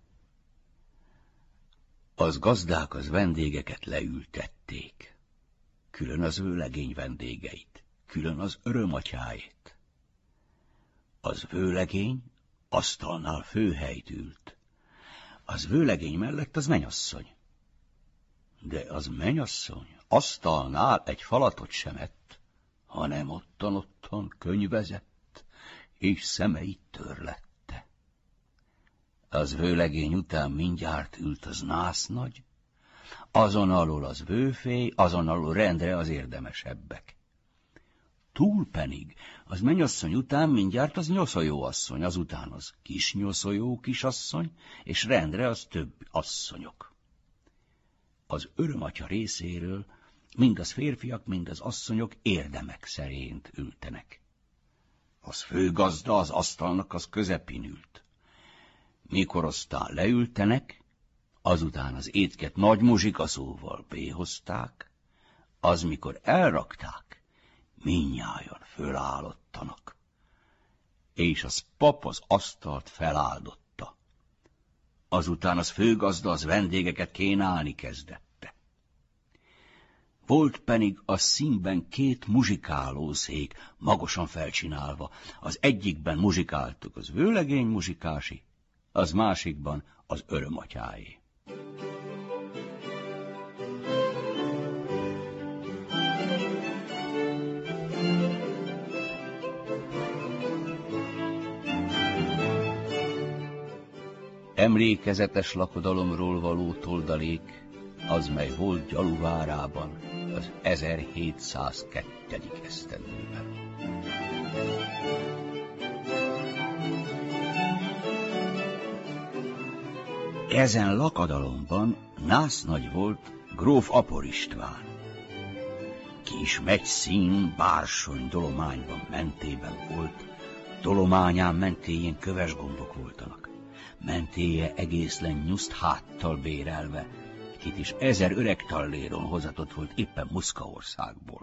Az gazdák az vendégeket leültették, külön az vőlegény vendégeit, külön az örömatyáit. Az vőlegény asztalnál főhelyt ült, az vőlegény mellett az mennyasszony. De az mennyasszony asztalnál egy falatot sem ett, hanem ottan könyvezett, és szemeit törlette. Az vőlegény után mindjárt ült az násznagy, azon alól az vőfély, azon alól rendre az érdemesebbek. Túl pedig az mennyasszony után mindjárt az nyoszoljóasszony, azután az kis nyoszojó kisasszony, és rendre az több asszonyok. Az örömatya részéről mind az férfiak, mind az asszonyok érdemek szerint ültenek. Az főgazda az asztalnak az közepén ült. Mikor aztán leültenek, azután az étket nagy muzsikaszóval béhozták, az mikor elrakták, mindnyájan fölállottanak, és az pap az asztalt feláldotta. Azután az főgazda az vendégeket kénálni kezdette. Volt pedig a színben 2 muzsikálószék, magosan felcsinálva. Az egyikben muzsikáltuk az vőlegény muzsikási, az másikban az örömatyáé. Emlékezetes lakodalomról való toldalék, az mely volt Gyaluvárában, az 1702. esztendőben. Ezen lakadalomban násznagy volt gróf Apor István. Kis Megy-szín Bársony dolományban mentében volt, dolományán mentéjén köves gombok voltanak. Mentéje egészlen nyuszt háttal bérelve, kit is 1000 öreg talléron hozatott volt éppen Muszkaországból.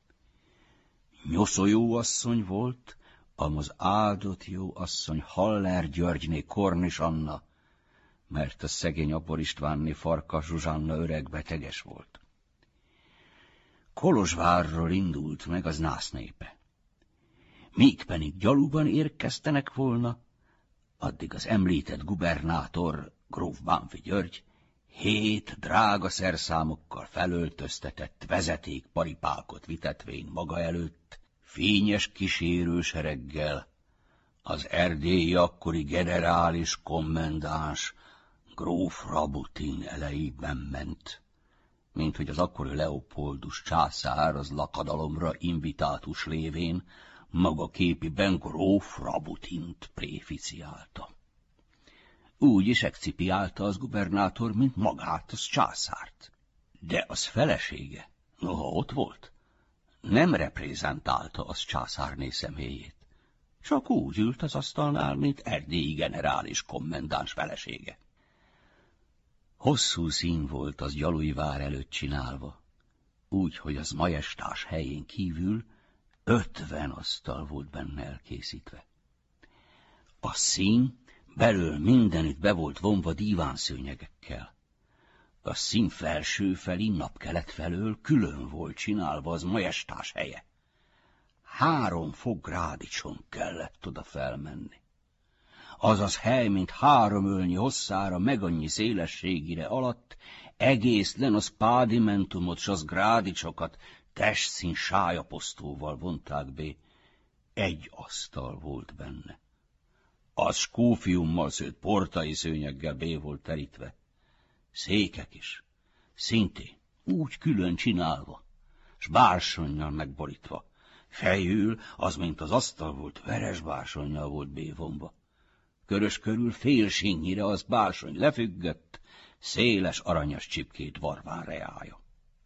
Nyoszó asszony volt, amaz áldott jó asszony Haller Györgyné Kornis Anna, mert a szegény Apor Istvánné Farkas Zsuzsanna öreg beteges volt. Kolozsvárról indult meg az násznépe. Míg pedig gyalúban érkeztenek volna, addig az említett gubernátor, gróf Bánffy György, 7 drága szerszámokkal felöltöztetett vezeték paripákot vitetvén maga előtt, fényes kísérősereggel, az erdélyi akkori generális kommendáns, gróf Rabutin elejében ment, mint hogy az akkori Leopoldus császár az lakadalomra invitátus lévén maga képiben gróf Rabutint préficiálta. Úgy is excipiálta az gubernátor, mint magát az császárt. De az felesége, noha ott volt, nem reprezentálta az császárné személyét. Csak úgy ült az asztalnál, mint erdélyi generális kommendáns felesége. Hosszú szín volt az Gyalui vár előtt csinálva, úgy, hogy az majestás helyén kívül 50 asztal volt benne elkészítve. A szín belől mindenütt be volt vonva dívánszőnyegekkel. A szín felső felé napkelet felől külön volt csinálva az majestás helye. 3 fok grádicson kellett oda felmenni. Azaz hely, mint 3 ölnyi hosszára, meg annyi szélességire alatt, egészlen az pádimentumot s az grádicsokat testszín sájaposztóval vonták be. Egy asztal volt benne. Az skófiummal szőtt portai szőnyeggel bé volt terítve. Székek is, szintén úgy külön csinálva, s bársonnyal megborítva. Fejül, az mint az asztal volt, veres bársonnyal volt bévonva. Körös körül fél sinnyire az bársony lefüggött, széles aranyas csipkét varván reája.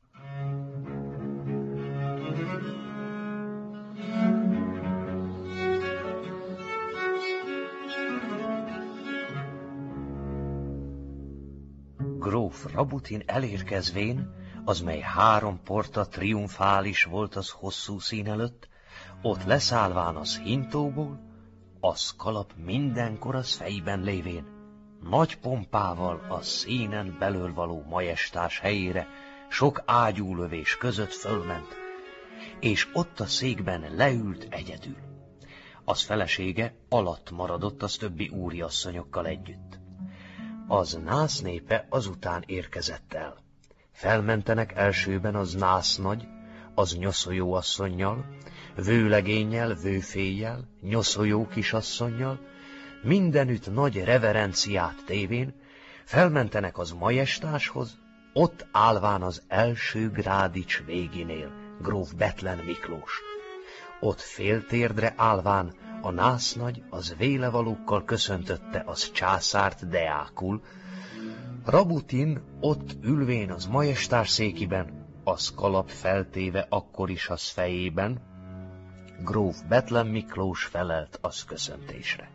Gróf Rabutin elérkezvén, az mely 3 porta triumfális volt az hosszú szín előtt, ott leszállván az hintóból, az kalap mindenkor az fejben lévén, nagy pompával a színen belől való majestás helyére sok ágyúlövés között fölment, és ott a székben leült egyedül. Az felesége alatt maradott az többi úriasszonyokkal együtt. Az násznépe azután érkezett el. Felmentenek elsőben az násznagy, az nyoszójó asszonnyal, vőlegénnyel, vőféjjel, nyoszójó kisasszonnyal, mindenütt nagy reverenciát tévén, felmentenek az majestáshoz, ott állván az első grádics véginél, gróf Bethlen Miklós. Ott féltérdre állván a násznagy az vélevalókkal köszöntötte az császárt deákul, Rabutin ott ülvén az majestás székiben, az kalap feltéve akkor is az fejében, gróf Bethlen Miklós felelt az köszöntésre.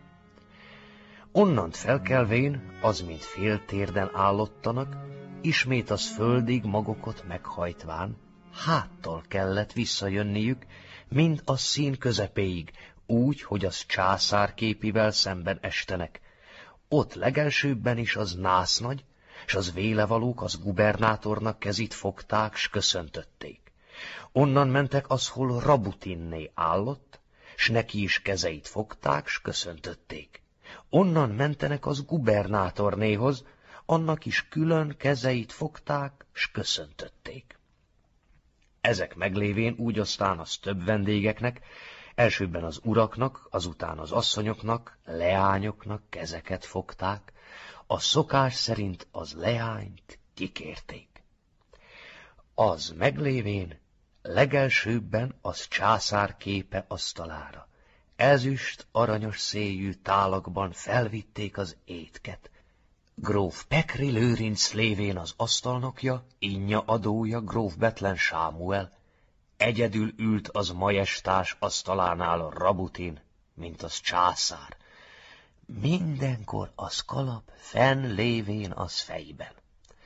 Onnant felkelvén, az mint féltérden állottanak, ismét az földig magokot meghajtván, háttal kellett visszajönniük, mind a szín közepéig, úgy, hogy az császár képivel szemben estenek. Ott legelsőbben is az násznagy, s az vélevalók az gubernátornak kezit fogták, s köszöntötték. Onnan mentek az, hol Rabutinné állott, s neki is kezeit fogták, s köszöntötték. Onnan mentenek az gubernátornéhoz, annak is külön kezeit fogták, s köszöntötték. Ezek meglévén úgy aztán az több vendégeknek, elsőbben az uraknak, azután az asszonyoknak, leányoknak kezeket fogták, a szokás szerint az leányt kikérték. Az meglévén legelsőbben az császár képe asztalára. Ezüst aranyos széjű tálakban felvitték az étket. Gróf Pekri Lőrinc lévén az asztalnokja, innya adója gróf Bethlen Sámuel. Egyedül ült az majestás asztalánál a Rabutin, mint az császár. Mindenkor az kalap, fenn lévén az fejben.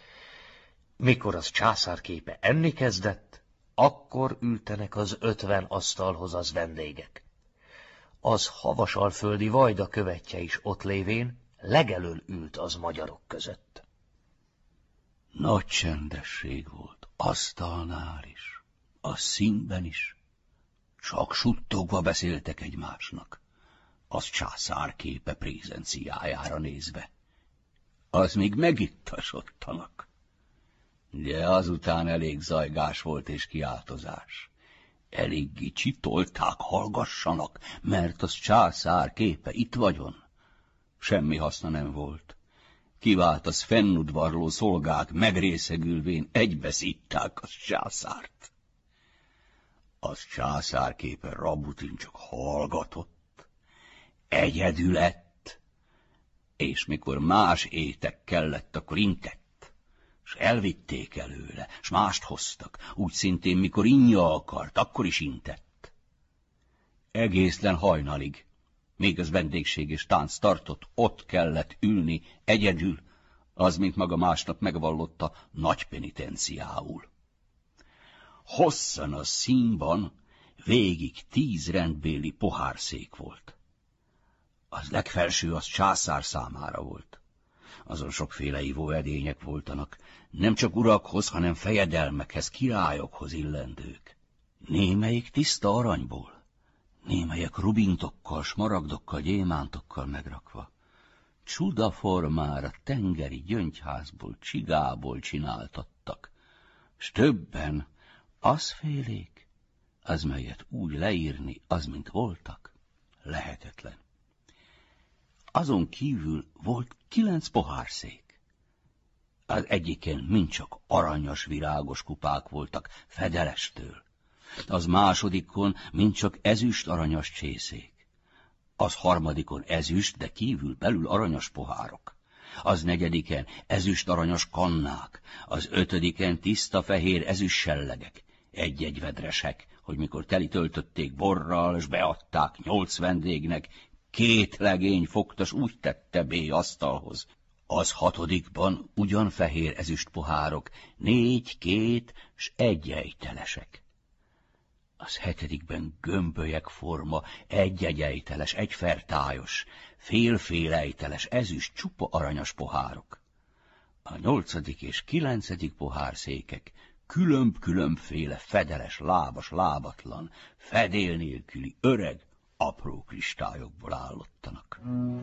Mikor az császárképe enni kezdett, akkor ültenek az 50 asztalhoz az vendégek. Az havasalföldi Vajda követje is ott lévén legelől ült az magyarok között. Nagy csendesség volt, asztalnál is, a színben is. Csak suttogva beszéltek egymásnak, az császárképe prézenciájára nézve. Az még megittasodtanak. De azután elég zajgás volt és kiáltozás. Eléggé csitolták, hallgassanak, mert az császár képe itt vagyon. Semmi haszna nem volt. Kivált az fennudvarló szolgák megrészegülvén egybeszítták az császárt. Az császár képe Rabutin csak hallgatott, egyedül lett, és mikor más étek kellett, akkor intett. S elvitték előle, s mást hoztak, úgy szintén, mikor innya akart, akkor is intett. Egészen hajnalig, még az vendégség és tánc tartott, ott kellett ülni, egyedül, az, mint maga másnap megvallotta, nagy penitenciául. Hosszan a színban végig 10 rendbéli pohárszék volt. Az legfelső az császár számára volt. Azon sokféle ivóedények voltanak, nem csak urakhoz, hanem fejedelmekhez, királyokhoz illendők. Némelyik tiszta aranyból, némelyek rubintokkal, smaragdokkal, gyémántokkal megrakva. Csuda formára tengeri gyöngyházból, csigából csináltattak, s többen azfélék, az melyet úgy leírni, az, mint voltak, lehetetlen. Azon kívül volt 9 pohárszék. Az egyiken mindcsak aranyas, virágos kupák voltak, fedelestől. Az másodikon mindcsak ezüst aranyas csészék. Az harmadikon ezüst, de kívül belül aranyas pohárok. Az negyediken ezüst aranyas kannák, az 5. tiszta fehér ezüst sellegek, egy-egy vedresek, hogy mikor teli töltötték borral, és beadták 8 vendégnek, 2 legény fogtas úgy tette B asztalhoz. Az 6. ugyan fehér ezüst pohárok, 4, 2 s 1 ejtelesek. Az 7. gömbölyek forma, 1 ejteles, 1 fertályos, fél ejteles, ezüst csupa aranyas pohárok. A 8. és 9. pohárszékek különb-különbféle fedeles, lábas, lábatlan, fedél nélküli, öreg, apró kristályokból állottanak.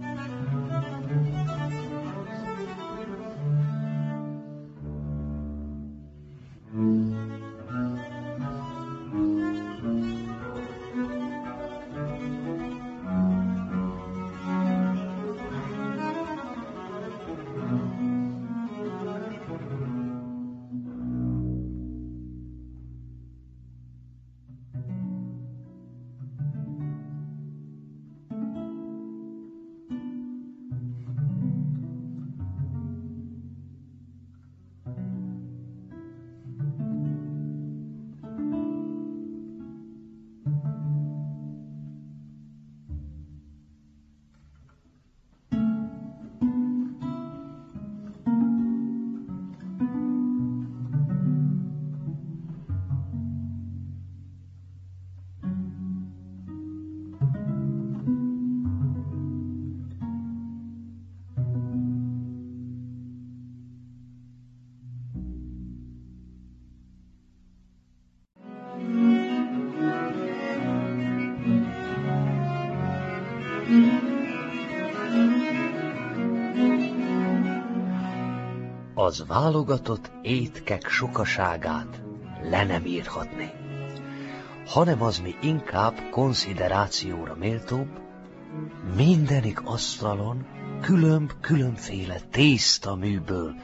Az válogatott étkek sokaságát le nem írhatni, hanem az mi inkább konsziderációra méltóbb, mindenik asztalon különféle tésztaműből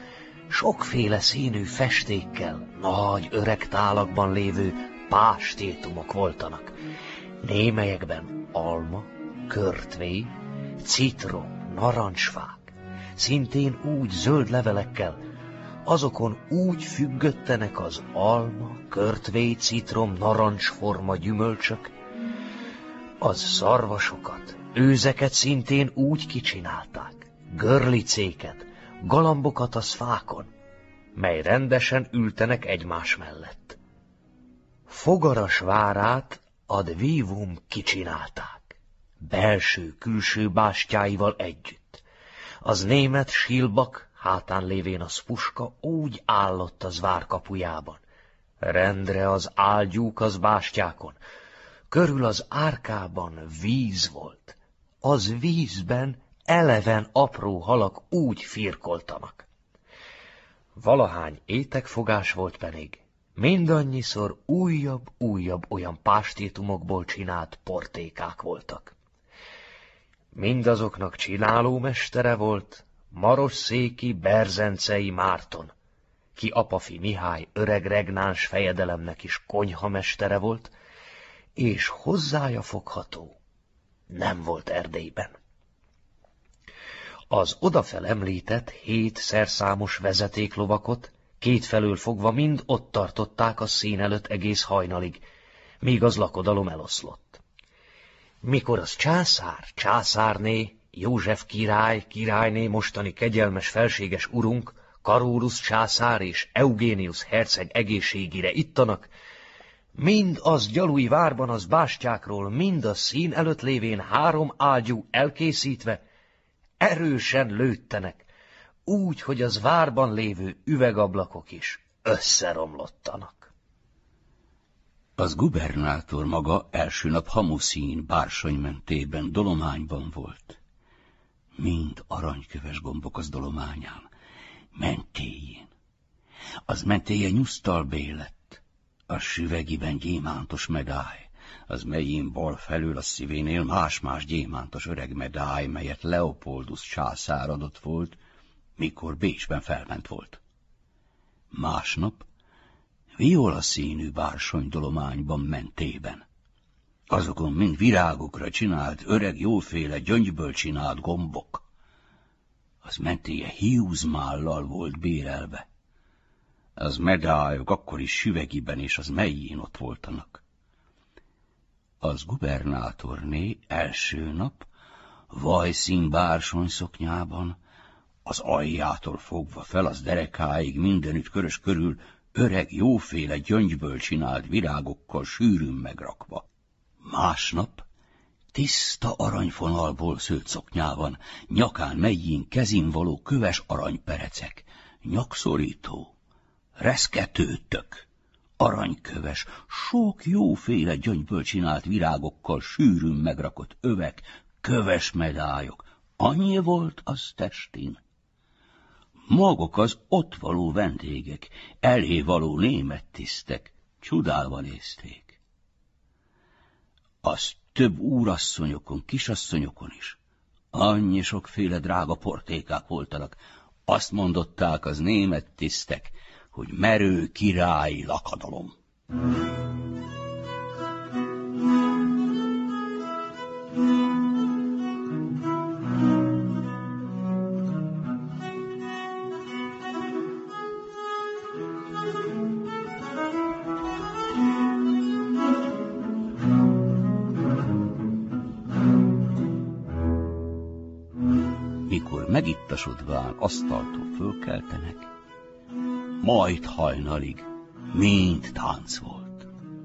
sokféle színű festékkel, nagy öreg tálakban lévő pástétumok voltanak. Némelyekben alma, körtvé, citrom, narancsfák, szintén úgy zöld levelekkel, azokon úgy függöttenek az alma, körtvé, citrom, narancsforma gyümölcsök, az szarvasokat, őzeket szintén úgy kicsinálták, görlicéket, galambokat az fákon, mely rendesen ültenek egymás mellett. Fogaras várát ad vívum kicsinálták, belső-külső bástyáival együtt. Az német Schilbak hátán lévén az puska úgy állott az vár kapujában. Rendre az ágyúk az bástyákon, körül az árkában víz volt. Az vízben eleven apró halak úgy firkoltanak. Valahány étekfogás volt pedig, mindannyiszor újabb olyan pástétumokból csinált portékák voltak. Mindazoknak csinálómestere volt Marosszéki Berzencei Márton, ki Apafi Mihály öreg regnáns fejedelemnek is konyhamestere volt, és hozzája fogható nem volt Erdélyben. Az odafel említett 7 szerszámos vezetéklovakot kétfelől fogva mind ott tartották a szín előtt egész hajnalig, míg az lakodalom eloszlott. Mikor az császár, császárné, József király, királyné, mostani kegyelmes felséges urunk, Karólus császár és Eugénius herceg egészségére ittanak, mind az gyalui várban az bástyákról, mind a szín előtt lévén 3 ágyú elkészítve, erősen lőttenek, úgy, hogy az várban lévő üvegablakok is összeromlottanak. Az gubernátor maga első nap Hamuszín Bársony mentében, Dolományban volt. Mind aranyköves gombok az Dolományán, mentéjén. Az mentélye nyusztalbé lett, a süvegiben gyémántos medály, az melyén bal felül a szívénél más-más gyémántos öreg medály, melyet Leopoldus császár adott volt, mikor Bécsben felment volt. Másnap violaszínű Bársony Dolományban mentében. Azokon mind virágokra csinált, öreg jóféle gyöngyből csinált gombok. Az mentélye hiúzmállal volt bérelve. Az medályok akkor is süvegiben és az melyén ott voltanak. Az gubernátorné első nap vajszín Bársony szoknyában, az aljától fogva fel az derekáig mindenütt körös körül öreg jóféle gyöngyből csinált virágokkal sűrűn megrakva. Másnap tiszta aranyfonalból szőtt szoknyában, nyakán melyén kezin való köves aranyperecek, nyakszorító, reszketőtök, aranyköves, sok jóféle gyöngyből csinált virágokkal sűrűn megrakott övek, köves medályok, annyi volt az testin. Maguk az ott való vendégek, elé való német tisztek, csodálva nézték. Az több úrasszonyokon, kisasszonyokon is annyi sokféle drága portékák voltanak, azt mondották az német tisztek, hogy merő királyi lakodalom. Mikor megittasodván asztaltól fölkeltenek, majd hajnalig mind tánc volt.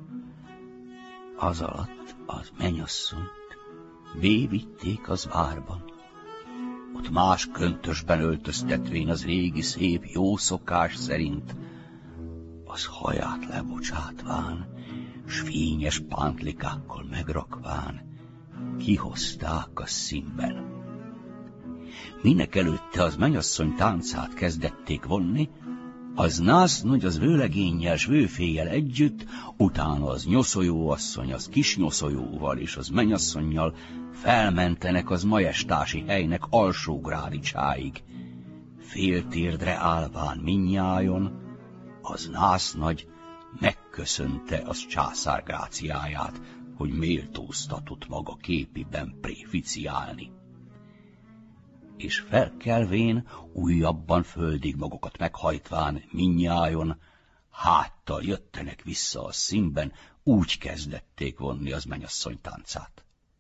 Az alatt az mennyasszonyt bévitték az várban. Ott más köntösben öltöztetvén az régi szép jó szokás szerint, az haját lebocsátván, s fényes pántlikákkal megrakván, kihozták a színben. Mindenekelőtte az mennyasszony táncát kezdették vonni, az násznagy az vőlegénnyel s vőféjjel együtt, utána az nyoszoljóasszony az kis nyoszoljóval és az mennyasszonnyal felmentenek az majestási helynek alsó grádicsáig. Féltérdre állván mindnyájon, az násznagy megköszönte az császár gráciáját, hogy méltóztatott maga képiben préficiálni. És felkelvén, újabban földig magukat meghajtván mindnyájon, háttal jöttenek vissza a színben, úgy kezdették vonni az mennyasszony táncát.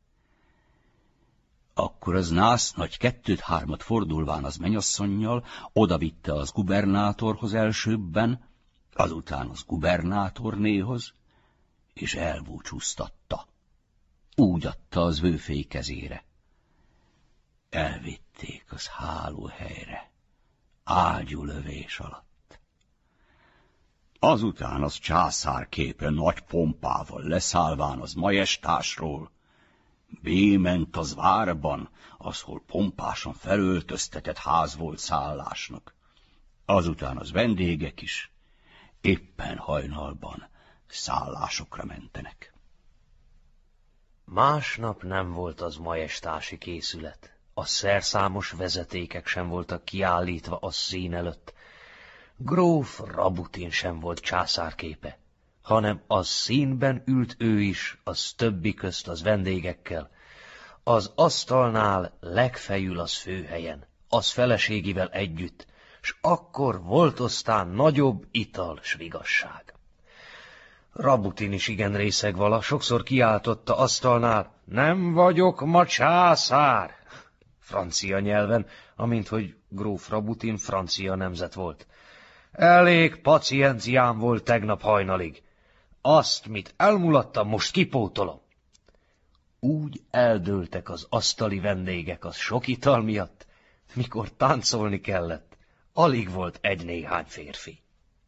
Akkor az násznagy 2-3 fordulván az mennyasszonnyal odavitte az gubernátorhoz elsőbben, azután az gubernátornéhoz, és elbúcsúztatta. Úgy adta az vőfély kezére. Elvitték az hálóhelyre, ágyúlövés alatt. Azután az császárképe nagy pompával leszállván az majestásról, bément az várban, az, hol pompásan felöltöztetett ház volt szállásnak. Azután az vendégek is éppen hajnalban szállásokra mentenek. Másnap nem volt az majestási készület. A szerszámos vezetékek sem voltak kiállítva a szín előtt. Gróf Rabutin sem volt császárképe, hanem az színben ült ő is, az többi közt az vendégekkel. Az asztalnál legfejül az főhelyen, az feleségével együtt, s akkor volt aztán nagyobb ital s vigasság. Rabutin is igen részeg vala, sokszor kiáltotta asztalnál, nem vagyok ma császár, francia nyelven, amint hogy gróf Rabutin francia nemzet volt. Elég pacienciám volt tegnap hajnalig. Azt, mit elmulattam, most kipótolom. Úgy eldőltek az asztali vendégek az sok ital miatt, mikor táncolni kellett, alig volt egy-néhány férfi.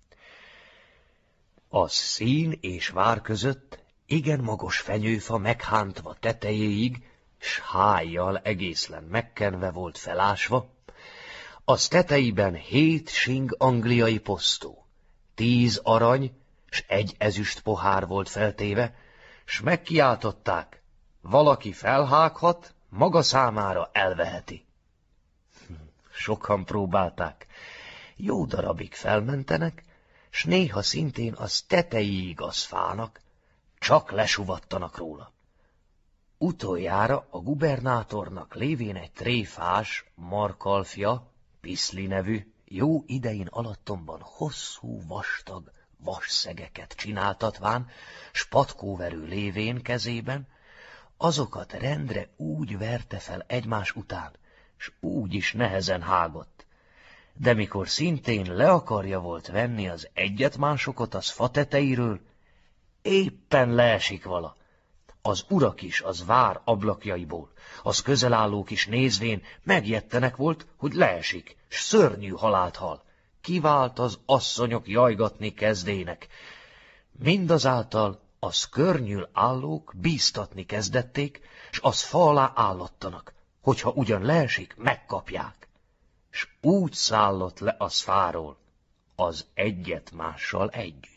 A szín és vár között igen magas fenyőfa meghántva tetejéig, s hájjal egészlen megkenve volt felásva, az tetejében 7 sing angliai posztó, 10 arany, s 1 ezüst pohár volt feltéve, s megkiáltották, valaki felhághat, maga számára elveheti. Sokan próbálták, jó darabig felmentenek, s néha szintén az tetejéig az fának, csak lesuvattanak róla. Utoljára a gubernátornak lévén egy tréfás, markalfja, Piszli nevű, jó idején alattomban hosszú, vastag vasszegeket csináltatván, s patkóverő lévén kezében, azokat rendre úgy verte fel egymás után, s úgy is nehezen hágott. De mikor szintén le akarja volt venni az egyet-másokat az fa tetejéről, éppen leesik vala. Az urak is az vár ablakjaiból, az közelállók is nézvén megjettenek volt, hogy leesik, s szörnyű halált hal. Kivált az asszonyok jajgatni kezdének. Mindazáltal az környül állók bíztatni kezdették, s az fa alá állattanak, hogyha ugyan leesik, megkapják. S úgy szállott le az fáról, az egyet mással együtt.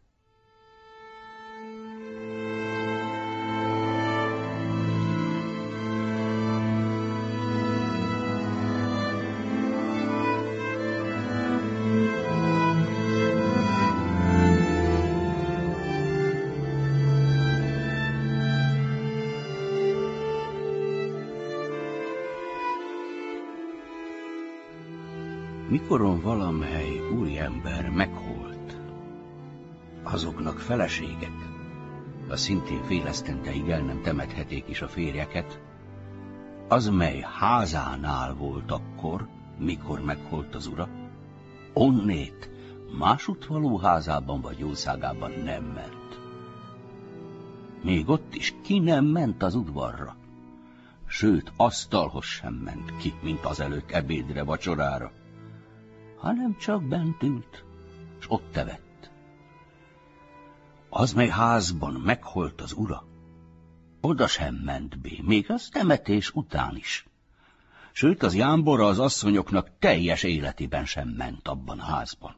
Mikoron valamely úriember meghalt, azoknak feleségek, a szintén fél esztendeig el nem temetheték is a férjeket, az mely házánál volt akkor, mikor meghalt az ura, onnét másutt való házában vagy jószágában nem ment. Még ott is ki nem ment az udvarra, sőt asztalhoz sem ment ki, mint azelőtt ebédre, vacsorára, hanem csak bent ült, s ott evett. Az, mely házban meghalt az ura, oda sem ment be, még az temetés után is. Sőt, az jámbora az asszonyoknak teljes életében sem ment abban a házban.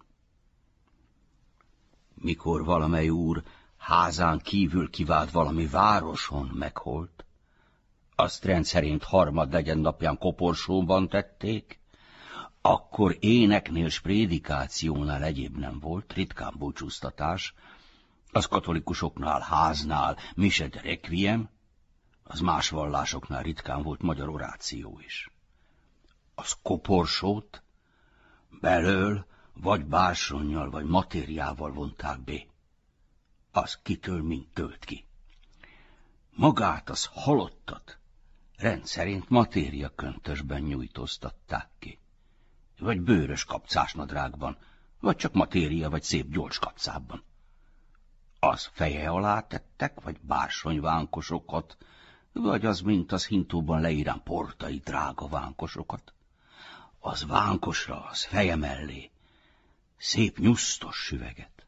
Mikor valamely úr házán kívül kivált valami városon meghalt, azt rendszerint harmadnegyed napján koporsóban tették, Akkor éneknél s prédikációnál egyéb nem volt, ritkán búcsúztatás, az katolikusoknál háznál mise de requiem, az más vallásoknál ritkán volt magyar oráció is. Az koporsót belől vagy bársonnyal, vagy matériával vonták be. Az kitől mind tölt ki. Magát az halottat rendszerint matériaköntösben nyújtóztatták ki. Vagy bőrös kapcásnadrágban, vagy csak matéria, vagy szép gyors kapcában. Az feje alá tettek, vagy bársonyvánkosokat, vagy az, mint az hintóban leírán portai drága vánkosokat. Az vánkosra, az feje mellé szép nyusztos süveget.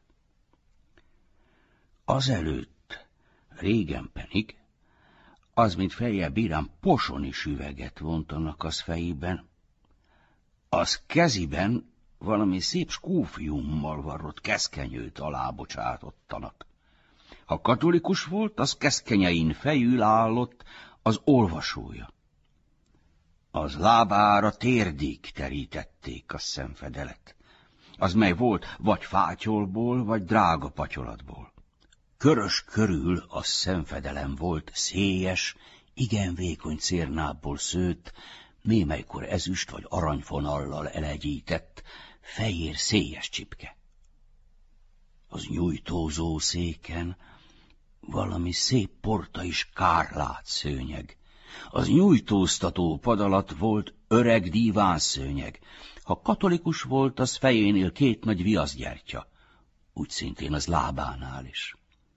Azelőtt, régen pedig, az, mint fejjel bírán posoni süveget vontanak az fejében, az keziben valami szép skófiummal varrott keszkenyőt alábocsátottanak. Ha katolikus volt, az keszkenyein fejül állott az olvasója. Az lábára térdig terítették a szemfedelet, az mely volt vagy fátyolból, vagy drága patyolatból. Körös körül a szemfedelem volt szélyes, igen vékony cérnából szőtt, némelykor ezüst vagy aranyfonallal elegyített, fehér szélyes csipke. Az nyújtózó széken valami szép portai skárlát szőnyeg. Az nyújtóztató pad alatt volt öreg dívánszőnyeg. Ha katolikus volt, az fejénél 2 nagy viaszgyertya, úgy szintén az lábánál is.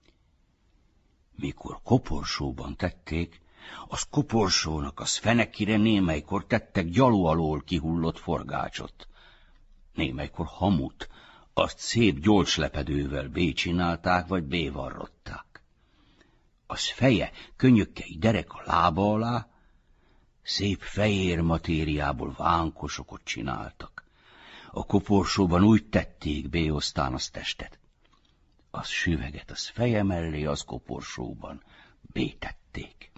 Mikor koporsóban tették, az koporsónak az fenekire némelykor tettek gyaló alól kihullott forgácsot. Némelykor hamut, azt szép gyolcslepedővel bécsinálták, vagy bévarrották. Az feje könnyökkei derek a lába alá, szép fehér matériából vánkosokat csináltak. A koporsóban úgy tették bé aztán az testet. Az süveget az feje mellé, az koporsóban bétették.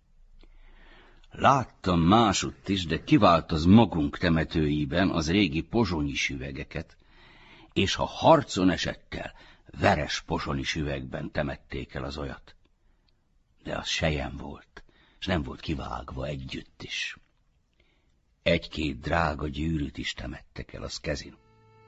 Láttam másutt is, de kivált az magunk temetőiben az régi pozsonyi süvegeket, és ha harcon esettel, veres pozsonyi süvegben temették el az olyat. De az sejem volt, és nem volt kivágva együtt is. 1-2 drága gyűrűt is temettek el az kezin.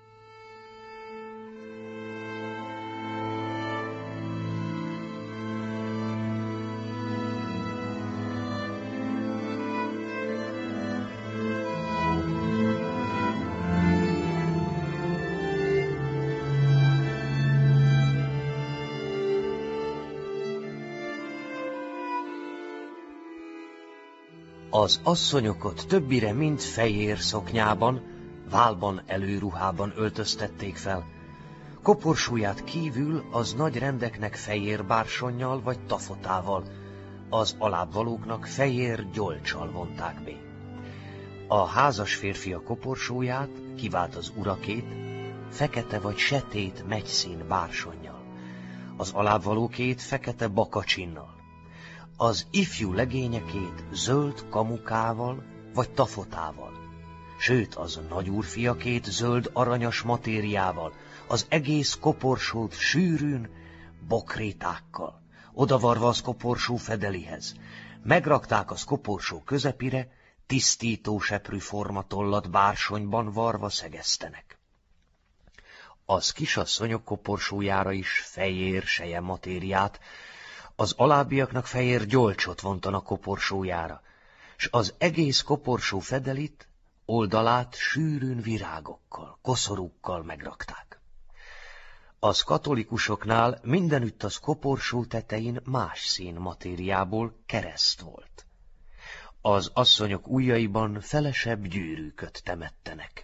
Az asszonyokat többire mind fehér szoknyában, válban előruhában öltöztették fel. Koporsóját kívül az nagy rendeknek fehér bársonnyal vagy tafotával, az alábbvalóknak fehér gyolccsal vonták be. A házas férfi a koporsóját, kivált az urakét, fekete vagy setét megyszín bársonnyal, az alábbvalókét fekete bakacsinnal, az ifjú legényekét zöld kamukával vagy tafotával, sőt az nagyúrfiakét zöld aranyas matériával, az egész koporsót sűrűn bokrétákkal, odavarva az koporsó fedelihez. Megrakták az koporsó közepire, tisztító seprű formatollat bársonyban varva szegeztenek. Az kisasszonyok koporsójára is fehér seje matériát, az alábbiaknak fehér gyolcsot vontanak koporsójára, s az egész koporsó fedelit, oldalát sűrűn virágokkal, koszorúkkal megrakták. Az katolikusoknál mindenütt az koporsó tetején más szín matériából kereszt volt. Az asszonyok ujjaiban felesebb gyűrűköt temettenek.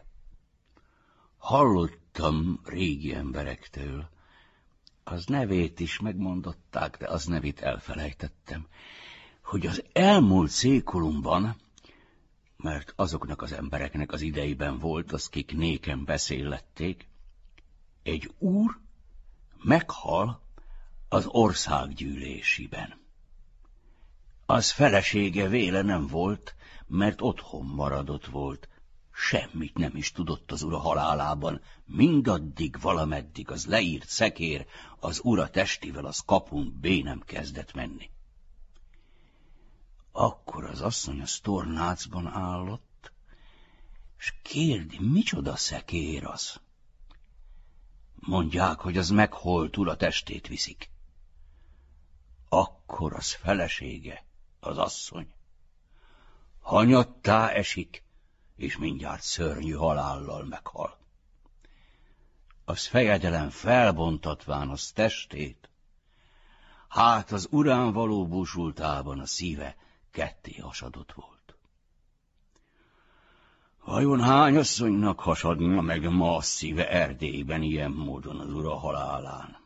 Hallottam régi emberektől, az nevét is megmondották, de az nevét elfelejtettem, hogy az elmúlt székulumban, mert azoknak az embereknek az idejében volt, az kik néken beszéllették, egy úr meghal az országgyűlésiben. Az felesége véle nem volt, mert otthon maradott volt, Semmit nem is tudott az ura halálában, mindaddig valameddig az leírt szekér az ura testével az kapun bé nem kezdett menni. Akkor az asszony a tornácban állott, s kérdi, micsoda szekér az. Mondják, hogy az meghalt ura testét viszik. Akkor az felesége, az asszony, hanyattá esik, és mindjárt szörnyű halállal meghal. Az fejedelem felbontatván az testét, hát az urán való búsultában a szíve ketté hasadott volt. Vajon hány asszonynak hasadna meg ma a szíve Erdélyben ilyen módon az ura halálán?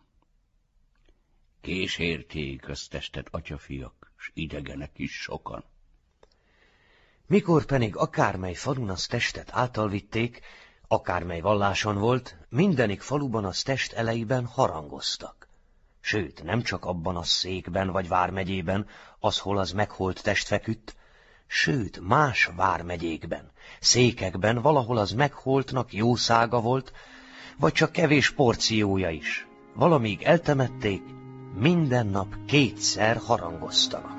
Kísérték az testet atyafiak, s idegenek is sokan. Mikor pedig akármely falun az testet általvitték, akármely valláson volt, mindenik faluban az test elejében harangoztak. Sőt, nem csak abban a székben vagy vármegyében, az, hol az meghalt test feküdt, sőt, más vármegyékben, székekben valahol az megholtnak jószága volt, vagy csak kevés porciója is. Valamíg eltemették, minden nap 2-szer harangoztanak.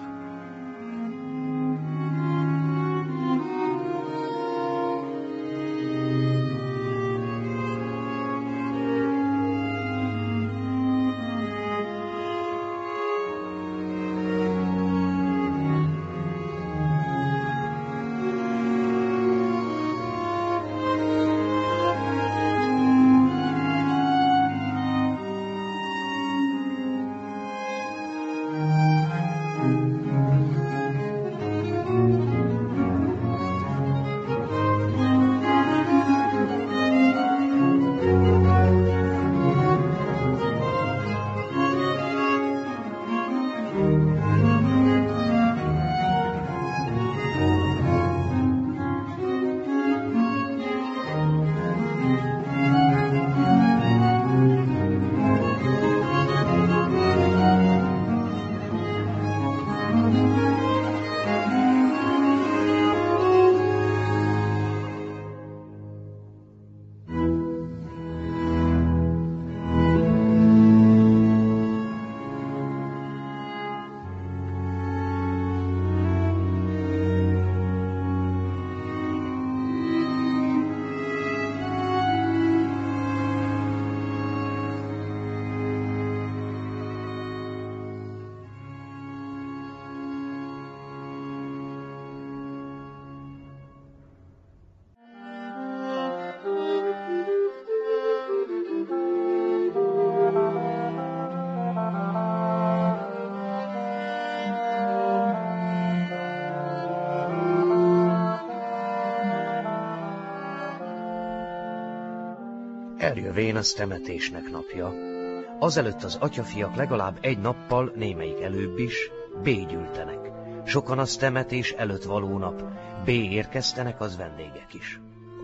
Eljövén az temetésnek napja. Azelőtt az atyafiak legalább egy nappal, némelyik előbb is, bégyültenek. Sokan az temetés előtt való nap, érkeztenek az vendégek is.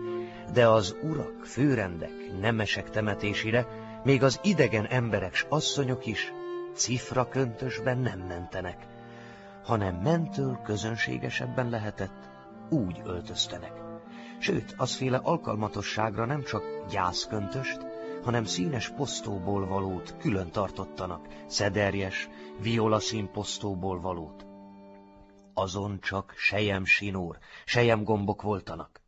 De az urak, főrendek, nemesek temetésére, még az idegen emberek s asszonyok is cifraköntösben nem mentenek, hanem mentől közönségesebben lehetett, úgy öltöztenek. Sőt, azféle alkalmatosságra nem csak gyászköntöst, hanem színes posztóból valót külön tartottanak, szederjes, violaszín posztóból valót. Azon csak selyemsinór, selyemgombok voltanak.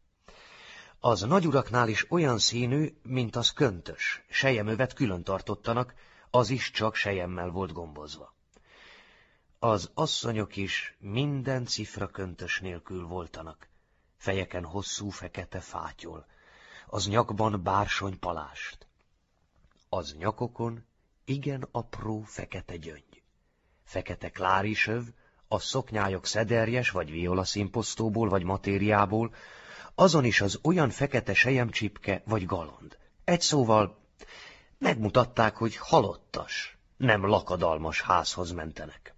Az nagyuraknál is olyan színű, mint az köntös, selyemövet külön tartottanak, az is csak selyemmel volt gombozva. Az asszonyok is minden cifraköntös nélkül voltanak, fejeken hosszú fekete fátyol, az nyakban bársonypalást, az nyakokon igen apró fekete gyöngy, fekete klárisöv, a szoknyájok szederjes vagy violaszínposztóból vagy matériából, azon is az olyan fekete selyemcsipke vagy galand. Egy szóval megmutatták, hogy halottas, nem lakadalmas házhoz mentenek.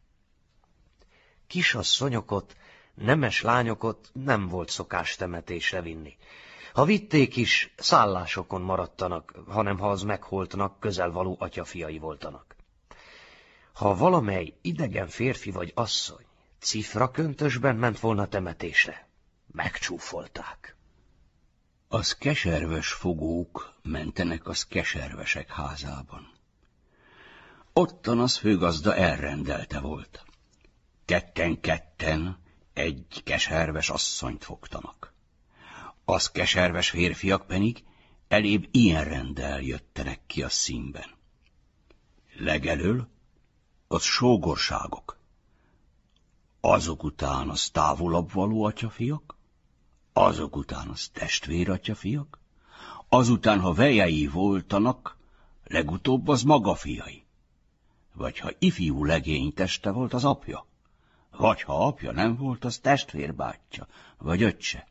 Kisasszonyokat, nemes lányokot nem volt szokás temetésre vinni. Ha vitték is, szállásokon maradtanak, hanem ha az megholtnak, közelvaló atyafiai voltanak. Ha valamely idegen férfi vagy asszony cifraköntösben ment volna temetésre, megcsúfolták. Az keserves fogók mentenek az keservesek házában. Ottan az főgazda elrendelte volt. Ketten egy keserves asszonyt fogtanak. Az keserves férfiak pedig elébb ilyen rendel jöttenek ki a színben. Legelől az sógorságok, azok után az távolabb való atyafiak, azok után az testvératyafiak, azután, ha vejei voltanak, legutóbb az maga fiai, vagy ha ifjú legény teste volt, az apja, vagy ha apja nem volt, az testvérbátyja, vagy öccse.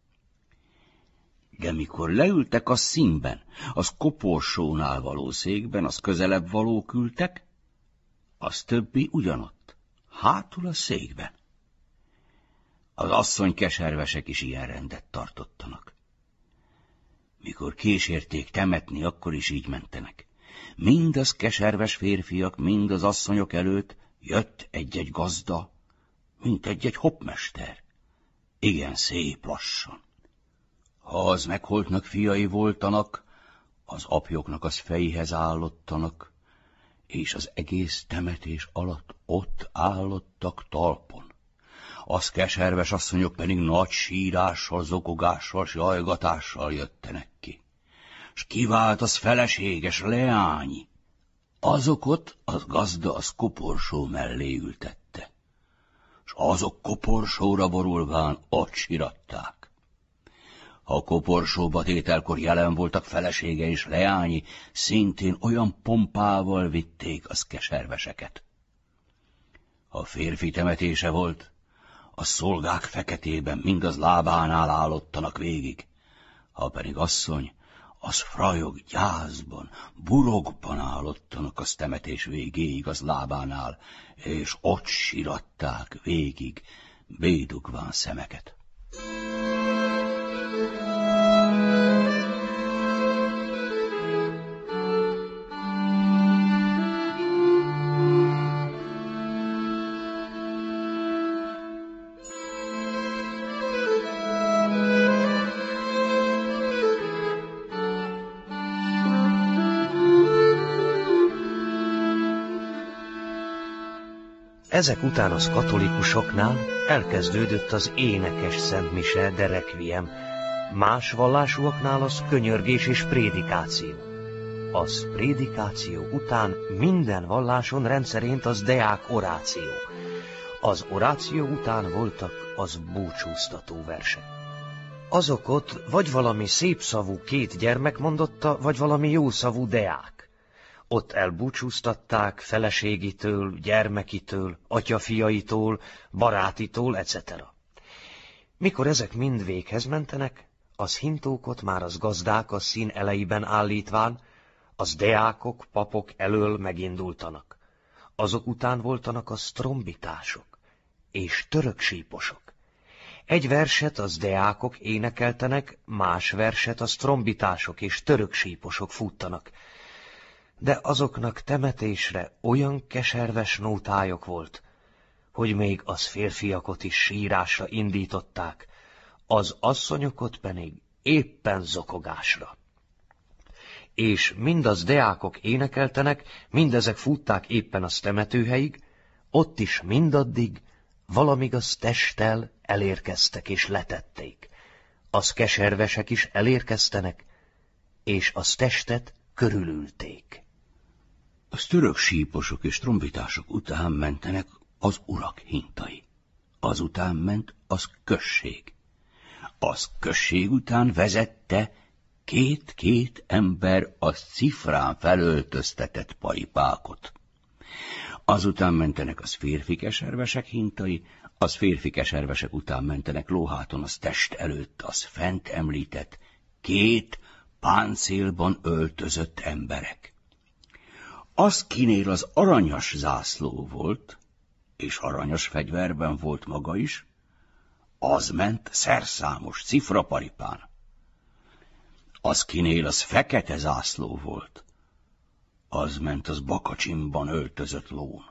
De mikor leültek a színben, az koporsónál való székben, az közelebb valók ültek, az többi ugyanott, hátul a székben. Az asszony keservesek is ilyen rendet tartottanak. Mikor kísérték temetni, akkor is így mentenek. Mind az keserves férfiak, mind az asszonyok előtt jött egy-egy gazda, mint egy-egy hoppmester. Igen szép lassan. Ha az megholtnak fiai voltanak, az apjoknak az fejéhez állottanak, és az egész temetés alatt ott állottak talpon. Az keserves asszonyok pedig nagy sírással, zokogással, s jajgatással jöttenek ki. S kivált az feleséges leányi. Azokat az gazda az koporsó mellé ültette, s azok koporsóra borulván ott siratták. Ha a koporsóba tételkor jelen voltak felesége és leányi, szintén olyan pompával vitték az keserveseket. Ha férfi temetése volt, a szolgák feketében mindaz lábánál állottanak végig, ha pedig asszony, az frajog gyászban, burokban állottanak az temetés végéig az lábánál, és ott siratták végig, bédugván szemeket. Ezek után az katolikusoknál elkezdődött az énekes szentmise, de requiem, más vallásúaknál az könyörgés és prédikáció. Az prédikáció után minden valláson rendszerint az deák oráció. Az oráció után voltak az búcsúztató versek. Azokat vagy valami szépszavú két gyermek mondotta, vagy valami jószavú deák. Ott elbúcsúztatták feleségitől, gyermekitől, atyafiaitól, barátitól, etc. Mikor ezek mind véghez mentenek, az hintókot már az gazdák a szín elejében állítván, az deákok, papok elől megindultanak. Azok után voltanak az trombitások és töröksíposok. Egy verset az deákok énekeltenek, más verset az trombitások és töröksíposok futtanak. De azoknak temetésre olyan keserves nótájuk volt, hogy még az férfiakot is sírásra indították, az asszonyokat pedig éppen zokogásra. És mind az deákok énekeltenek, mindezek futták éppen az temetőhelyig, ott is mindaddig, valamíg az testtel elérkeztek és letették. Az keservesek is elérkeztenek, és az testet körülülték. Az töröksíposok és trombitások után mentenek az urak hintai. Azután ment az község. Az község után vezette két ember a cifrán felöltöztetett paripákot. Azután mentenek az férfi keservesek hintai, az férfi keservesek után mentenek lóháton az test előtt az fent említett két páncélban öltözött emberek. Az, kinél az aranyas zászló volt, és aranyas fegyverben volt maga is, az ment szerszámos cifraparipán. Az, kinél az fekete zászló volt, az ment az bakacsimban öltözött lón.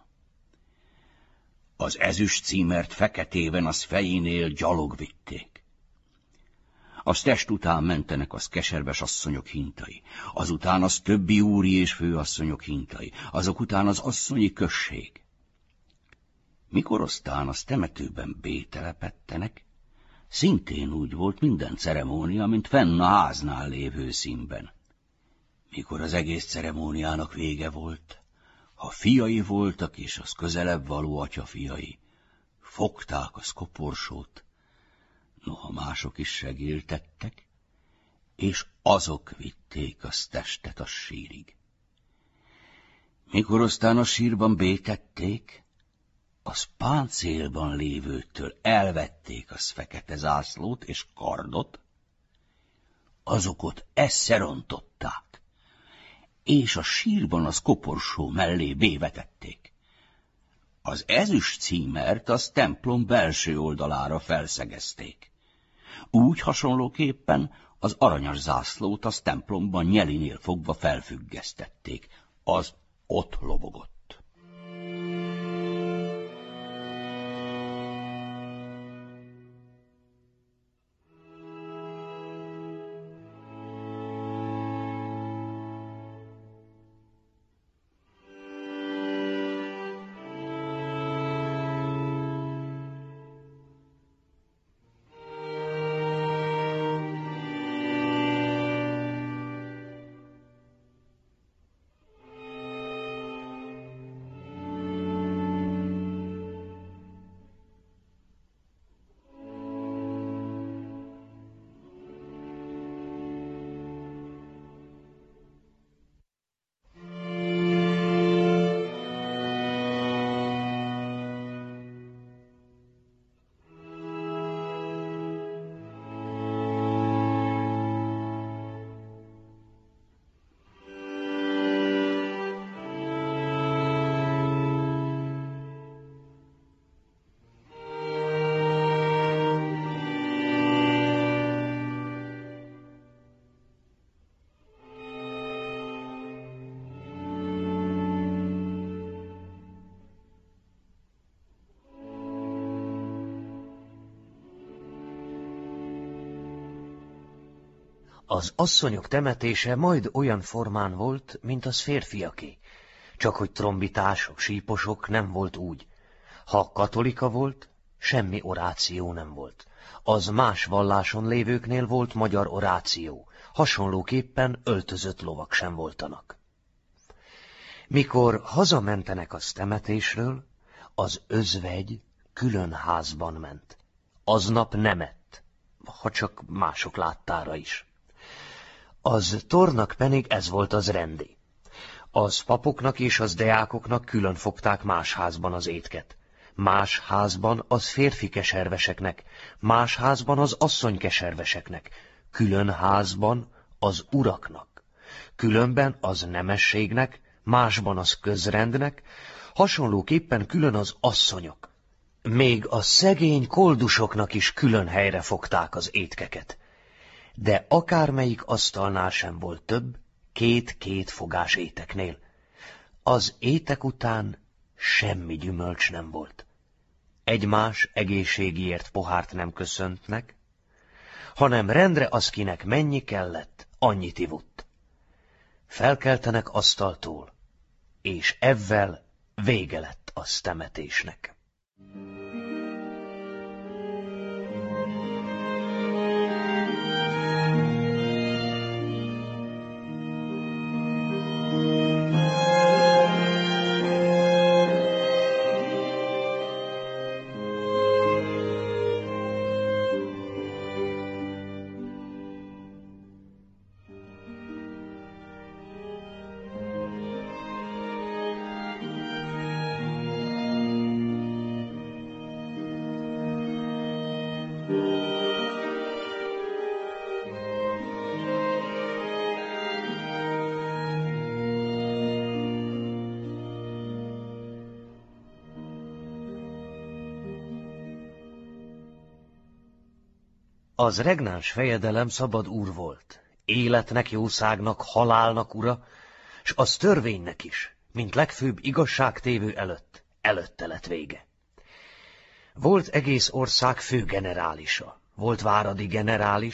Az ezüst címert feketében az fejénél gyalog vitték. Az test után mentenek az keserves asszonyok hintai, azután az többi úri és főasszonyok hintai, azok után az asszonyi község. Mikor aztán az temetőben bételepettenek, szintén úgy volt minden ceremónia, mint fenn a háznál lévő színben. Mikor az egész ceremóniának vége volt, ha fiai voltak és az közelebb való atyafiai, fogták az koporsót, noha mások is segéltettek, és azok vitték az testet a sírig. Mikor aztán a sírban bétették, az páncélban lévőtől elvették az fekete zászlót és kardot, azokat esszerontották, és a sírban az koporsó mellé bévetették. Az ezüst címert az templom belső oldalára felszegezték. Úgy hasonlóképpen az aranyas zászlót az templomban nyelinél fogva felfüggesztették. Az ott lobogott. Az asszonyok temetése majd olyan formán volt, mint az férfiaké, csak hogy trombitások, síposok nem volt úgy. Ha katolika volt, semmi oráció nem volt. Az más valláson lévőknél volt magyar oráció, hasonlóképpen öltözött lovak sem voltanak. Mikor hazamentenek az temetésről, az özvegy külön házban ment. Aznap nem ett, ha csak mások láttára is. Az tornak pedig ez volt az rendi. Az papoknak és az deákoknak külön fogták más házban az étket. Más házban az férfi keserveseknek, más házban az asszony keserveseknek, külön házban az uraknak, különben az nemességnek, másban az közrendnek, hasonlóképpen külön az asszonyok. Még a szegény koldusoknak is külön helyre fogták az étkeket. De akármelyik asztalnál sem volt több, 2 fogás éteknél. Az étek után semmi gyümölcs nem volt. Egymás egészségéért pohárt nem köszöntnek, hanem rendre az, kinek mennyi kellett, annyit ivott. Felkeltenek asztaltól, és evvel vége lett az temetésnek. Az regnáns fejedelem szabad úr volt, életnek, jószágnak, halálnak ura, s az törvénynek is, mint legfőbb igazságtévő előtte lett vége. Volt egész ország főgenerálisa, volt váradi generális,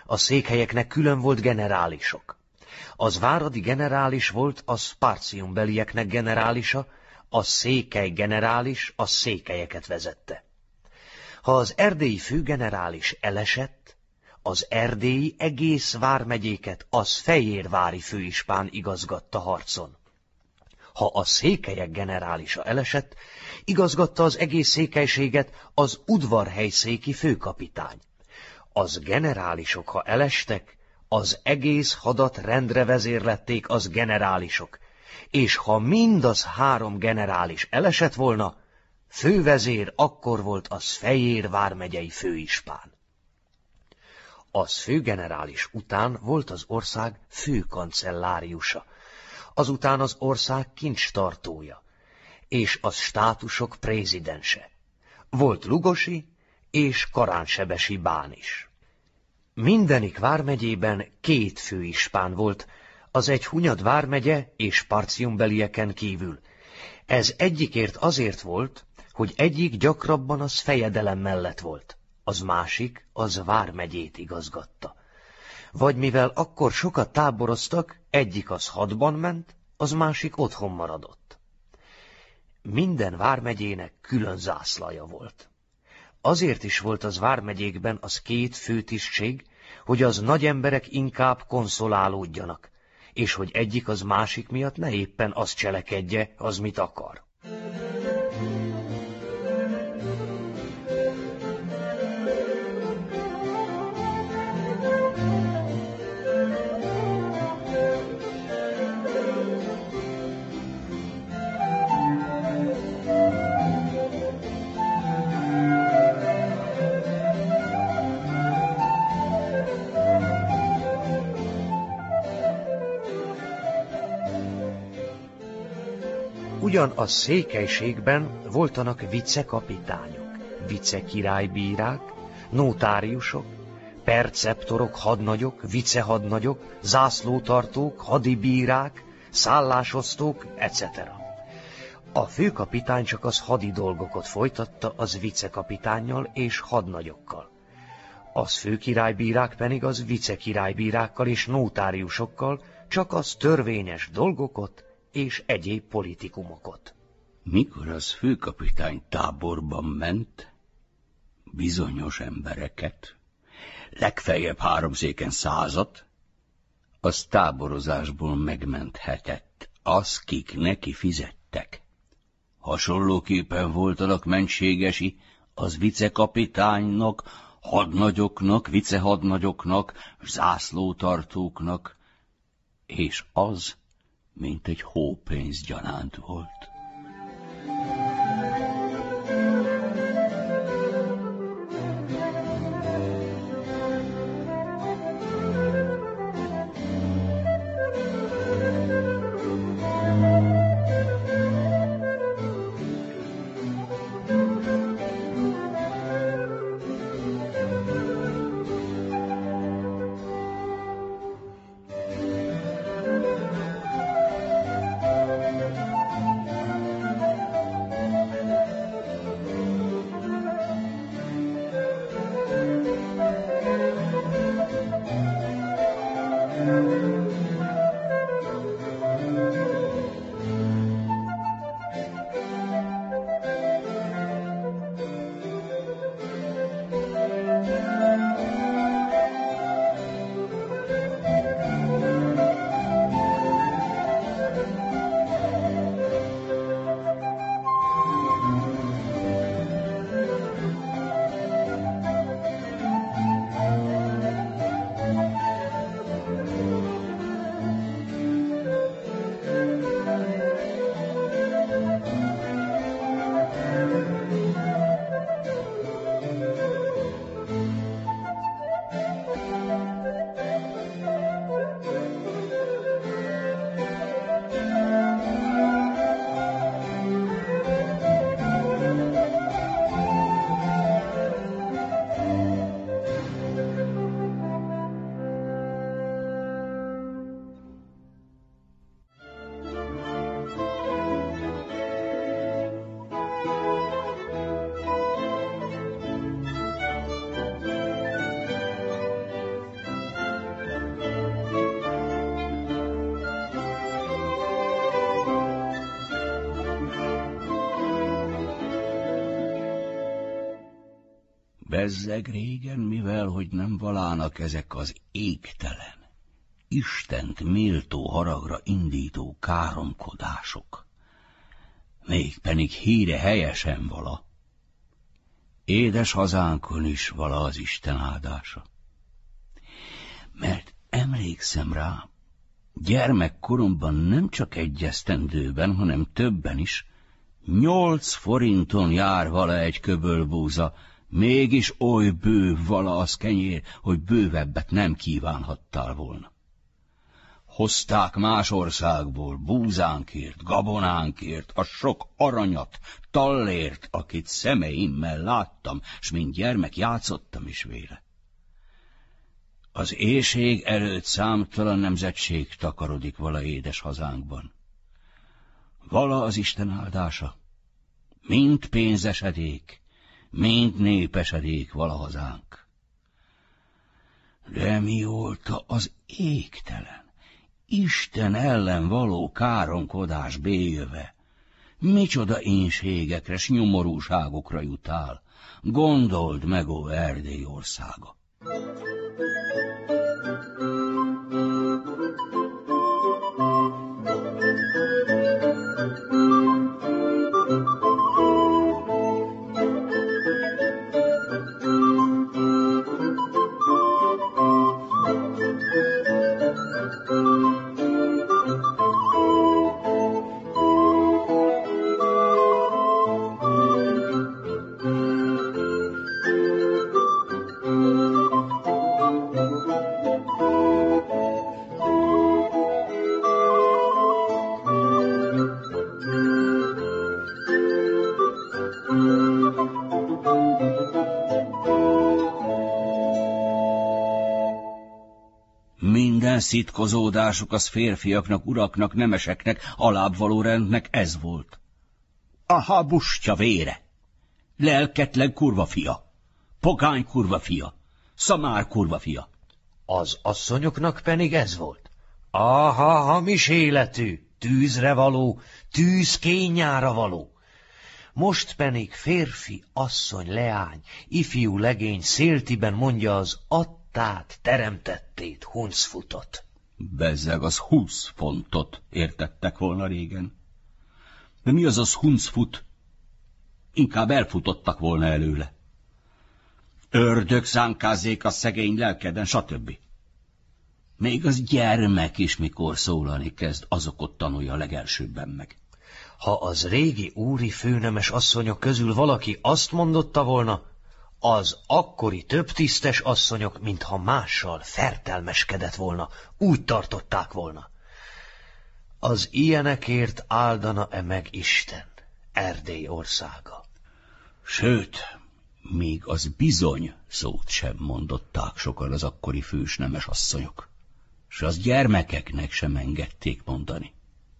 A székhelyeknek külön volt generálisok. Az váradi generális volt a spartiumbelieknek generálisa, a székely generális a székelyeket vezette. Ha az erdélyi főgenerális elesett, az erdélyi egész vármegyéket az fejérvári főispán igazgatta harcon. Ha a székelyek generálisa elesett, igazgatta az egész székelységet az udvarhelyszéki főkapitány. Az generálisok, ha elestek, az egész hadat rendre vezérlették az generálisok, és ha mindaz 3 generális elesett volna, fővezér akkor volt az Fejér vármegyei főispán. Az főgenerális után volt az ország főkancelláriusa, azután az ország kincstartója, és az státusok prézidense. Volt lugosi és karánsebesi bán is. Mindenik vármegyében 2 főispán volt, az egy Hunyad vármegye és spartiumbelieken kívül. Ez egyikért azért volt, hogy egyik gyakrabban az fejedelem mellett volt, az másik az vármegyét igazgatta. Vagy mivel akkor sokat táboroztak, egyik az hadban ment, az másik otthon maradott. Minden vármegyének külön zászlaja volt. Azért is volt az vármegyékben az 2 főtisztség, hogy az nagy emberek inkább konszolálódjanak, és hogy egyik az másik miatt ne éppen azt cselekedje, az mit akar. Ugyan a székelységben voltanak vicekapitányok, vicekirály-bírák, notáriusok, perceptorok, hadnagyok, vicehadnagyok, zászlótartók, hadibírák, szállásosztók, etc. A főkapitány csak az hadi dolgokat folytatta az vicekapitánnyal és hadnagyokkal. Az főkirálybírák pedig az vicekirálybírákkal és notáriusokkal csak az törvényes dolgokat és egyéb politikumokat. Mikor az főkapitány táborban ment, bizonyos embereket, legfeljebb 3 széken 100-at, az táborozásból megmenthetett, az, kik neki fizettek. Hasonlóképpen voltanak mentségesi az vicekapitánynak, hadnagyoknak, vicehadnagyoknak, zászlótartóknak, és az, mint egy hópénz gyanánt volt. Bezzeg régen, mivel hogy nem valának ezek az égtelen, Istent méltó haragra indító káromkodások, mégpedig híre helyesen vala. Édes hazánkon is vala az Isten áldása. Mert emlékszem rá, gyermekkoromban nem csak egy esztendőben, hanem többen is, 8 forinton jár vala egy köbölbúza, mégis oly bő vala az kenyér, hogy bővebbet nem kívánhattál volna. Hozták más országból búzánkért, gabonánkért, a sok aranyat, tallért, akit szemeimmel láttam, s mint gyermek játszottam is vele. Az éhség előtt számtalan nemzetség takarodik vala édes hazánkban. Vala az Isten áldása, mind pénzesedék, mind népesedék vala hazánk. De mióta az égtelen, Isten ellen való káromkodás béjöve, micsoda énségekre s nyomorúságokra jutál, gondold meg, ó Erdély országa! Minden szitkozódásuk az férfiaknak, uraknak, nemeseknek, alábbvaló rendnek ez volt. Aha, bustya vére! Lelketlen kurva fia! Pogány kurva fia! Szamár kurva fia! Az asszonyoknak pedig ez volt. Aha, hamis életű, tűzre való, tűz kényára való. Most pedig férfi, asszony, leány, ifjú legény széltiben mondja az adtát, teremtettét, huncfutot. Bezzeg, az 20 fontot értettek volna régen. De mi az huncfut? Inkább elfutottak volna előle. Ördög szánkázzék a szegény lelkeden, stb. Még az gyermek is, mikor szólani kezd, azokat tanulja legelsőbben meg. Ha az régi úri főnemes asszonyok közül valaki azt mondotta volna, az akkori több tisztes asszonyok, mintha mással fertelmeskedett volna, úgy tartották volna. Az ilyenekért áldana-e meg Isten, Erdély országa? Sőt, még az bizony szót sem mondották sokan az akkori fősnemes asszonyok, s az gyermekeknek sem engedték mondani.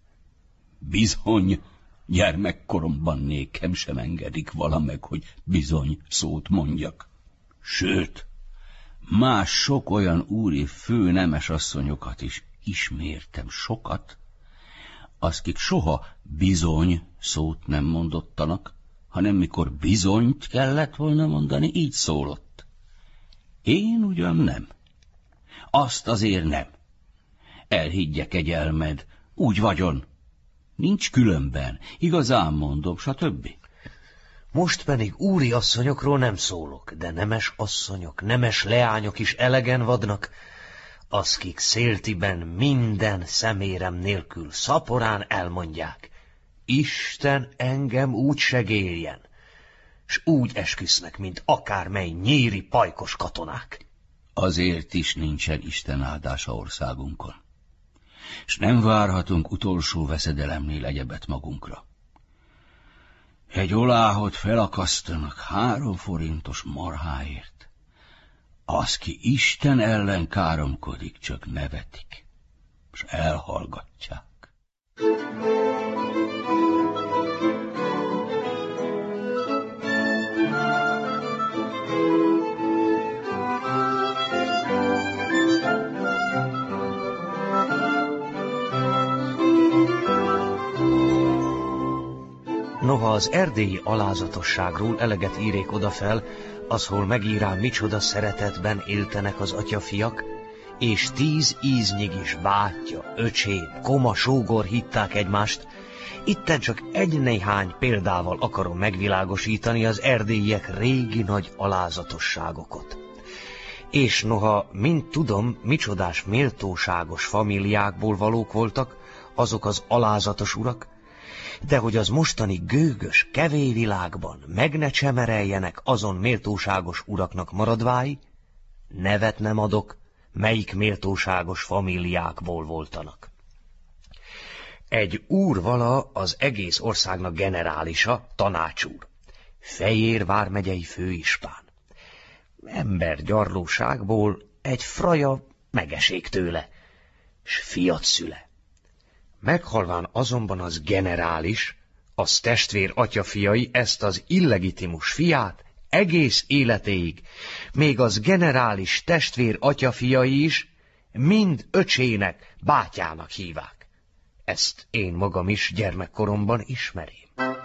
Bizony, gyermekkoromban nékem sem engedik valameg, hogy bizony szót mondjak. Sőt, más sok olyan úri főnemes asszonyokat is ismertem sokat, akik soha bizony szót nem mondottanak, hanem mikor bizonyt kellett volna mondani, így szólott. Én ugyan nem. Azt azért nem. Elhiggyek kegyelmed, úgy vagyon. Nincs különben, igazán mondom, stb. Most pedig úri asszonyokról nem szólok, de nemes asszonyok, nemes leányok is elegen vadnak, azkik széltiben minden szemérem nélkül szaporán elmondják, Isten engem úgy segéljen, s úgy esküsznek, mint akármely nyíri pajkos katonák. Azért is nincsen Isten áldása országunkon, s nem várhatunk utolsó veszedelemnél egyebet magunkra. Egy oláhot felakasztanak 3 forintos marháért, az ki Isten ellen káromkodik, csak nevetik, s elhallgatják. Noha az erdélyi alázatosságról eleget írék odafel, az, hol megírám, micsoda szeretetben éltenek az atyafiak, és 10 íznyig is bátyja, öcsém, koma, sógor hitták egymást. Itten csak egy-néhány példával akarom megvilágosítani az erdélyiek régi nagy alázatosságokat. És noha, mint tudom, micsodás méltóságos familiákból valók voltak, azok az alázatos urak, de hogy az mostani gőgös, kevély világban meg ne csemereljenek azon méltóságos uraknak maradvái, nevet nem adok, melyik méltóságos familiákból voltanak. Egy úr vala az egész országnak generálisa, tanácsúr, Fejér vármegyei főispán. Ember gyarlóságból egy fraja megeség tőle, s fiat szüle. Meghalván azonban az generális, az testvér atyafiai ezt az illegitimus fiát egész életéig, még az generális testvér atyafiai is mind öcsének, bátyának hívák. Ezt én magam is gyermekkoromban ismerém.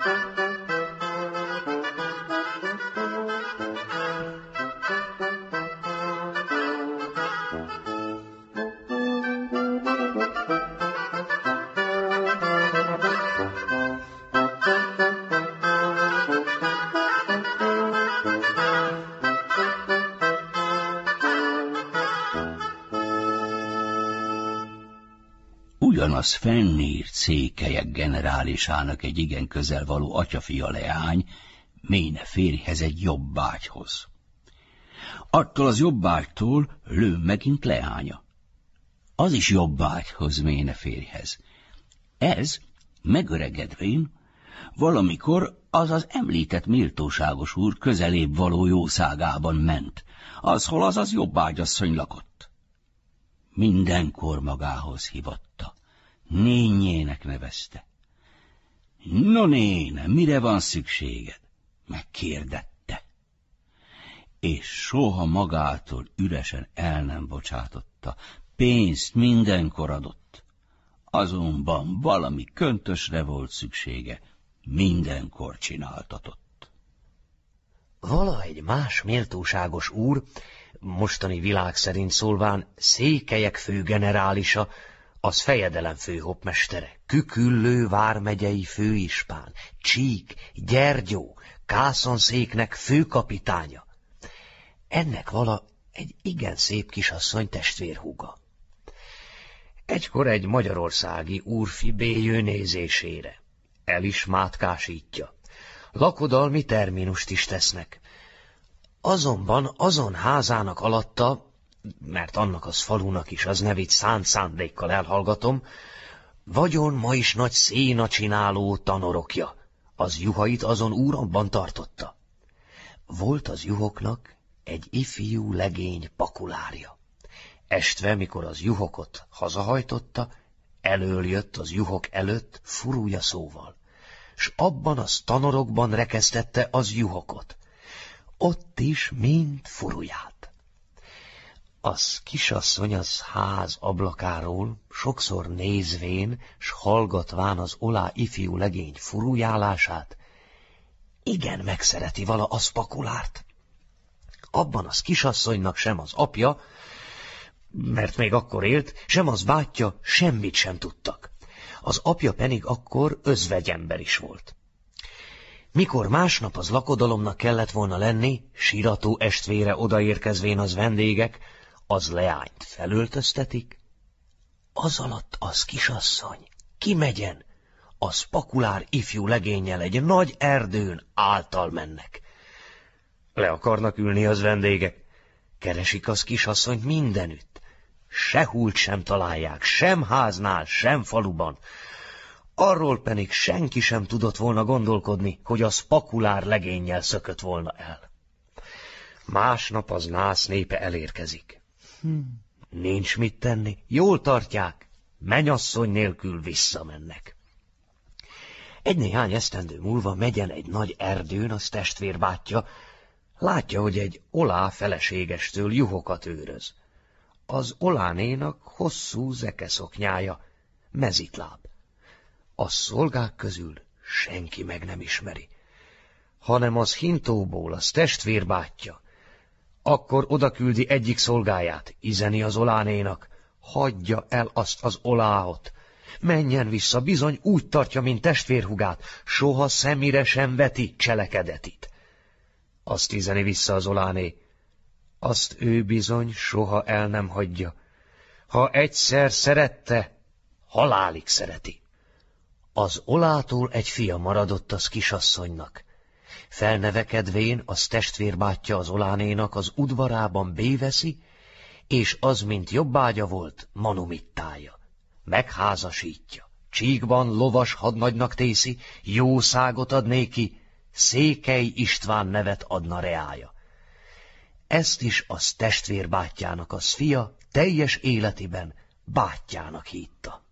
Ugyanaz fennírt székelyek generálisának egy igen közel való atyafia leány, méne férjhez egy jobbágyhoz. Attól az jobbágytól lő megint leánya. Az is jobbágyhoz méne férjhez. Ez, megöregedvén, valamikor az említett méltóságos úr közelébb való jószágában ment, hol az jobbágyasszony lakott. Mindenkor magához hívatta, nényének nevezte. No néne, mire van szükséged? Megkérdette. És soha magától üresen el nem bocsátotta, pénzt mindenkor adott. Azonban valami köntösre volt szüksége, mindenkor csináltatott. Vala egy más méltóságos úr, mostani világ szerint szólván székelyek főgenerálisa, az fejedelem főhopmestere, Küküllő vármegyei főispán, Csík, Gyergyó, Kászonszéknek főkapitánya. Ennek vala egy igen szép kisasszony testvérhúga. Egykor egy magyarországi úrfi bélyő nézésére. El is mátkásítja. Lakodalmi terminust is tesznek. Azonban azon házának alatta, mert annak az falunak is az nevét szánt szándékkal elhallgatom, vagyon ma is nagy széna csináló tanorokja, az juhait azon úr abban tartotta. Volt az juhoknak egy ifjú legény pakulárja. Estve, mikor az juhokot hazahajtotta, elől jött az juhok előtt furúja szóval, s abban az tanorokban rekesztette az juhokot. Ott is mind furuját. Az kisasszony az ház ablakáról sokszor nézvén, s hallgatván az olá ifjú legény furujálását, igen megszereti vala az pakulárt. Abban az kisasszonynak sem az apja, mert még akkor élt, sem az bátyja semmit sem tudtak. Az apja pedig akkor özvegyember is volt. Mikor másnap az lakodalomnak kellett volna lenni, sirató estvére odaérkezvén az vendégek, az leányt felöltöztetik, az alatt az kisasszony kimegyen, az pakulár ifjú legénnyel egy nagy erdőn által mennek. Le akarnak ülni az vendégek, keresik az kisasszonyt mindenütt, sehol sem találják, sem háznál, sem faluban. Arról pedig senki sem tudott volna gondolkodni, hogy az pakulár legénnyel szökött volna el. Másnap az nász népe elérkezik. Nincs mit tenni, jól tartják, mennyasszony nélkül visszamennek. Egy-néhány esztendő múlva megyen egy nagy erdőn az testvérbátyja, látja, hogy egy olá feleségestől juhokat őröz. Az olánénak hosszú zekeszoknyája, mezitláb. A szolgák közül senki meg nem ismeri. hanem az hintóból, az testvérbátyja. Akkor odaküldi egyik szolgáját, izeni az olánénak, hagyja el azt az oláhot. Menjen vissza, bizony úgy tartja, mint testvérhugát, soha szemire sem veti cselekedetit. Azt izeni vissza az oláné, azt ő bizony soha el nem hagyja. Ha egyszer szerette, halálig szereti. Az olától egy fia maradott az kisasszonynak. Felnevekedvén az testvérbátyja az olánénak az udvarában béveszi, és az, mint jobbágya volt, manumittája. Megházasítja, csíkban lovas hadnagynak tészi, jószágot ad néki, Székely István nevet adna reája. Ezt is az testvérbátyjának az fia teljes életiben bátyjának hitta.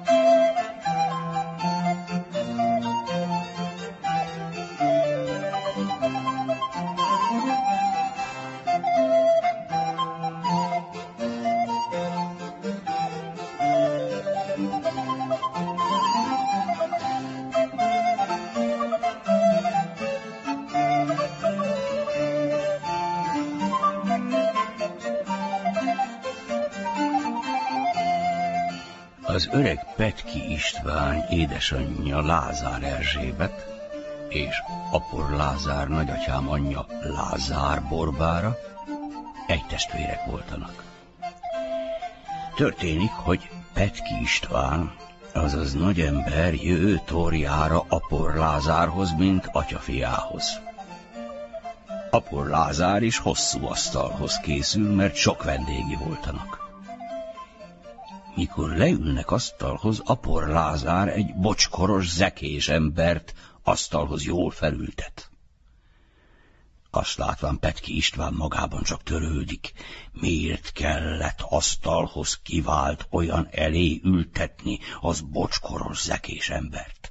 Az öreg Petki István édesanyja Lázár Erzsébet és Apor Lázár nagyatyám anyja Lázár Borbára egy testvérek voltanak. Történik, hogy Petki István, azaz nagyember jő torjára Apor Lázárhoz, mint atyafiához. Apor Lázár is hosszú asztalhoz készül, mert sok vendégi voltanak. Mikor leülnek asztalhoz, Apor Lázár egy bocskoros, zekés embert asztalhoz jól felültet. Azt látván Petki István magában csak törődik, miért kellett asztalhoz kivált olyan elé ültetni az bocskoros, zekés embert.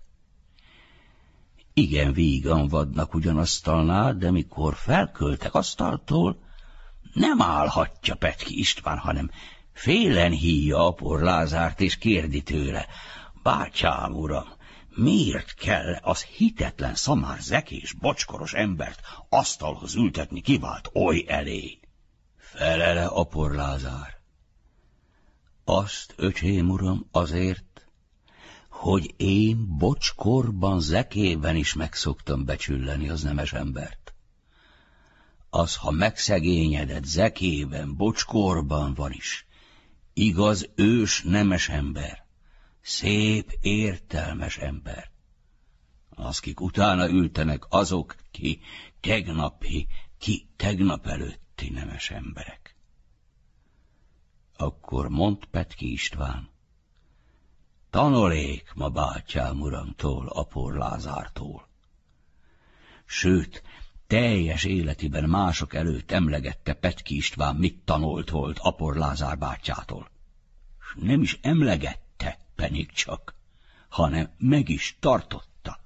Igen vígan vadnak ugyan asztalnál, de mikor felköltek asztaltól, nem állhatja Petki István, hanem félen híja Apor Lázárt, és kérdi tőle: bátyám, uram, miért kell az hitetlen, szamár, zekés, bocskoros embert asztalhoz ültetni kivált oly elé? Felele Apor Lázár: azt, öcsém uram, azért, hogy én bocskorban, zekében is megszoktam becsülleni az nemes embert. Az, ha megszegényedett zekében, bocskorban van is, igaz, ős, nemes ember, szép, értelmes ember. Az, kik utána ültenek, azok, ki tegnap előtti nemes emberek. Akkor mondd Petki István: tanulék ma bátyám uramtól, Apor Lázártól. Sőt, teljes életében mások előtt emlegette Petki István, mit tanult volt Apor Lázár bátyjától. S nem is emlegette, pedig csak, hanem meg is tartotta.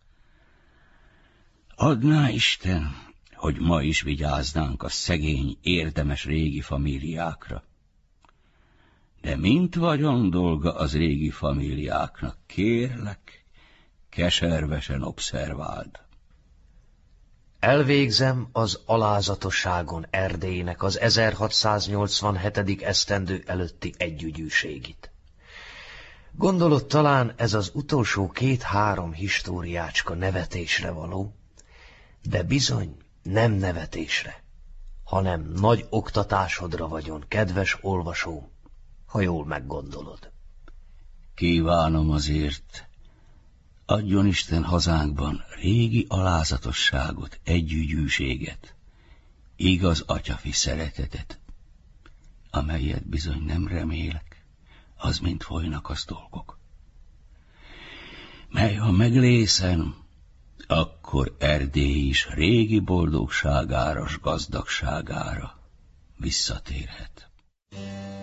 Adná Isten, hogy ma is vigyáznánk a szegény, érdemes régi famíliákra. De mint vagyon dolga az régi famíliáknak, kérlek, keservesen obszerváld. Elvégzem az alázatosságon Erdélynek az 1687. esztendő előtti együgyűségit. Gondolod, talán ez az utolsó 2-3 históriácska nevetésre való, de bizony nem nevetésre, hanem nagy oktatásodra vagyon, kedves olvasóm, ha jól meggondolod. Kívánom azért, adjon Isten hazánkban régi alázatosságot, együgyűséget, igaz atyafi szeretetet, amelyet bizony nem remélek, az mint folynak az dolgok. Mely ha meglészen, akkor Erdély is régi boldogságára s gazdagságára visszatérhet.